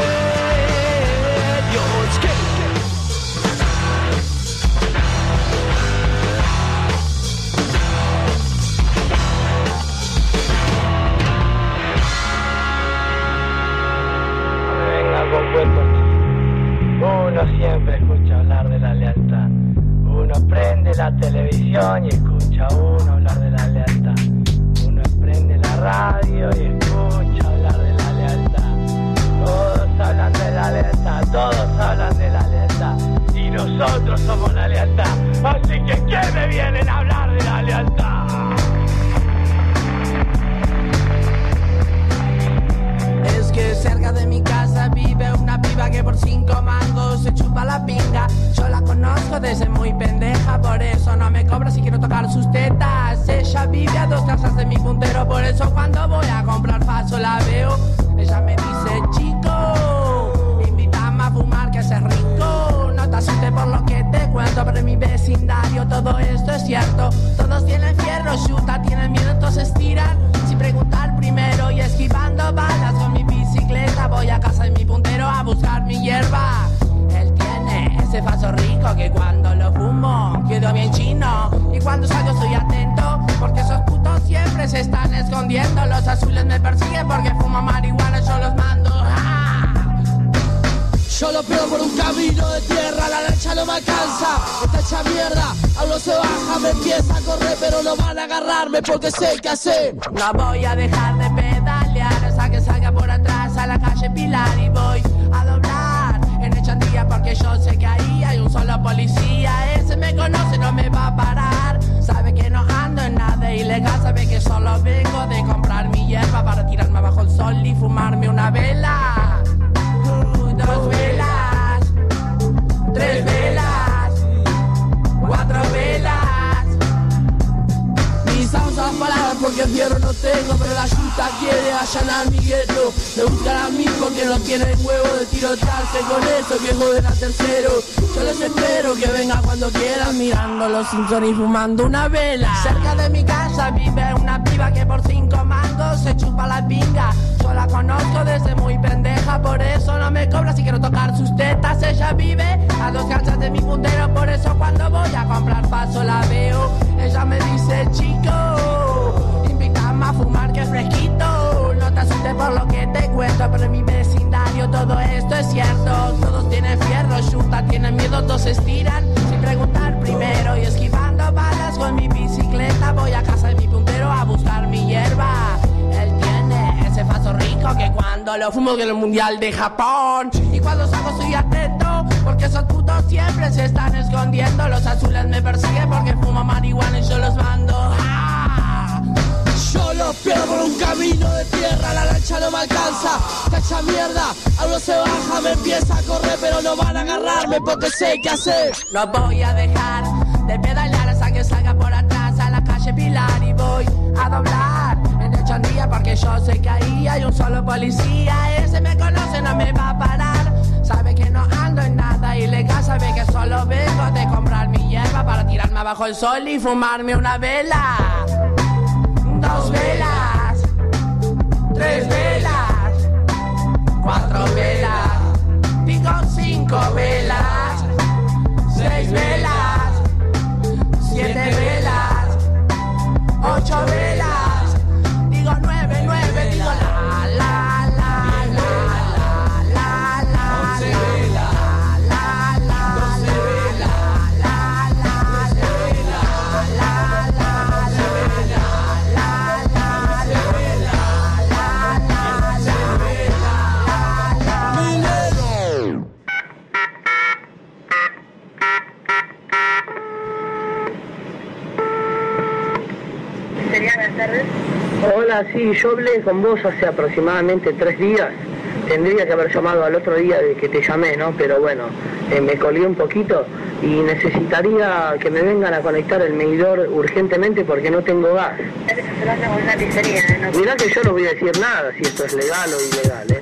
medios que uno siempre escucha hablar de la lealtad. Uno prende la televisión y escucha uno hablar de la lealtad. Uno prende la radio y escucha hablar de la lealtad. Todos hablan de la lealtad, todos hablan de la lealtad. Y nosotros somos la lealtad. Así que ¿qué me vienen a hablar de la lealtad? Es que cerca de mi casa vive una piba que por 5 mangos se chupa la pinga. Yo la conozco desde muy pendeja, por eso no me cobra si quiero tocar sus tetas. Ella vive a 2 casas de mi puntero, por eso cuando voy a comprar paso la veo. Ella me dice, chico, invítame a fumar que haces rico. No te asustes por lo que te cuento, pero en mi vecindario todo esto es cierto. Todos tienen fierro, chuta, tienen miedo, entonces tiran sin preguntar primero y esquivando balas. Con mi bicicleta voy a casa de mi puntero a buscar mi hierba. Él tiene ese faso rico que cuando lo fumo quedo bien chino. Y cuando salgo estoy atento porque esos putos siempre se están escondiendo. Los azules me persiguen porque fumo marihuana, yo los mando. Yo lo pierdo por un camino de tierra, la lancha no me alcanza, está hecha mierda, aún no se baja, me empieza a correr, pero no van a agarrarme porque sé qué hacer. No voy a dejar de pedalear hasta que salga por atrás a la calle Pilar y voy a doblar en Echandía porque yo sé que ahí hay un solo policía. Ese me conoce, no me va a parar, sabe que no ando en nada ilegal, sabe que solo vengo de comprar mi hierba para tirarme bajo el sol y fumarme una vela. 2 velas, 3 velas, 4 velas. Mis vamos a parar porque fierro no tengo, pero la yuta quiere allanar mi gueto. Me buscan a mí porque no tienen huevo de tirotearse con eso, viejo de la tercero. Yo les espero que vengan cuando quieran, mirando los Simpsons y fumando una vela. Cerca de mi casa vive una piba que por 5 mangos se chupa la pinga. Yo la conozco desde muy pendeja, por eso no me cobra si quiero tocar sus tetas. Ella vive a 2 casas de mi puntero, por eso cuando voy a comprar paso la veo. Ella me dice, chico, invítame a fumar que fresquito. No te asustes por lo que te cuento, pero en mi vecindario todo esto es cierto. Todos tienen fierro, chuta, tienen miedo, todos se estiran sin preguntar primero y esquivando balas. Con mi bicicleta voy a casa de mi puntero a buscar mi hierba. Él tiene ese faso rico que cuando lo fumo en el mundial de Japón. Y cuando salgo estoy atento porque esos putos siempre se están escondiendo. Los azules me persiguen porque fumo marihuana y yo los mando. Yo los pierdo por un camino de tierra, la lancha no me alcanza, está hecha mierda, aún no se baja, me empieza a correr, pero no van a agarrarme porque sé qué hacer. No voy a dejar de pedalear hasta que salga por atrás a la calle Pilar y voy a doblar en Echandía porque yo sé que ahí hay un solo policía. Ese me conoce, no me va a parar, sabe que no ando en nada ilegal, sabe que solo vengo de comprar mi hierba para tirarme abajo el sol y fumarme una vela. 2 velas, 3 velas, 4 velas, digo 5 velas, 6 velas, 7 velas, 8 velas, digo 9, 9, digo la, la, la, la, la, la, la, 11 velas, la, la, 12 velas, la, la, 13 velas, la, la, 14 velas, la, la, 15 velas, la, la, 16 velas, la, Minero. Buenas tardes. Hola, sí, yo hablé con vos hace aproximadamente 3 días. Tendría que haber llamado al otro día de que te llamé, ¿no? Pero bueno, me colgué un poquito y necesitaría que me vengan a conectar el medidor urgentemente porque no tengo gas. Mirá que yo no voy a decir nada si esto es legal o ilegal, ¿eh?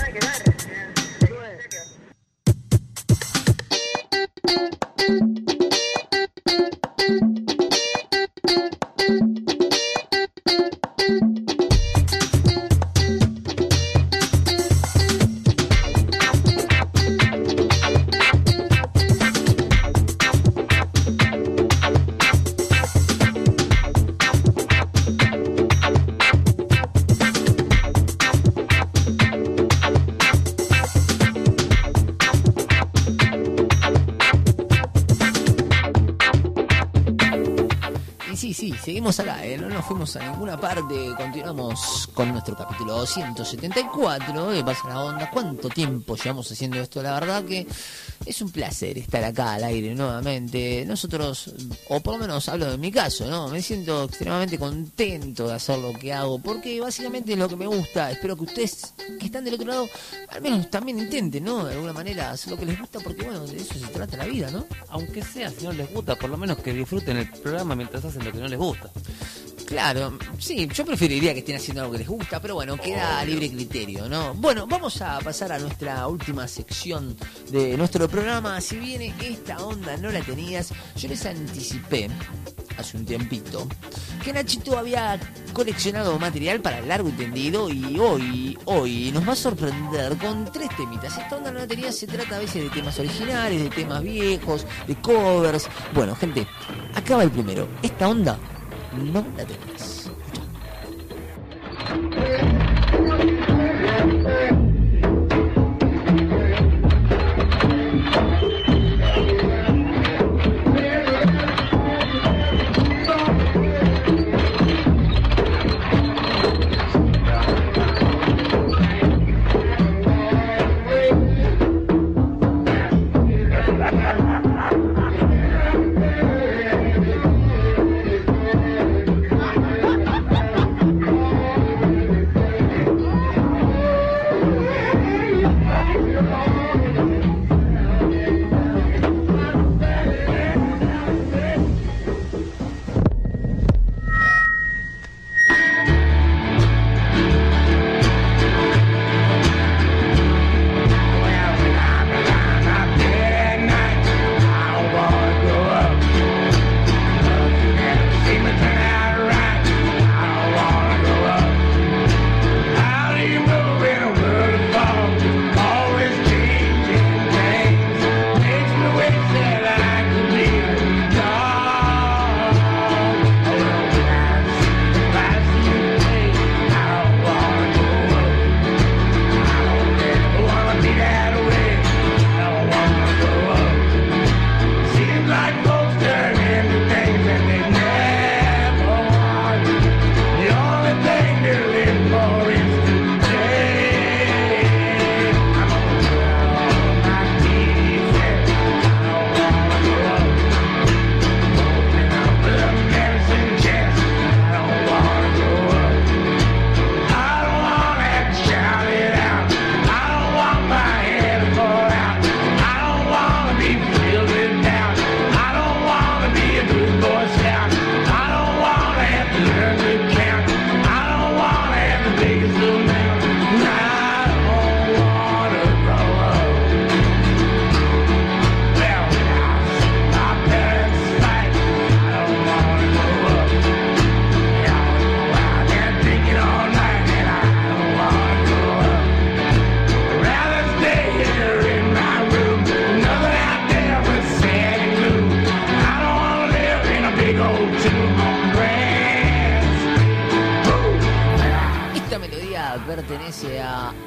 Seguimos acá, no nos fuimos a ninguna parte, continuamos con nuestro capítulo 274 de Pasa la Onda. ¿Cuánto tiempo llevamos haciendo esto? La verdad que es un placer estar acá al aire nuevamente. Nosotros, o por lo menos hablo de mi caso, ¿no? Me siento extremadamente contento de hacer lo que hago, porque básicamente es lo que me gusta. Espero que ustedes que están del otro lado, al menos también intenten, ¿no? De alguna manera hacer lo que les gusta, porque bueno, de eso se trata la vida, ¿no? Aunque sea, si no les gusta, por lo menos que disfruten el programa mientras hacen lo que no les gusta. Claro, sí, yo preferiría que estén haciendo algo que les gusta, pero bueno, queda a libre criterio, ¿no? Bueno, vamos a pasar a nuestra última sección de nuestro programa. Si bien esta onda no la tenías, yo les anticipé hace un tiempito que Nachito había coleccionado material para largo y tendido, y hoy nos va a sorprender con 3 temitas. Esta onda no la tenía, se trata a veces de temas originales, de temas viejos, de covers. Bueno, gente, acaba el primero. Esta onda no la tenés.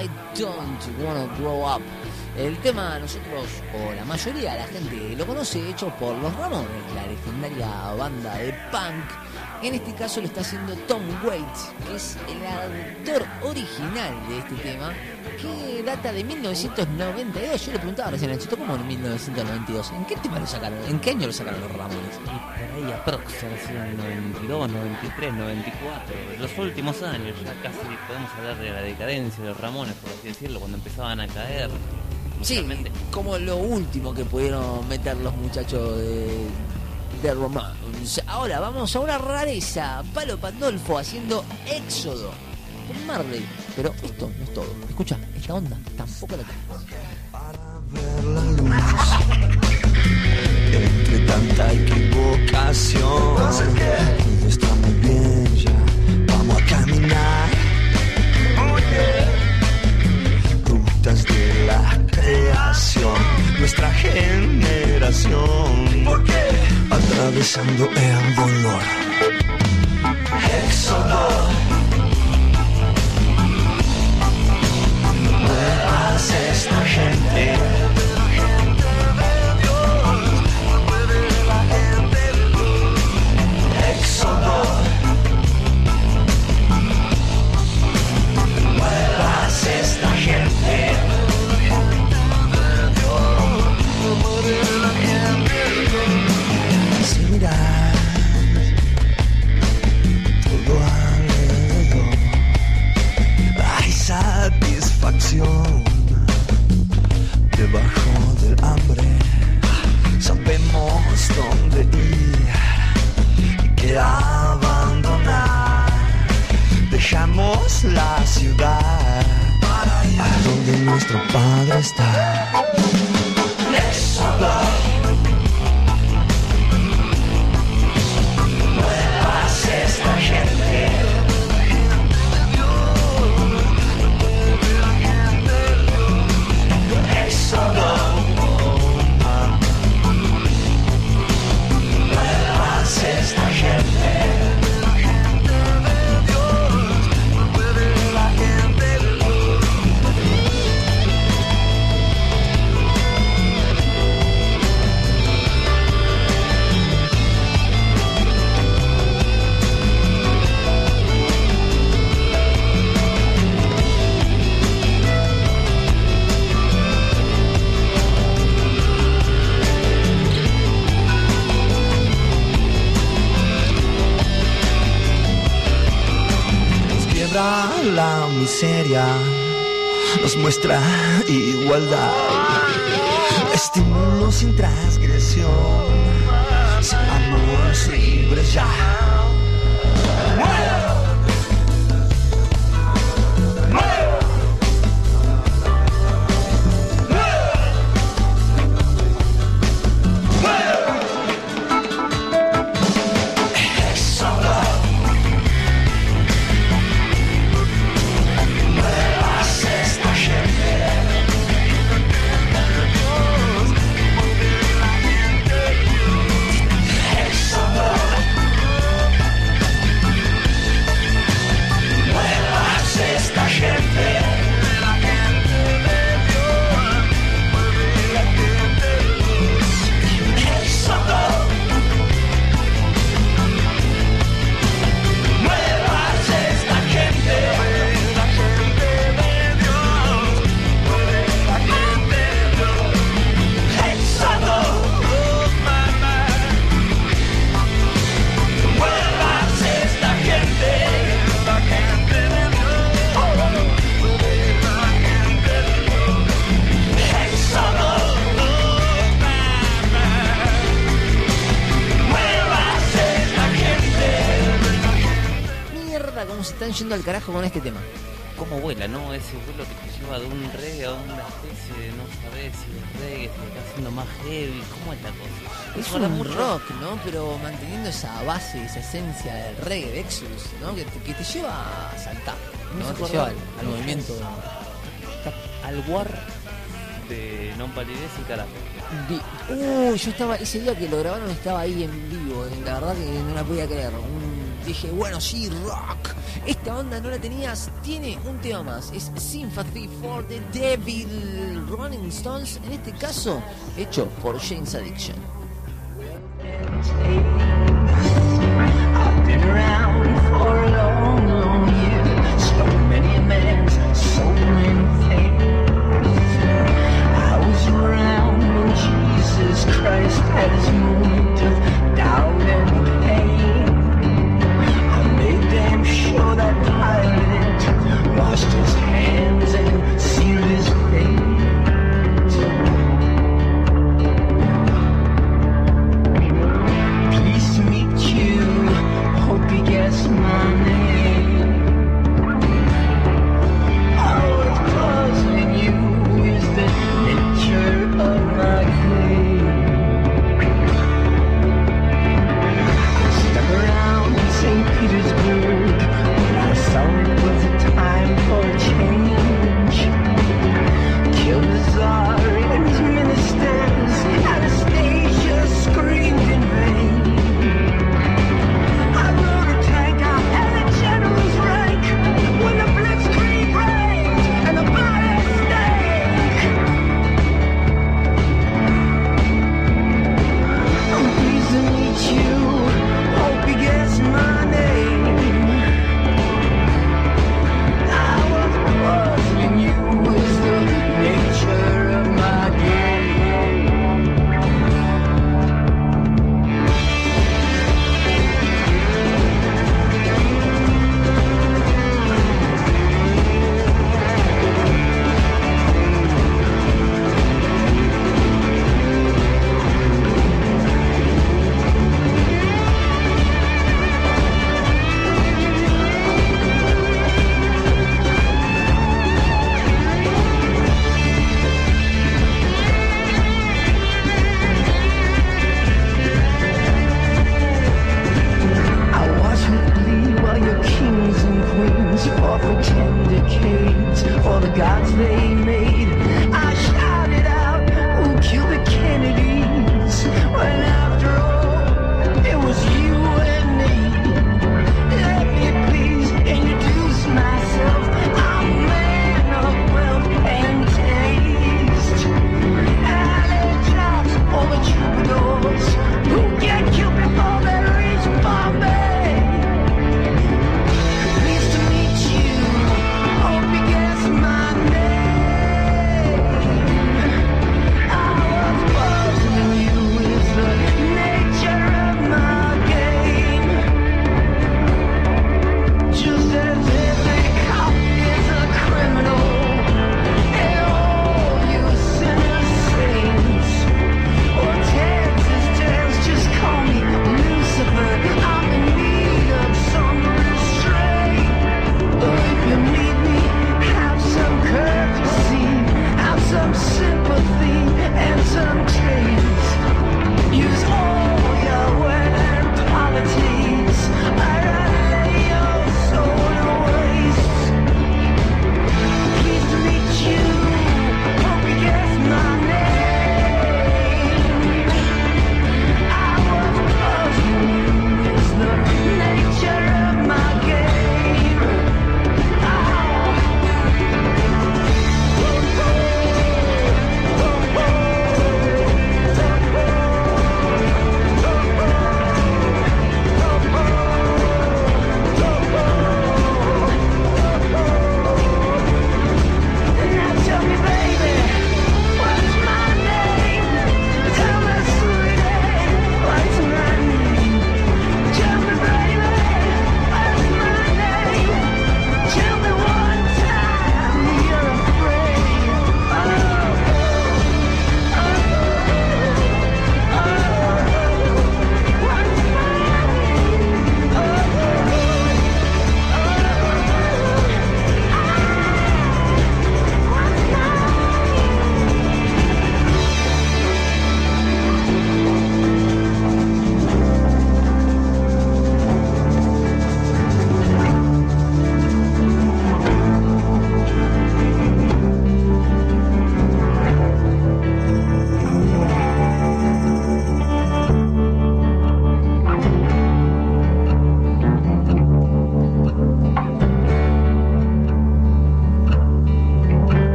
I Don't Wanna Grow Up. El tema nosotros, o la mayoría de la gente lo conoce, hecho por Los Ramones, la legendaria banda de punk. En este caso lo está haciendo Tom Waits, que es el autor original de este tema, que data de 1992. Yo le preguntaba recién al Chito, ¿cómo en 1992? ¿En qué tema lo sacaron? ¿En qué año lo sacaron Los Ramones? Y por ahí aproximadamente en el 92, 93, 94, los últimos años, ya casi podemos hablar de la decadencia de Los Ramones, por así decirlo, cuando empezaban a caer. Sí, como lo último que pudieron meter los muchachos de Ramones. Ahora vamos a una rareza. Palo Pandolfo haciendo Éxodo con Marley. Pero esto no es todo. Escucha, esta onda tampoco la tenemos. Entre tanta equivocación, todo está muy bien ya. Vamos a caminar. Rutas de la creación, nuestra generación. ¿Por qué? Atravesando el dolor. Éxodo. Nuevas esta gente. Éxodo. Nuevas esta gente. Si miras todo alrededor, hay satisfacción debajo del hambre. Sabemos dónde ir y qué abandonar. Dejamos la ciudad a donde nuestro padre está. Éxodo. Nuevas esta gente. Éxodo. Nuevas esta gente. La miseria nos muestra igualdad, estímulo sin transgresión, seamos libres ya. Están yendo al carajo con este tema. ¿Cómo vuela, no? Ese vuelo que te lleva de un reggae a una especie de, no sabes si el reggae se está haciendo más heavy. ¿Cómo es la cosa? Es un rock, ¿no? Pero manteniendo esa base, esa esencia del reggae de Exodus, ¿no? Que te lleva a saltar, ¿no? Te lleva al movimiento. Al war de Non Palidez y carajo. Yo estaba, ese día que lo grabaron estaba ahí en vivo. La verdad que no la podía creer. Dije, bueno, sí, rock. Esta onda no la tenías, tiene un tema más. Es Sympathy for the Devil, Rolling Stones, en este caso, hecho por Jane's Addiction. I've been around for a long, long year. So many men, so many things. I was around when Jesus Christ had his moment of doubt and pain. I made damn sure that Pilate washed his hands and sealed his fate. Pleased to meet you. Hope you get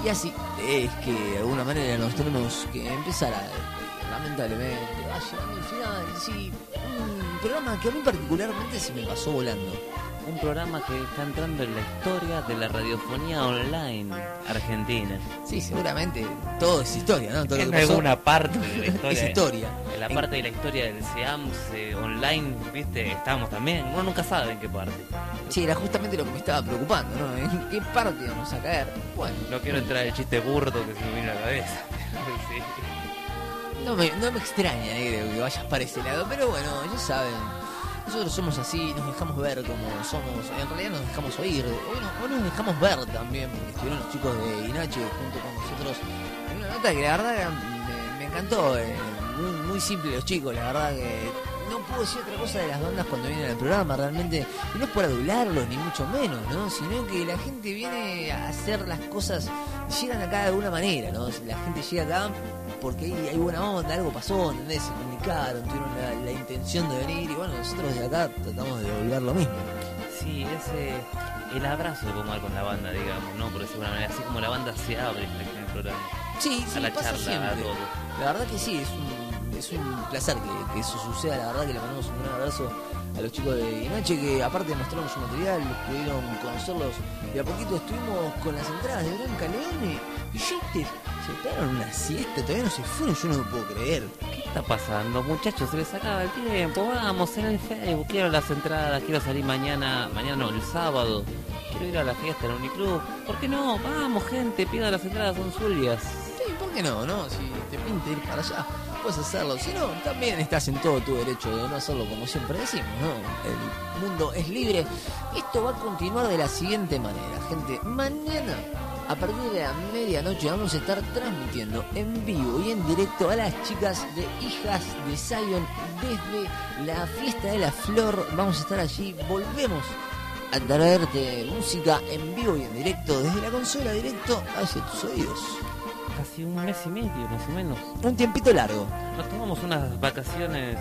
así es que de alguna manera nos tenemos que empezar a, lamentablemente, va llegando el final. Sí, un programa que a mí particularmente se me pasó volando. Un programa que está entrando en la historia de la radiofonía online argentina. Sí, seguramente todo es historia, ¿no? Todo lo En que pasó alguna parte de la historia. es historia. En la parte de la historia del SEAMS online, ¿viste? Estamos también. Uno nunca sabe en qué parte. Sí, era justamente lo que me estaba preocupando, ¿no? ¿En qué parte vamos a caer? Bueno. No quiero entrar en el chiste burdo que se me vino a la cabeza. Sí. No me extraña, negro, que vayas para ese lado, pero bueno, ya saben. Nosotros somos así, nos dejamos ver como somos, en realidad nos dejamos oír, hoy nos dejamos ver también, porque estuvieron los chicos de Inache junto con nosotros en una nota que la verdad me encantó, muy simple los chicos, la verdad que no puedo decir otra cosa de las bandas cuando vienen al programa, realmente, y no es por adularlos, ni mucho menos, ¿no? Sino que la gente viene a hacer las cosas, llegan acá de alguna manera, ¿no? La gente llega acá porque hay buena onda, algo pasó, ¿entendés? Se comunicaron, tuvieron la intención de venir, y bueno, nosotros de acá tratamos de devolver lo mismo. Sí, el abrazo de Pomar con la banda, digamos, ¿no? Por decirlo de una manera, así como la banda se abre en el programa. Sí, a la pasa charla, siempre. a todo. La verdad que sí, es un placer que eso suceda. La verdad que le mandamos un gran abrazo a los chicos de Inache, que aparte de mostrarnos su material, pudieron conocerlos de a poquito. Estuvimos con las entradas de Bronca Leone y se pegaron una siesta, todavía no se fueron, yo no lo puedo creer. ¿Qué está pasando, muchachos? Se les acaba el tiempo. Vamos en el Facebook, quiero las entradas, quiero salir mañana no, el sábado. Quiero ir a la fiesta en Uniclub. ¿Por qué no? Vamos, gente, pidan las entradas, son suyas. Sí, ¿por qué no? Si te pinta ir para allá, puedes hacerlo. Si no, también estás en todo tu derecho de no hacerlo, como siempre decimos, ¿no? El mundo es libre. Esto va a continuar de la siguiente manera, gente. Mañana, a partir de la medianoche, vamos a estar transmitiendo en vivo y en directo a las chicas de Hijas de Zion desde la Fiesta de la Flor. Vamos a estar allí, volvemos a traerte música en vivo y en directo desde la consola, directo hacia tus oídos. Casi un mes y medio, más o menos. Un tiempito largo. Nos tomamos unas vacaciones.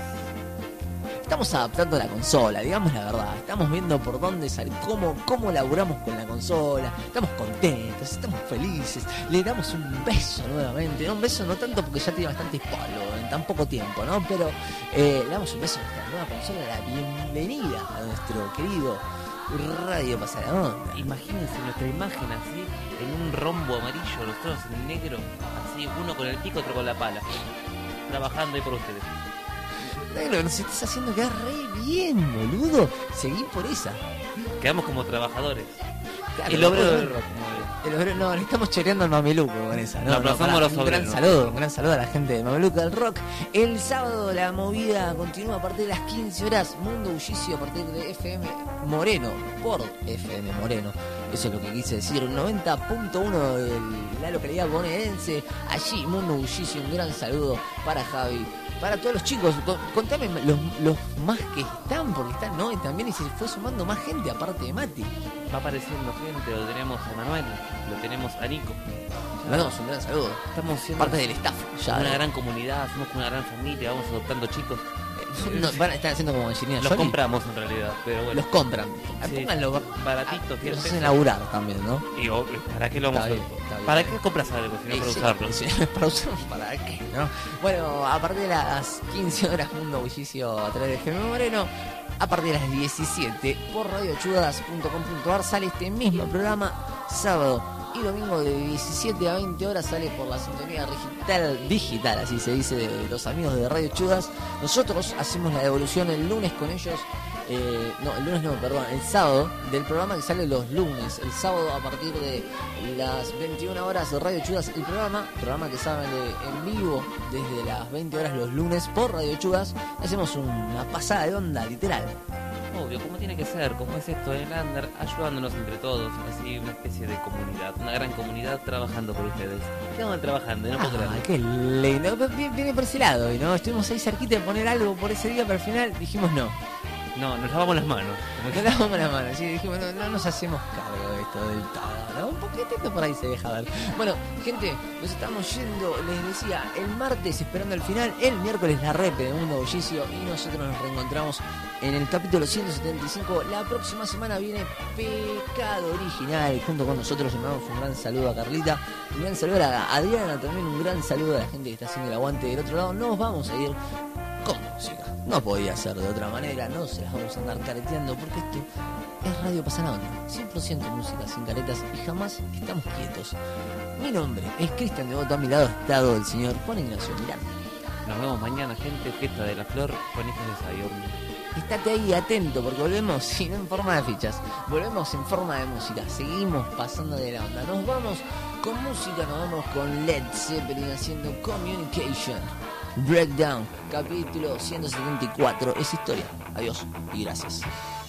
Estamos adaptando la consola, digamos la verdad. Estamos viendo por dónde salir, cómo laburamos con la consola. Estamos contentos, estamos felices. Le damos un beso nuevamente. Un beso no tanto porque ya tiene bastante palo en tan poco tiempo, ¿no? Pero le damos un beso a nuestra nueva consola, la bienvenida a nuestro querido Radio Pasa la Onda. Imagínense nuestra imagen así, en un rombo amarillo, los otros en negro, así, uno con el pico, otro con la pala, trabajando ahí por ustedes. Negro, nos estás haciendo quedar re bien, boludo. Seguí por esa. Quedamos como trabajadores. Claro, el obrero bueno, del rock. El obrero, no, le estamos choreando al Mameluco con esa. No, pero somos los un gran obreros. saludo a la gente de Mameluco del Rock. El sábado la movida continúa a partir de las 15 horas. Mundo Bullicio a partir de FM Moreno, por FM Moreno. Eso es lo que quise decir. 90.1 de la localidad bonaerense. Allí, Mundo Bullicio, un gran saludo para Javi. Para todos los chicos, contame los más que están, porque están, ¿no? Y también se fue sumando más gente aparte de Mati. Va apareciendo gente, lo tenemos a Manuel, lo tenemos a Nico. Le mandamos un gran saludo. Estamos siendo parte del staff. Ya, una ¿no? gran comunidad, somos una gran familia, vamos adoptando chicos. No, van a estar haciendo como Angelina Los Jolie. compramos en realidad, pero bueno. Los compran. Sí. Pónganlo Baratitos, los hacen laburar también, ¿no? Y ¿para qué lo vamos Está a bien, está bien. ¿Para qué compras algo si no para usarlo? Sí, para usarlo, ¿para qué? ¿No? Bueno, a partir de las 15 horas, Mundo Bullicio a través de FM Moreno. A partir de las 17 por radioayudas.com.ar sale este mismo programa. Sábado y domingo de 17 a 20 horas sale por la sintonía digital, así se dice, de los amigos de Radio Chudas. Nosotros hacemos la devolución el lunes con ellos. El sábado del programa que sale los lunes. El sábado a partir de las 21 horas de Radio Chudas el programa que sale en vivo desde las 20 horas los lunes por Radio Chudas. Hacemos una pasada de onda, literal. Obvio, como tiene que ser, como es esto en el Under, ayudándonos entre todos, así una especie de comunidad, una gran comunidad trabajando por ustedes. Estamos trabajando, no puedo creerlo. Qué lindo. Viene por ese lado, ¿no? Estuvimos ahí cerquita de poner algo por ese día, pero al final dijimos no. No, nos lavamos las manos. Nos lavamos las manos, sí, dijimos, no nos hacemos cargo de esto del todo, ¿no? Un poquitito por ahí se deja ver. Bueno, gente, nos estamos yendo, les decía, el martes esperando el final, el miércoles la repe de Mundo Bullicio y nosotros nos reencontramos en el capítulo 175. La próxima semana viene Pecado Original. Junto con nosotros le mandamos un gran saludo a Carlita, un gran saludo a Adriana, también un gran saludo a la gente que está haciendo el aguante del otro lado. Nos vamos a ir con música. No podía ser de otra manera, no se las vamos a andar careteando porque esto es Radio Pasa la Onda. 100% música sin caretas y jamás estamos quietos. Mi nombre es Cristian Devoto, a mi lado está el señor Juan Ignacio Miranda. Nos vemos mañana, gente, fiesta de la flor con hijos de Sayón. Estate ahí atento porque volvemos, si no en forma de fichas, volvemos en forma de música. Seguimos pasando de la onda. Nos vamos con música, nos vamos con Led Zeppelin haciendo Communication. Breakdown, capítulo 174. Es historia. Adiós y gracias.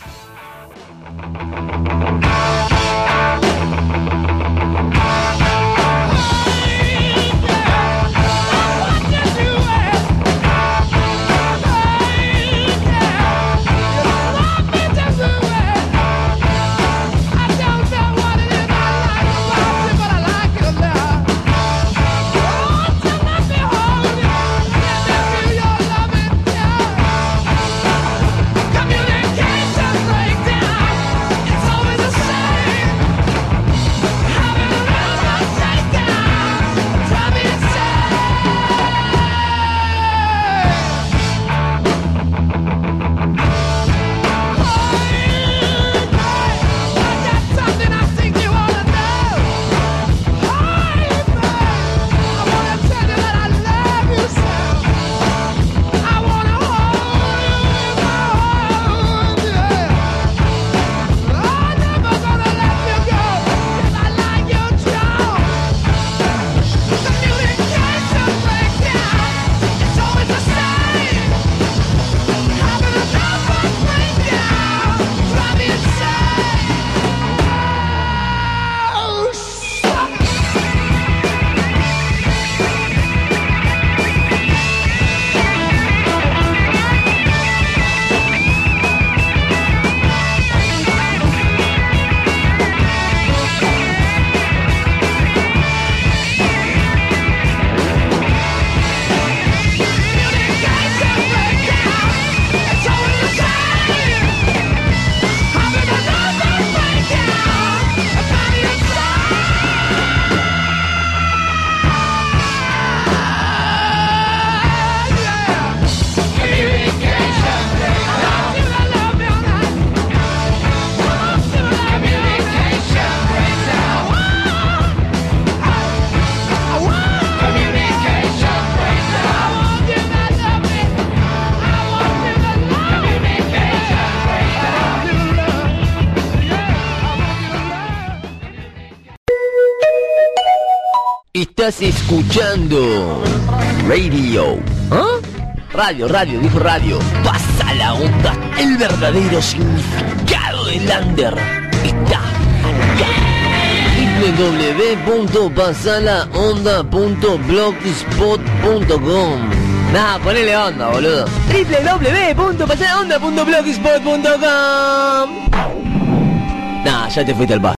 Estás escuchando Radio. ¿Ah? Radio, dijo radio. Pasa la onda. El verdadero significado del under está acá. www.pasalaonda.blogspot.com. Nah, ponele onda, boludo. www.pasalaonda.blogspot.com. Nah, ya te fuiste al bar.